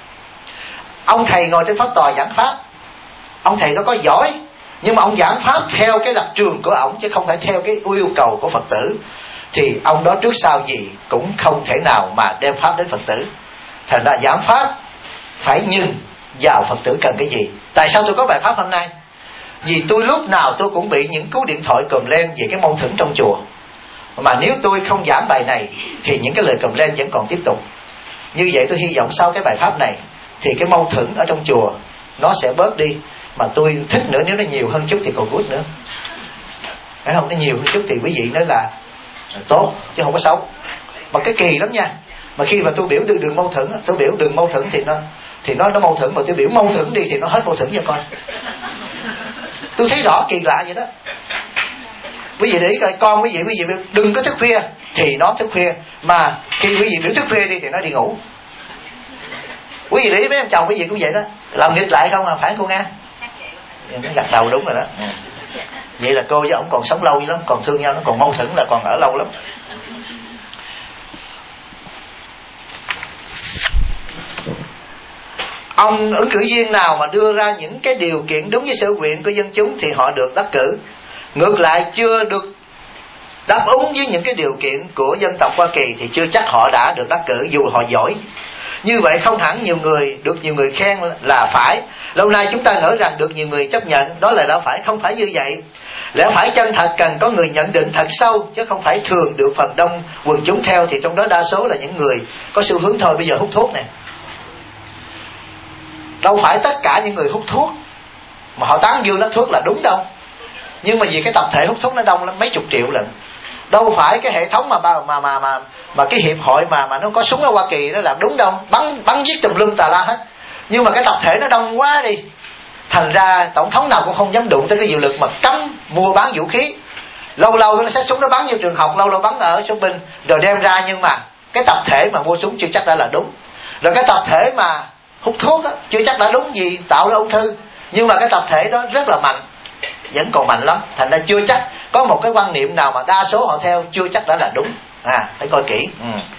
Ông thầy ngồi trên pháp tòa giảng pháp, ông thầy đó có giỏi nhưng mà ông giảng pháp theo cái lập trường của ông chứ không phải theo cái yêu cầu của Phật tử, thì ông đó trước sau gì cũng không thể nào mà đem pháp đến Phật tử. Thành ra giảng pháp phải nhìn vào Phật tử cần cái gì. Tại sao tôi có bài pháp hôm nay? Vì tôi lúc nào tôi cũng bị những cú điện thoại cùm lên về cái mâu thuẫn trong chùa. Mà nếu tôi không giảng bài này thì những cái lời cùm lên vẫn còn tiếp tục. Như vậy tôi hy vọng sau cái bài pháp này thì cái mâu thuẫn ở trong chùa nó sẽ bớt đi. Mà tôi thích nữa nếu nó nhiều hơn chút thì còn good nữa. Phải không? Nó nhiều hơn chút thì quý vị nói là tốt chứ không có xấu. Mà cái kỳ lắm nha. Mà khi mà tôi biểu đường mâu thuẫn, tôi biểu đường mâu thuẫn thì nó mâu thuẫn, mà tôi biểu mâu thuẫn đi thì nó hết mâu thuẫn cho coi. Tôi thấy rõ kỳ lạ vậy đó. Quý vị để ý coi, con quý vị đừng có thức khuya thì nó thức khuya, mà khi quý vị biểu thức khuya đi thì nó đi ngủ. Quý vị để ý mấy ông chồng quý vị cũng vậy đó, làm nghịch lại không à, phải cô Nga? Nó gật đầu đúng rồi đó. Vậy là cô với ổng còn sống lâu lắm, còn thương nhau, nó còn mâu thuẫn là còn ở lâu lắm. Ông ứng cử viên nào mà đưa ra những cái điều kiện đúng với sở nguyện của dân chúng thì họ được đắc cử. Ngược lại chưa được đáp ứng với những cái điều kiện của dân tộc Hoa Kỳ thì chưa chắc họ đã được đắc cử dù họ giỏi. Như vậy không hẳn nhiều người khen là phải. Lâu nay chúng ta ngỡ rằng được nhiều người chấp nhận, đó là lẽ phải, không phải như vậy. Lẽ phải chân thật cần có người nhận định thật sâu, chứ không phải thường được phần đông quần chúng theo, thì trong đó đa số là những người có xu hướng thôi. Bây giờ hút thuốc này, đâu phải tất cả những người hút thuốc mà họ tán dương nó thuốc là đúng đâu. Nhưng mà vì cái tập thể hút thuốc nó đông lắm, mấy chục triệu lần. Đâu phải cái hệ thống mà cái hiệp hội mà nó có súng ở Hoa Kỳ nó làm đúng đâu, bắn giết tùm lum tà la hết. Nhưng mà cái tập thể nó đông quá đi, thành ra tổng thống nào cũng không dám đụng tới cái hiệu lực mà cấm mua bán vũ khí. Lâu lâu nó xách súng nó bắn vô trường học, lâu lâu bắn ở shopping rồi đem ra. Nhưng mà cái tập thể mà mua súng chưa chắc đã là đúng. Rồi cái tập thể mà hút thuốc đó, chưa chắc đã đúng gì tạo ra ung thư. Nhưng mà cái tập thể đó rất là mạnh, vẫn còn mạnh lắm. Thành ra chưa chắc có một cái quan niệm nào mà đa số họ theo chưa chắc đã là đúng. Phải coi kỹ.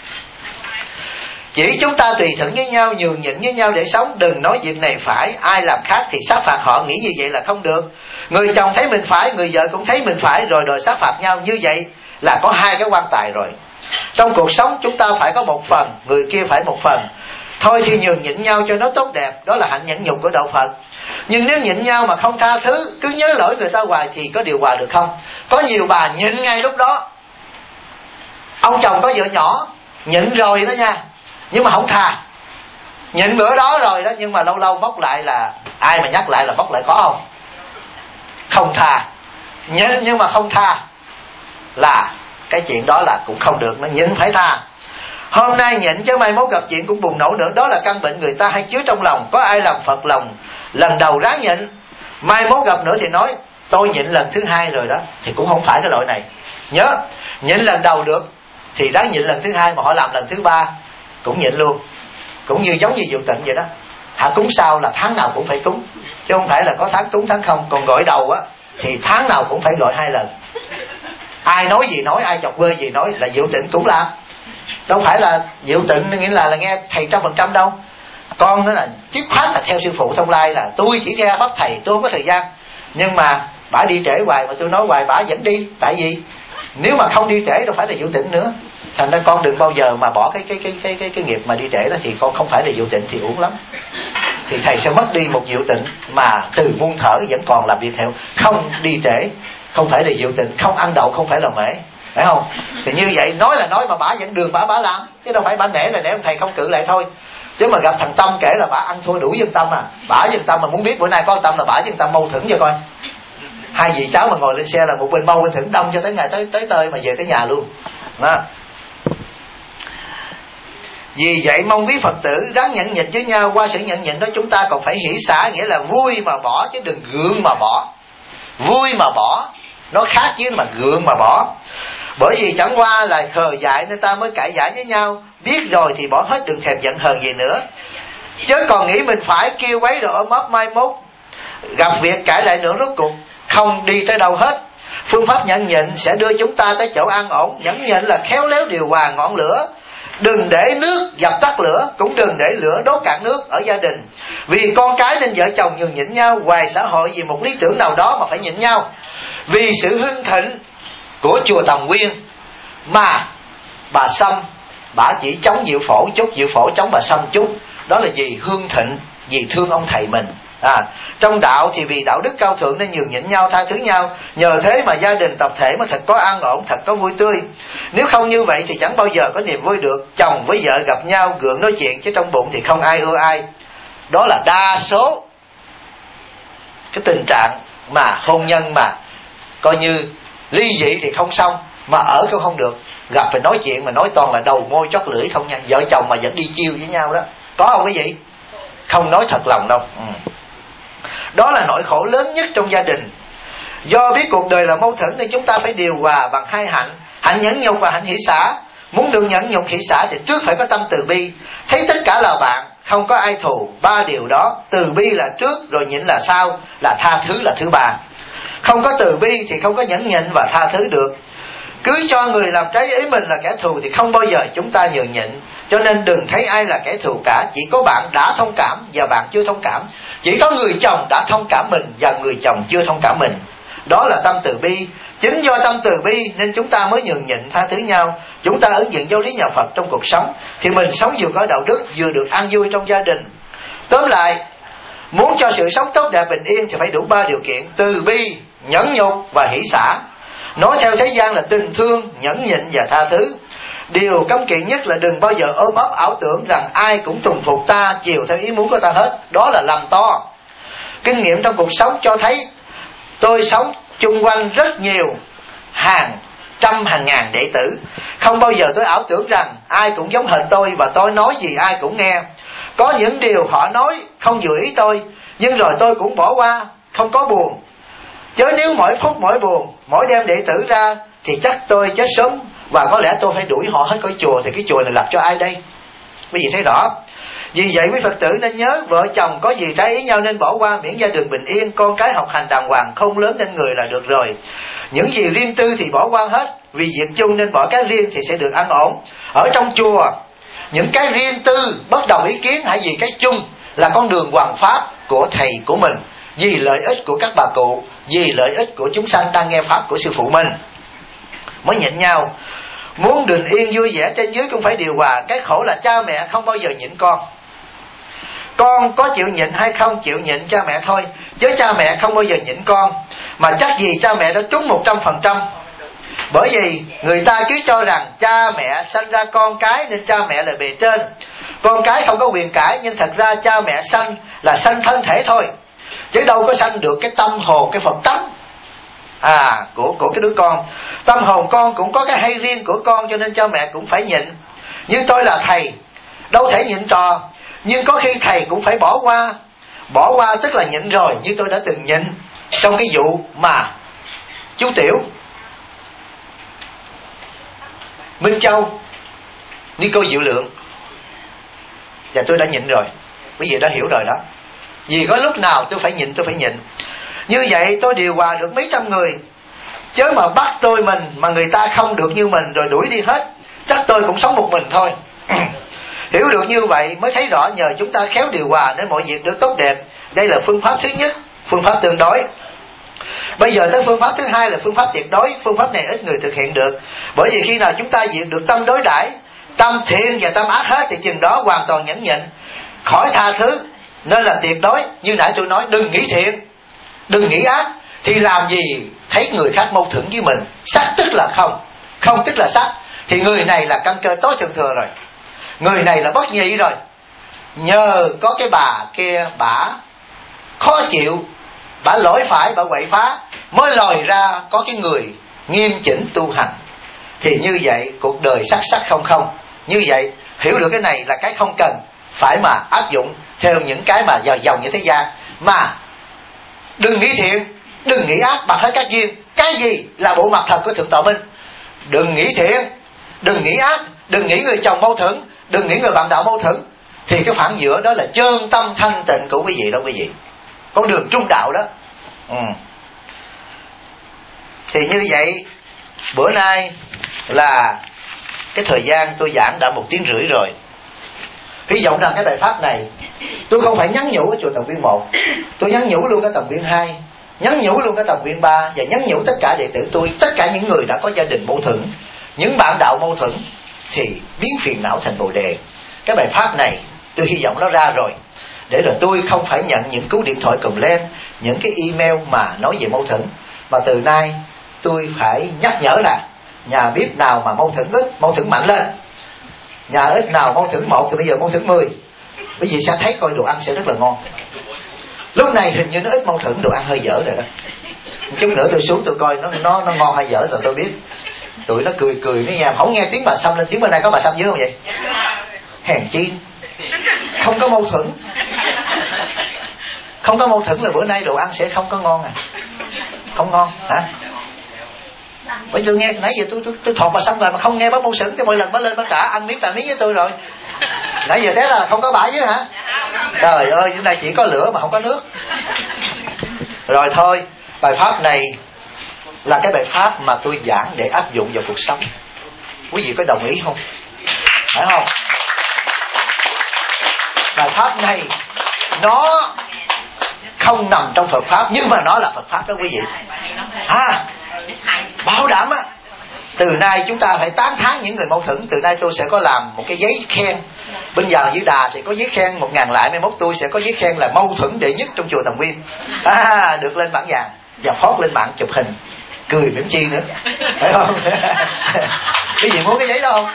Chỉ chúng ta tùy thuận với nhau, nhường nhịn với nhau để sống. Đừng nói việc này phải, ai làm khác thì sát phạt họ. Nghĩ như vậy là không được. Người chồng thấy mình phải, người vợ cũng thấy mình phải, rồi đòi sát phạt nhau. Như vậy là có hai cái quan tài rồi. Trong cuộc sống chúng ta phải có một phần, người kia phải một phần. Thôi thì nhường nhịn nhau cho nó tốt đẹp. Đó là hạnh nhẫn nhục của đạo Phật. Nhưng nếu nhịn nhau mà không tha thứ, cứ nhớ lỗi người ta hoài thì có điều hòa được không? Có nhiều bà nhịn ngay lúc đó. Ông chồng có vợ nhỏ, nhịn rồi đó nha, nhưng mà không tha. Nhịn bữa đó rồi đó, nhưng mà lâu lâu bóc lại là ai mà nhắc lại là bóc lại, có không? Không tha. Nhịn nhưng mà không tha là cái chuyện đó là cũng không được, nó nhịn phải tha. Hôm nay nhịn chứ mai mốt gặp chuyện cũng bùng nổ nữa. Đó là căn bệnh người ta hay chứa trong lòng. Có ai làm Phật lòng lần đầu ráng nhịn, mai mốt gặp nữa thì nói tôi nhịn lần thứ hai rồi đó, thì cũng không phải cái loại này. Nhớ, nhịn lần đầu được thì ráng nhịn lần thứ hai, mà họ làm lần thứ ba cũng nhịn luôn. Cũng như giống như Diệu Tịnh vậy đó, hạ cúng sao là tháng nào cũng phải cúng, chứ không phải là có tháng cúng tháng không. Còn gội đầu á thì tháng nào cũng phải gội 2 lần. Ai nói gì nói, ai chọc quê gì nói, là Diệu Tịnh cũng làm. Đâu phải là Diệu Tịnh nghĩa là nghe thầy 100% đâu. Con nó là dứt khoát là theo sư phụ Thông Lai, là tôi chỉ theo pháp thầy, tôi không có thời gian. Nhưng mà bả đi trễ hoài, mà tôi nói hoài bả vẫn đi. Tại vì nếu mà không đi trễ đâu phải là Diệu Tịnh nữa. Thành ra con đừng bao giờ mà bỏ cái nghiệp mà đi trễ đó, thì con không phải là Diệu Tịnh thì uổng lắm. Thì thầy sẽ mất đi một Diệu Tịnh mà từ muôn thở vẫn còn làm việc theo. Không đi trễ không phải là Diệu Tịnh, không ăn đậu không phải là mễ, phải không? Thì như vậy nói là nói mà bả vẫn đường bả làm, chứ đâu phải bả nể là nể ông thầy không cự lại thôi. Chứ mà gặp thằng Tâm kể là bả ăn thua đủ Dân Tâm à. Bả Dân Tâm mà muốn biết bữa nay có Tâm là bả Dân Tâm mâu thuẫn cho coi. Hai dì cháu mà ngồi lên xe là một bên mâu bên thửng đâm cho tới ngày tới nơi mà về tới nhà luôn đó. Vì vậy mong quý Phật tử ráng nhẫn nhịn với nhau. Qua sự nhẫn nhịn đó chúng ta còn phải hỷ xả, nghĩa là vui mà bỏ chứ đừng gượng mà bỏ. Vui mà bỏ nó khác với mà gượng mà bỏ. Bởi vì chẳng qua là khờ dại nên ta mới cãi giả với nhau. Biết rồi thì bỏ hết, đừng thèm giận hờn gì nữa. Chứ còn nghĩ mình phải kêu quấy rồi ôm ấp, mai mốt gặp việc cãi lại nữa, rốt cuộc không đi tới đâu hết. Phương pháp nhẫn nhịn sẽ đưa chúng ta tới chỗ an ổn. Nhẫn nhịn là khéo léo điều hòa ngọn lửa. Đừng để nước dập tắt lửa, cũng đừng để lửa đốt cạn nước ở gia đình. Vì con cái nên vợ chồng nhường nhịn nhau. Ngoài xã hội vì một lý tưởng nào đó mà phải nhịn nhau. Vì sự hưng thịnh của chùa Tầm Quyên mà bà Sâm bà chỉ chống Diệu Phổ chút, Diệu Phổ chống bà Sâm chút. Đó là vì hương thịnh, vì thương ông thầy mình. Trong đạo thì vì đạo đức cao thượng nên nhường nhịn nhau, tha thứ nhau. Nhờ thế mà gia đình tập thể mới thật có an ổn, thật có vui tươi. Nếu không như vậy thì chẳng bao giờ có niềm vui được. Chồng với vợ gặp nhau gượng nói chuyện, chứ trong bụng thì không ai ưa ai. Đó là đa số cái tình trạng mà hôn nhân mà coi như ly dị thì không xong, mà ở cũng không được. Gặp phải nói chuyện mà nói toàn là đầu môi chót lưỡi không nha. Vợ chồng mà vẫn đi chiêu với nhau đó, có không quý vị? Không nói thật lòng đâu. Đó là nỗi khổ lớn nhất trong gia đình. Do biết cuộc đời là mâu thuẫn nên chúng ta phải điều hòa bằng 2 hạnh: hạnh nhẫn nhục và hạnh hỷ xả. Muốn được nhẫn nhục hỷ xả thì trước phải có tâm từ bi, thấy tất cả là bạn, không có ai thù. 3 điều đó, từ bi là trước, rồi nhịn là sau, là tha thứ là thứ 3. Không có từ bi thì không có nhẫn nhịn và tha thứ được. Cứ cho người làm trái ý mình là kẻ thù thì không bao giờ chúng ta nhường nhịn. Cho nên đừng thấy ai là kẻ thù cả. Chỉ có bạn đã thông cảm và bạn chưa thông cảm. Chỉ có người chồng đã thông cảm mình và người chồng chưa thông cảm mình. Đó là tâm từ bi. Chính do tâm từ bi nên chúng ta mới nhường nhịn, tha thứ nhau. Chúng ta ứng dụng giáo lý nhà Phật trong cuộc sống thì mình sống vừa có đạo đức, vừa được an vui trong gia đình. Tóm lại, muốn cho sự sống tốt đẹp bình yên thì phải đủ 3 điều kiện: từ bi, nhẫn nhục và hỷ xả. Nói theo thế gian là tình thương, nhẫn nhịn và tha thứ. Điều cấm kỵ nhất là đừng bao giờ ôm ấp ảo tưởng rằng ai cũng tùng phục ta, chiều theo ý muốn của ta hết. Đó là lầm to. Kinh nghiệm trong cuộc sống cho thấy, tôi sống chung quanh rất nhiều hàng trăm hàng ngàn đệ tử. Không bao giờ tôi ảo tưởng rằng ai cũng giống hệt tôi và tôi nói gì ai cũng nghe. Có những điều họ nói không vừa ý tôi, nhưng rồi tôi cũng bỏ qua, không có buồn. Chứ nếu mỗi phút mỗi buồn, mỗi đêm đệ tử ra thì chắc tôi chết sớm, và có lẽ tôi phải đuổi họ hết khỏi chùa. Thì cái chùa này lập cho ai đây? Quý vị thấy rõ. Vì vậy quý Phật tử nên nhớ, vợ chồng có gì trái ý nhau nên bỏ qua, miễn gia đình bình yên, con cái học hành đàng hoàng, không lớn nên người là được rồi. Những gì riêng tư thì bỏ qua hết, vì việc chung nên bỏ cái riêng thì sẽ được an ổn. Ở trong chùa, những cái riêng tư bất đồng ý kiến hãy vì cái chung là con đường hoàn pháp của thầy của mình, vì lợi ích của các bà cụ, vì lợi ích của chúng sanh đang nghe pháp của sư phụ mình mới nhịn nhau. Muốn bình yên vui vẻ trên dưới cũng phải điều hòa. Cái khổ là cha mẹ không bao giờ nhịn con. Con có chịu nhịn hay không chịu nhịn cha mẹ thôi, chứ cha mẹ không bao giờ nhịn con. Mà chắc gì cha mẹ đã trúng 100%. Bởi vì người ta cứ cho rằng cha mẹ sanh ra con cái nên cha mẹ là bề trên, con cái không có quyền cãi, nhưng thật ra cha mẹ sanh là sanh thân thể thôi, chứ đâu có sanh được cái tâm hồn, cái Phật tánh của cái đứa con. Tâm hồn con cũng có cái hay riêng của con, cho nên cha mẹ cũng phải nhịn. Như tôi là thầy, đâu thể nhịn trò, nhưng có khi thầy cũng phải bỏ qua. Bỏ qua tức là nhịn rồi, như tôi đã từng nhịn trong cái vụ mà chú Tiểu, Minh Châu, Nico Diệu Lượng, và tôi đã nhịn rồi. Quý vị đã hiểu rồi đó. Vì có lúc nào tôi phải nhịn, tôi phải nhịn. Như vậy tôi điều hòa được mấy trăm người, chứ mà bắt tôi mình mà người ta không được như mình rồi đuổi đi hết, chắc tôi cũng sống một mình thôi. Hiểu được như vậy mới thấy rõ nhờ chúng ta khéo điều hòa nên mọi việc được tốt đẹp. Đây là phương pháp thứ nhất, phương pháp tương đối. Bây giờ tới phương pháp thứ hai là phương pháp tuyệt đối. Phương pháp này ít người thực hiện được, bởi vì khi nào chúng ta diệt được tâm đối đãi, tâm thiện và tâm ác hết, thì chừng đó hoàn toàn nhẫn nhịn, khỏi tha thứ. Nên là tuyệt đối. Như nãy tôi nói, đừng nghĩ thiện, đừng nghĩ ác, thì làm gì thấy người khác mâu thuẫn với mình. Sắc tức là không, không tức là sắc, thì người này là căn cơ tối thượng thừa rồi, người này là bất nhị rồi. Nhờ có cái bà kia bả khó chịu, bả lỗi phải, bả quậy phá, mới lòi ra có cái người nghiêm chỉnh tu hành. Thì như vậy cuộc đời sắc sắc không không. Như vậy hiểu được cái này là cái không cần phải mà áp dụng theo những cái mà giàu giàu như thế gian. Mà đừng nghĩ thiện, đừng nghĩ ác bằng hết các duyên. Cái gì là bộ mặt thật của Thượng Tọa Minh? Đừng nghĩ thiện, đừng nghĩ ác, đừng nghĩ người chồng mâu thuẫn, đừng nghĩ người bạn đạo mâu thuẫn. Thì cái phản giữa đó là chân tâm thanh tịnh của quý vị đó quý vị. Con đường trung đạo đó. Thì như vậy, bữa nay là cái thời gian tôi giảng đã 1 tiếng rưỡi rồi. Hy vọng rằng cái bài pháp này tôi không phải nhắn nhủ ở chùa Tầm Viên 1, tôi nhắn nhủ luôn ở Tầm Viên 2, nhắn nhủ luôn ở Tầm Viên 3, và nhắn nhủ tất cả đệ tử tôi, tất cả những người đã có gia đình mâu thuẫn, những bạn đạo mâu thuẫn, thì biến phiền não thành bồ đề. Cái bài pháp này tôi hy vọng nó ra rồi, để rồi tôi không phải nhận những cú điện thoại cùm lên, những cái email mà nói về mâu thuẫn. Mà từ nay tôi phải nhắc nhở là nhà bếp nào mà mâu thuẫn ít, mâu thuẫn mạnh lên. Nhà ít nào mâu thuẫn 1 thì bây giờ mâu thuẫn 10. Bởi vì sẽ thấy coi đồ ăn sẽ rất là ngon. Lúc này hình như nó ít mâu thuẫn, đồ ăn hơi dở rồi đó. Chút nữa tôi xuống tôi coi nó ngon hay dở rồi tôi biết. Tụi nó cười cười nó nhàm, không nghe tiếng bà Sâm lên. Tiếng bên này có bà Sâm dưới không vậy? Hèn chi không có mâu thuẫn. Không có mâu thuẫn là bữa nay đồ ăn sẽ không có ngon à? Không ngon hả? Bởi tôi nghe nãy giờ tôi thọt bà Sâm rồi mà không nghe bác mâu thuẫn, cái mỗi lần bác lên bác trả ăn miếng tạ miếng với tôi rồi. Nãy giờ thế là không có bả chứ hả? Trời ơi, chỗ này chỉ có lửa mà không có nước. Rồi thôi, bài pháp này là cái bài pháp mà tôi giảng để áp dụng vào cuộc sống. Quý vị có đồng ý không? Phải không? Bài pháp này nó không nằm trong Phật pháp, nhưng mà nó là Phật pháp đó quý vị. Bảo đảm á, từ nay chúng ta phải tán thán những người mâu thuẫn. Từ nay tôi sẽ có làm một cái giấy khen. Bên Giàng Dữ Đà thì có giấy khen 1000 lại, mai mốt tôi sẽ có giấy khen là mâu thuẫn đệ nhất trong chùa Tầm Viên. Được lên bản vàng và phót lên mạng chụp hình, cười mỉm chi nữa, phải không? Cái gì muốn cái giấy đó không?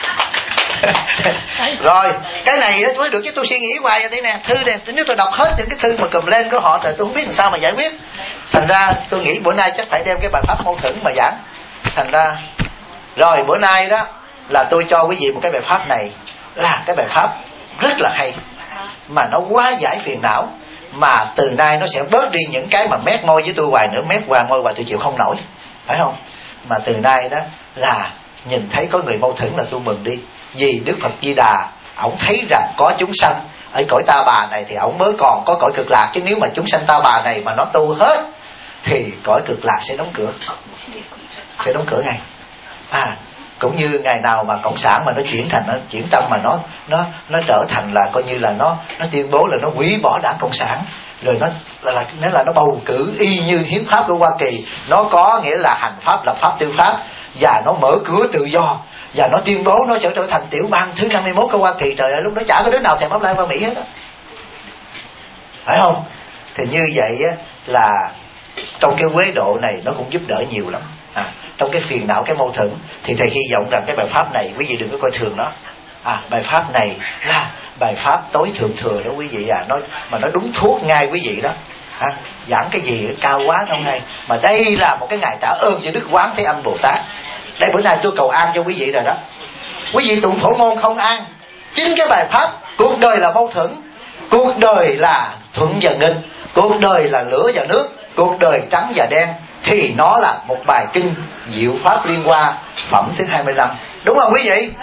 Rồi cái này mới được, chứ tôi suy nghĩ hoài vậy đây nè. Thư này nếu tôi đọc hết những cái thư mà cầm lên của họ thì tôi không biết làm sao mà giải quyết. Thành ra tôi nghĩ bữa nay chắc phải đem cái bài pháp mâu thuẫn mà giảng. Thành ra rồi bữa nay đó là tôi cho quý vị một cái bài pháp này, là cái bài pháp rất là hay, mà nó quá giải phiền não. Mà từ nay nó sẽ bớt đi những cái mà mét môi với tôi hoài nữa, mét hoài môi hoài tôi chịu không nổi, phải không? Mà từ nay đó là nhìn thấy có người mâu thuẫn là tôi mừng đi. Vì Đức Phật Di Đà ổng thấy rằng có chúng sanh ở cõi ta bà này thì ổng mới còn có cõi cực lạc, chứ nếu mà chúng sanh ta bà này mà nó tu hết thì cõi cực lạc sẽ đóng cửa, sẽ đóng cửa ngay. Cũng như ngày nào mà cộng sản mà nó chuyển thành, nó chuyển tâm mà nó trở thành là coi như là nó tuyên bố là nó hủy bỏ đảng cộng sản, rồi nó bầu cử y như hiến pháp của Hoa Kỳ, nó có nghĩa là hành pháp, lập pháp, tư pháp, và nó mở cửa tự do, và nó tuyên bố nó sẽ trở thành tiểu bang thứ 51 của Hoa Kỳ. Trời ơi, lúc đó chả có đứa nào thèm apply qua Mỹ hết á, phải không? Thì như vậy á, là trong cái chế độ này nó cũng giúp đỡ nhiều lắm. trong cái phiền não, cái mâu thuẫn, thì thầy hy vọng rằng cái bài pháp này quý vị đừng có coi thường nó. Bài pháp này là bài pháp tối thượng thừa đó quý vị nó đúng thuốc ngay quý vị đó. Giảng cái gì cao quá không hay, mà đây là một cái ngày trả ơn cho Đức Quán Thế Âm Bồ Tát. Đây bữa nay tôi cầu an cho quý vị rồi đó. Quý vị tụng Phổ Môn không an, chính cái bài pháp cuộc đời là mâu thuẫn, cuộc đời là thuận và nghịch, cuộc đời là lửa và nước, cuộc đời trắng và đen, thì nó là một bài kinh Diệu Pháp Liên Hoa phẩm thứ 25. Đúng không quý vị?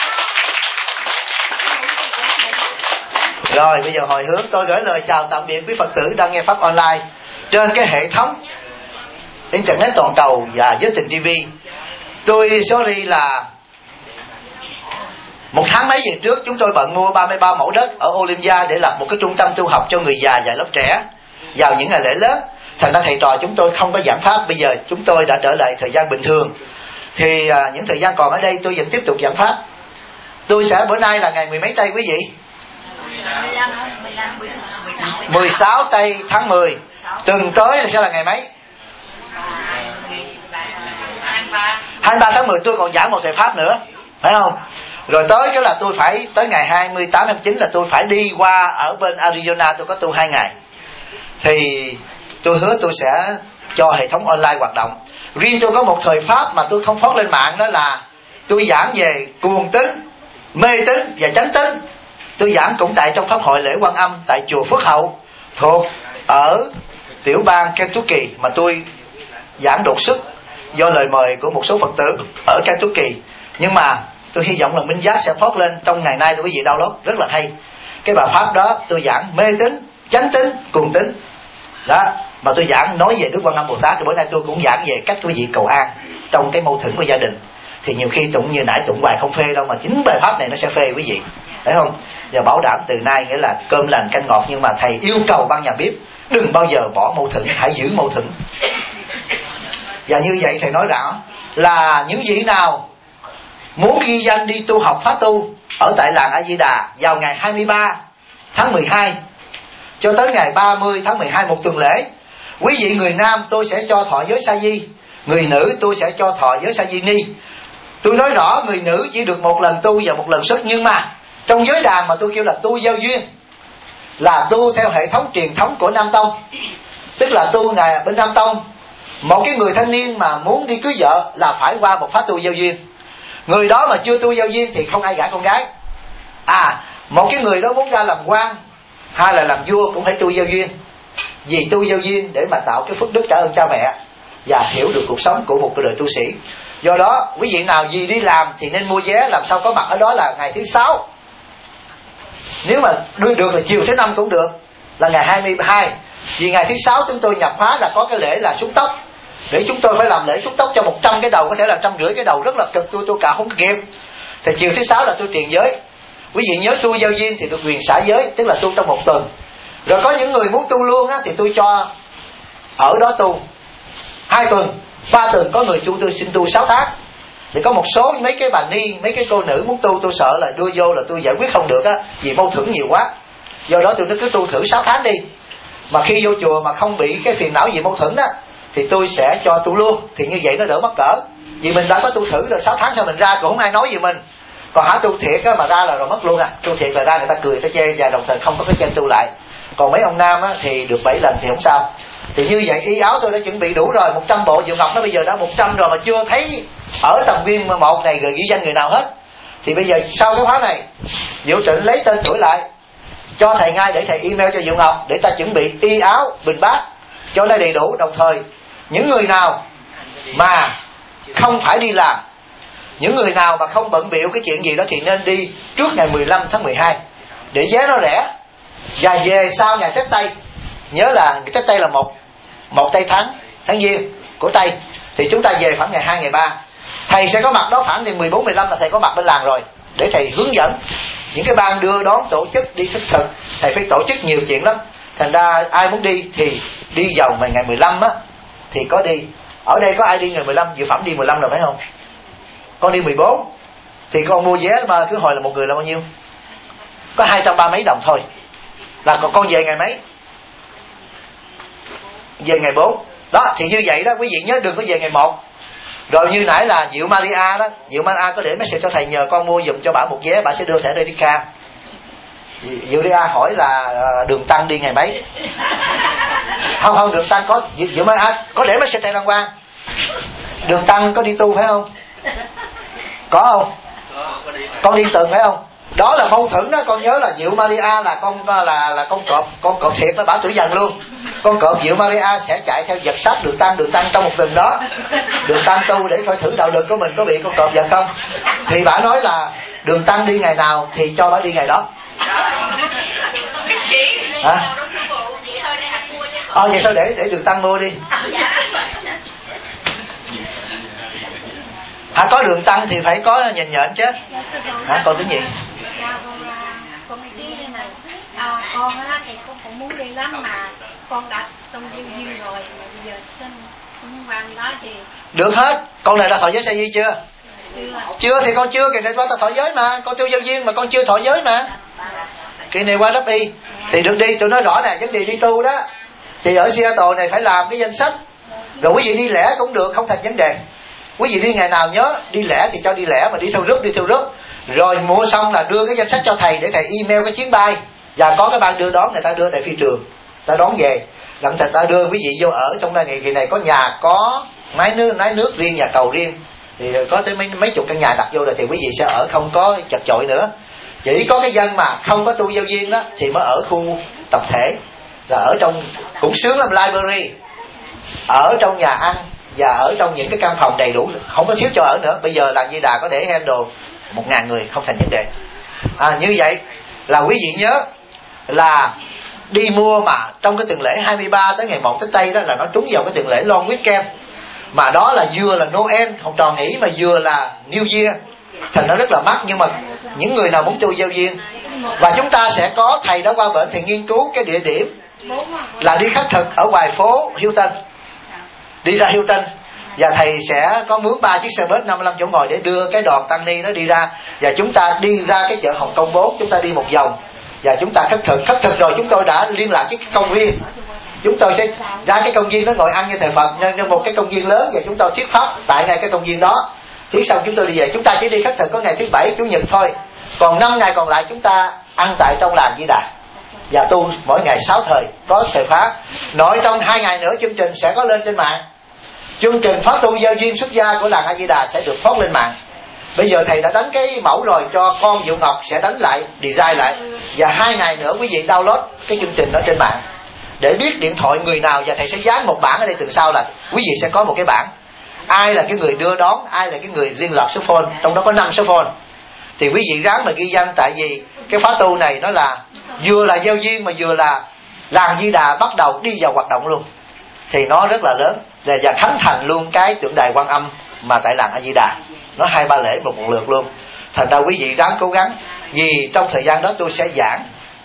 Rồi bây giờ hồi hướng tôi gửi lời chào tạm biệt quý Phật tử đang nghe Pháp online trên cái hệ thống Internet toàn cầu và Giới Tình TV. Tôi sorry là một tháng mấy về trước chúng tôi bận mua 33 mẫu đất ở Olympia để lập một cái trung tâm tu học cho người già và lớp trẻ vào những ngày lễ lớn. Thành ra thầy trò chúng tôi không có giảng pháp. Bây giờ chúng tôi đã trở lại thời gian bình thường. Thì những thời gian còn ở đây tôi vẫn tiếp tục giảng pháp. Tôi sẽ bữa nay là ngày 10 mấy tây quý vị? 16 tây tháng 10. Tuần tới là sẽ là ngày mấy? 23 tháng 10 tôi còn giảng một thời pháp nữa, phải không? Rồi tới cái là tôi phải tới ngày 28 29 là tôi phải đi qua ở bên Arizona, tôi có tu 2 ngày. Thì tôi hứa tôi sẽ cho hệ thống online hoạt động. Riêng tôi có một thời pháp mà tôi không phóng lên mạng, đó là tôi giảng về cuồng tín, mê tín và chánh tín. Tôi giảng cũng tại trong pháp hội lễ Quan Âm tại chùa Phước Hậu thuộc ở tiểu bang Kentucky, mà tôi giảng đột xuất do lời mời của một số Phật tử ở Kentucky. Nhưng mà tôi hy vọng là Minh Giác sẽ post lên trong ngày nay để quý vị download, rất là hay. Cái bài pháp đó tôi giảng mê tín, chánh tín, cuồng tín đó, mà tôi giảng nói về Đức Quan Âm Bồ Tát. Thì bữa nay tôi cũng giảng về cách quý vị cầu an trong cái mâu thuẫn của gia đình. Thì nhiều khi tụng như nãy tụng bài không phê đâu, mà chính bài pháp này nó sẽ phê quý vị, phải không? Và bảo đảm từ nay nghĩa là cơm lành canh ngọt. Nhưng mà thầy yêu cầu ban nhà bếp đừng bao giờ bỏ mâu thuẫn, hãy giữ mâu thuẫn. Và như vậy thầy nói rõ là những vị nào muốn ghi danh đi tu học pháp tu ở tại làng A Di Đà vào ngày 23 tháng 12 cho tới ngày 30 tháng 12 một tuần lễ. Quý vị người nam tôi sẽ cho thọ giới sa di, người nữ tôi sẽ cho thọ giới sa di ni. Tôi nói rõ người nữ chỉ được một lần tu và một lần xuất. Nhưng mà trong giới đàn mà tôi kêu là tu giao duyên, là tu theo hệ thống truyền thống của Nam Tông, tức là tu ngày bên Nam Tông. Một cái người thanh niên mà muốn đi cưới vợ là phải qua một pháp tu giao duyên. Người đó mà chưa tu giao duyên thì không ai gả con gái. Một cái người đó muốn ra làm quan hay là làm vua cũng phải tu giao duyên. Vì tu giao duyên để mà tạo cái phước đức trả ơn cha mẹ và hiểu được cuộc sống của một cái đời tu sĩ. Do đó quý vị nào gì đi làm thì nên mua vé làm sao có mặt ở đó là ngày thứ 6. Nếu mà đưa được là chiều thứ 5 cũng được, là ngày 22. Vì ngày thứ 6 chúng tôi nhập hóa là có cái lễ là xúc tóc, để chúng tôi phải làm lễ xúc tóc cho 100 cái đầu, có thể là 150 cái đầu, rất là cực, tôi cả không kịp. Thì chiều thứ 6 là tôi truyền giới. Quý vị nhớ tu giao duyên thì được quyền xả giới, tức là tu trong 1 tuần. Rồi có những người muốn tu luôn á, thì tôi cho ở đó tu 2 tuần, 3 tuần. Có người tôi xin tu 6 tháng. Thì có một số mấy cái bà ni, mấy cái cô nữ muốn tu, tôi sợ là đưa vô là tôi giải quyết không được á, vì mâu thuẫn nhiều quá. Do đó tôi nói cứ tu thử 6 tháng đi. Mà khi vô chùa mà không bị cái phiền não gì mâu thuẫn đó thì tôi sẽ cho tu luôn. Thì như vậy nó đỡ mắc cỡ. Vì mình đã có tu thử rồi 6 tháng sau mình ra cũng không ai nói gì mình. Còn hả tu thiệt á mà ra là rồi mất luôn à. Tu thiệt là ra người ta cười, người ta chê, và đồng thời không có cái chân tu lại. Còn mấy ông nam á thì được 7 lần thì không sao. Thì như vậy y áo tôi đã chuẩn bị đủ rồi, 100 bộ Diệu Ngọc nó bây giờ đã 100 rồi mà chưa thấy ở tầng viên 1 này ghi danh người nào hết. Thì bây giờ sau cái khóa này Diệu Tịnh lấy tên tuổi lại cho thầy ngay để thầy email cho Diệu Ngọc để ta chuẩn bị y áo bình bát cho nó đầy đủ. Đồng thời những người nào mà không phải đi làm, những người nào mà không bận bịu cái chuyện gì đó thì nên đi trước ngày 15 tháng 12 để vé nó rẻ. Và về sau ngày Tết Tây, nhớ là Tết Tây là một Tây tháng Giêng của Tây, thì chúng ta về khoảng ngày 2 ngày 3. Thầy sẽ có mặt đó khoảng ngày 14 15 là thầy có mặt bên làng rồi để thầy hướng dẫn những cái ban đưa đón tổ chức đi thức thực. Thầy phải tổ chức nhiều chuyện lắm. Thành ra ai muốn đi thì đi vào ngày 15 á thì có đi. Ở đây có ai đi ngày 15? Dự Phẩm đi 15 rồi phải không? Con đi 14. Thì con mua vé mà cứ hồi là một người là bao nhiêu? Có 230 mấy đồng thôi. Là con về ngày mấy? Về ngày 4. Đó, thì như vậy đó quý vị nhớ đừng có về ngày 1. Rồi như nãy là Diệu Maria đó, Diệu Maria có để message cho thầy nhờ con mua giùm cho bà một vé, bà sẽ đưa thẻ credit card. Diệu Maria hỏi là Đường Tăng đi ngày mấy? Không, Đường Tăng có, Diệu Maria có để message thầy đàng hoàng. Đường Tăng có đi tu phải không? Có không? Con đi từng phải không? Đó là mâu thuẫn đó. Con nhớ là Diệu Maria là con cọp thiệt đó, bả tuổi dần luôn. Con cọp Diệu Maria sẽ chạy theo giật sát Đường Tăng trong một tuần đó. Đường Tăng tu để coi thử đạo lực của mình có bị con cọp giật không. Thì bả nói là Đường Tăng đi ngày nào thì cho bả đi ngày đó. Hả? Vậy thôi để Đường Tăng mua đi. Có Đường Tăng thì phải có nhện chứ. Con tính gì? Con ý kiến thế này. Con thì con cũng muốn đi lắm mà con đã tung duyên rồi, mà bây giờ xin cũng quan đó thì được hết. Con này đã thọ giới sa di chưa? Chưa thì con chưa. Kỳ này qua ta thọ giới mà. Con tiêu giao duyên mà con chưa thọ giới mà. Kỳ này qua đắp y thì được đi. Tôi nói rõ nè, vấn đề đi tu đó thì ở Seattle này phải làm cái danh sách. Rồi quý vị đi lẻ cũng được, không thành vấn đề. Quý vị đi ngày nào nhớ đi lẻ thì cho đi lẻ, mà đi theo group. Rồi mua xong là đưa cái danh sách cho thầy để thầy email cái chuyến bay, và có cái ban đưa đón, người ta đưa tại phi trường, ta đón về, làm thầy ta đưa quý vị vô ở trong này. Kỳ này có nhà, có máy nước riêng, nhà cầu riêng, thì có tới mấy chục căn nhà đặt vô rồi, thì quý vị sẽ ở không có chật chội nữa. Chỉ có cái dân mà không có tu giao duyên đó thì mới ở khu tập thể, là ở trong cũng sướng lắm, library, ở trong nhà ăn và ở trong những cái căn phòng đầy đủ, không có thiếu chỗ ở nữa. Bây giờ là Di Đà có thể handle 1.000 người không thành vấn đề. Như vậy là quý vị nhớ là đi mua mà trong cái tuần lễ 23 tới ngày 1 Tết Tây đó là nó trúng vào cái tuần lễ long weekend, mà đó là vừa là Noel học trò nghỉ mà vừa là New Year, thành nó rất là mắc. Nhưng mà những người nào muốn tu giao duyên, và chúng ta sẽ có thầy đã qua bệnh thì nghiên cứu cái địa điểm là đi khất thực ở ngoài phố Hilton, đi ra Hilton, và thầy sẽ có mướn 3 chiếc xe bus 55 chỗ ngồi để đưa cái đoàn tăng ni nó đi ra, và chúng ta đi ra cái chợ Hồng Kông 4, chúng ta đi một vòng và chúng ta khất thực rồi chúng tôi đã liên lạc với cái công viên, chúng tôi sẽ ra cái công viên đó ngồi ăn như thầy Phật, nhân một cái công viên lớn, và chúng tôi thuyết pháp tại ngay cái công viên đó. Thuyết xong chúng tôi đi về. Chúng ta chỉ đi khất thực có ngày thứ Bảy, Chủ nhật thôi, còn 5 ngày còn lại chúng ta ăn tại trong làng Di Đà và tu mỗi ngày 6 thời, có thời khóa. Nội trong 2 ngày nữa chương trình sẽ có lên trên mạng. Chương trình Pháp tu giao duyên xuất gia của làng A Di Đà sẽ được post lên mạng. Bây giờ thầy đã đánh cái mẫu rồi, cho con Diệu Ngọc sẽ đánh lại, design lại, và 2 ngày nữa quý vị download cái chương trình đó trên mạng để biết điện thoại người nào, và thầy sẽ dán một bảng ở đây. Từ sau là quý vị sẽ có một cái bảng, ai là cái người đưa đón, ai là cái người liên lạc số phone, trong đó có 5 số phone. Thì quý vị ráng mà ghi danh, tại vì cái khóa tu này nó là vừa là giao duyên mà vừa là làng Di Đà bắt đầu đi vào hoạt động luôn, thì nó rất là lớn, và khánh thành luôn cái tượng đài Quan Âm mà tại làng A Di Đà, nó 2-3 lễ một lượt luôn. Thành ra quý vị ráng cố gắng, vì trong thời gian đó tôi sẽ giảng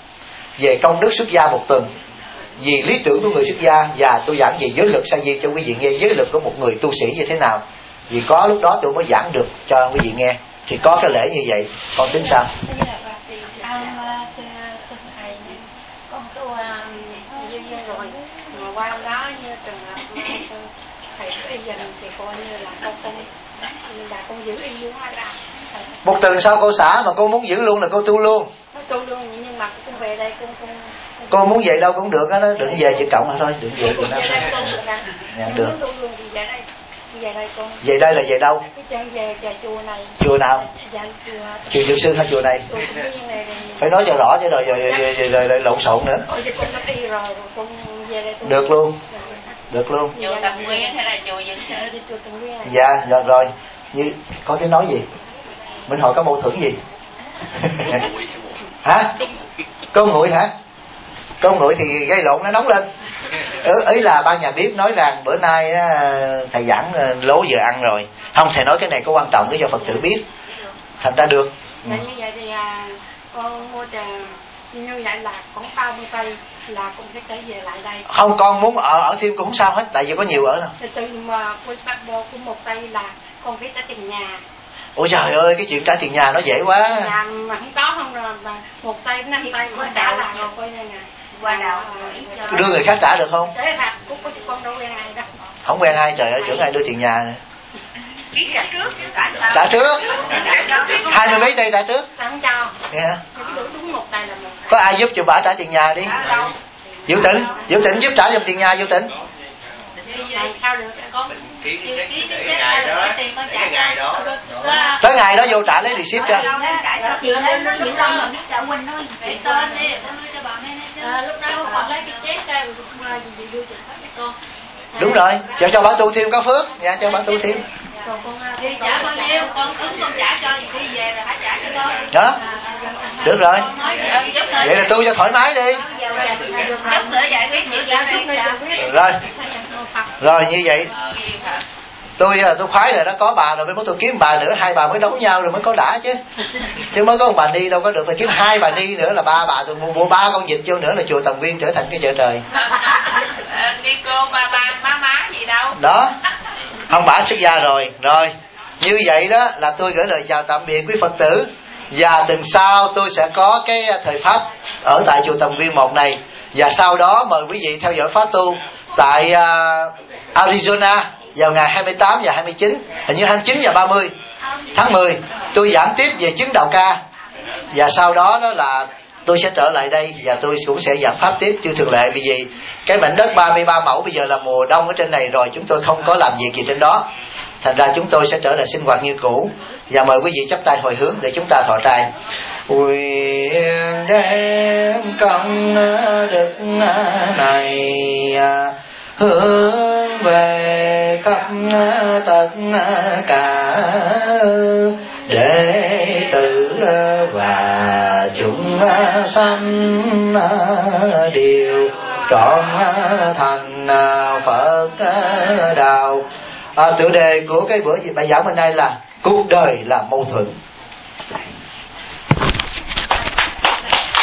về công đức xuất gia 1 tuần, vì lý tưởng của người xuất gia, và tôi giảng về giới luật sa di cho quý vị nghe, giới luật của một người tu sĩ như thế nào. Vì có lúc đó tôi mới giảng được cho quý vị nghe, thì có cái lễ như vậy. Con tính sao? con tu duyên rồi, mà qua đó như trường hợp thầy y dần thì coi như là con giữ y luôn hay là 1 tuần sau cô xả, mà cô muốn giữ luôn là cô tu luôn. Tu luôn, nhưng mà con về đây cô muốn về đâu cũng được á, nó đừng về Việt Cộng mà thôi, đừng về Việt Nam. Dạ, được. Về đây là về đâu? Về chùa này. Chùa nào? Dạ, chùa Dược Sư hay chùa này? Phải nói cho rõ chứ rồi lộn xộn nữa. Được luôn. Được luôn. Chùa Tầm Nguyên hay là chùa Dược Sư? Dạ, rồi. Như có tiếng nói gì? Minh Hội có mâu thuẫn gì? Hả? Cô nguội hả? Cô nguội thì gây lộn nó nóng lên. Ý là ban nhà bếp nói rằng bữa nay thầy giảng lố vừa ăn rồi. Không, thầy nói cái này có quan trọng để cho Phật tử biết. Thành ra được. Như vậy thì con mua như vậy là khoảng 30 cây là cũng phải trở về lại đây. Không, con muốn ở thêm cũng không sao hết, tại vì có nhiều ở đâu. Từ mà bắt đầu của 1 cây là con phải trả tiền nhà. Ôi trời ơi, cái chuyện trả tiền nhà nó dễ quá. Nhà mà không có không rồi, mà 1 cây 5 cây mà trả là rồi coi như nè. Qua đầu đưa người khác trả được không? Để phạt cũng có con đâu quen ai đâu. Không quen ai, trời ơi, trưởng ai đưa tiền nhà này. Trả trước 20 mấy giây trả trước. Không cho. Yeah. Đúng một tay là một. Có ai giúp cho bà trả tiền nhà đi? Vũ Tĩnh giúp trả giùm tiền nhà. Vũ Tĩnh Sao được con? tới ngày đó vô trả lấy receipt cho. Lúc đó con lấy cái chép ra con. Đúng rồi, cho bà tu thêm có phước. Dạ, cho bà tu thêm. Trả bao nhiêu con ứng con trả cho đi về rồi hãy trả cho con. Đó, được rồi. Vậy là tu cho thoải mái đi. Chút nữa giải quyết chuyện Rồi, rồi như vậy tôi khoái rồi, nó có bà rồi mới tôi kiếm bà nữa, hai bà mới đấu nhau rồi mới có đã chứ mới có một bà ni đâu có được, phải kiếm hai bà ni nữa là ba bà, tôi mua 3 con vịt vô nữa là chùa Tầm Viên trở thành cái chợ trời. Đi cô ba má gì đâu Đó, ông bả xuất gia rồi. Rồi như vậy đó là tôi gửi lời chào tạm biệt quý Phật tử, và tuần sau tôi sẽ có cái thời pháp ở tại chùa Tầm Viên 1 này, và sau đó mời quý vị theo dõi pháp tu tại Arizona vào ngày 28 và 29, hình như 29 và 30 tháng 10 tôi giảng tiếp về chứng đạo ca, và sau đó đó là tôi sẽ trở lại đây và tôi cũng sẽ giảng pháp tiếp như thường lệ, vì cái mảnh đất 33 mẫu bây giờ là mùa đông ở trên này rồi, chúng tôi không có làm việc gì trên đó, thành ra chúng tôi sẽ trở lại sinh hoạt như cũ. Và mời quý vị chắp tay hồi hướng để chúng ta thọ trai. Nguyện đem công đức này hướng về khắp tất cả đệ tử và chúng sanh đều trọn thành Phật đạo. Tựa đề của cái bài giảng bên đây là cuộc đời là mâu thuẫn.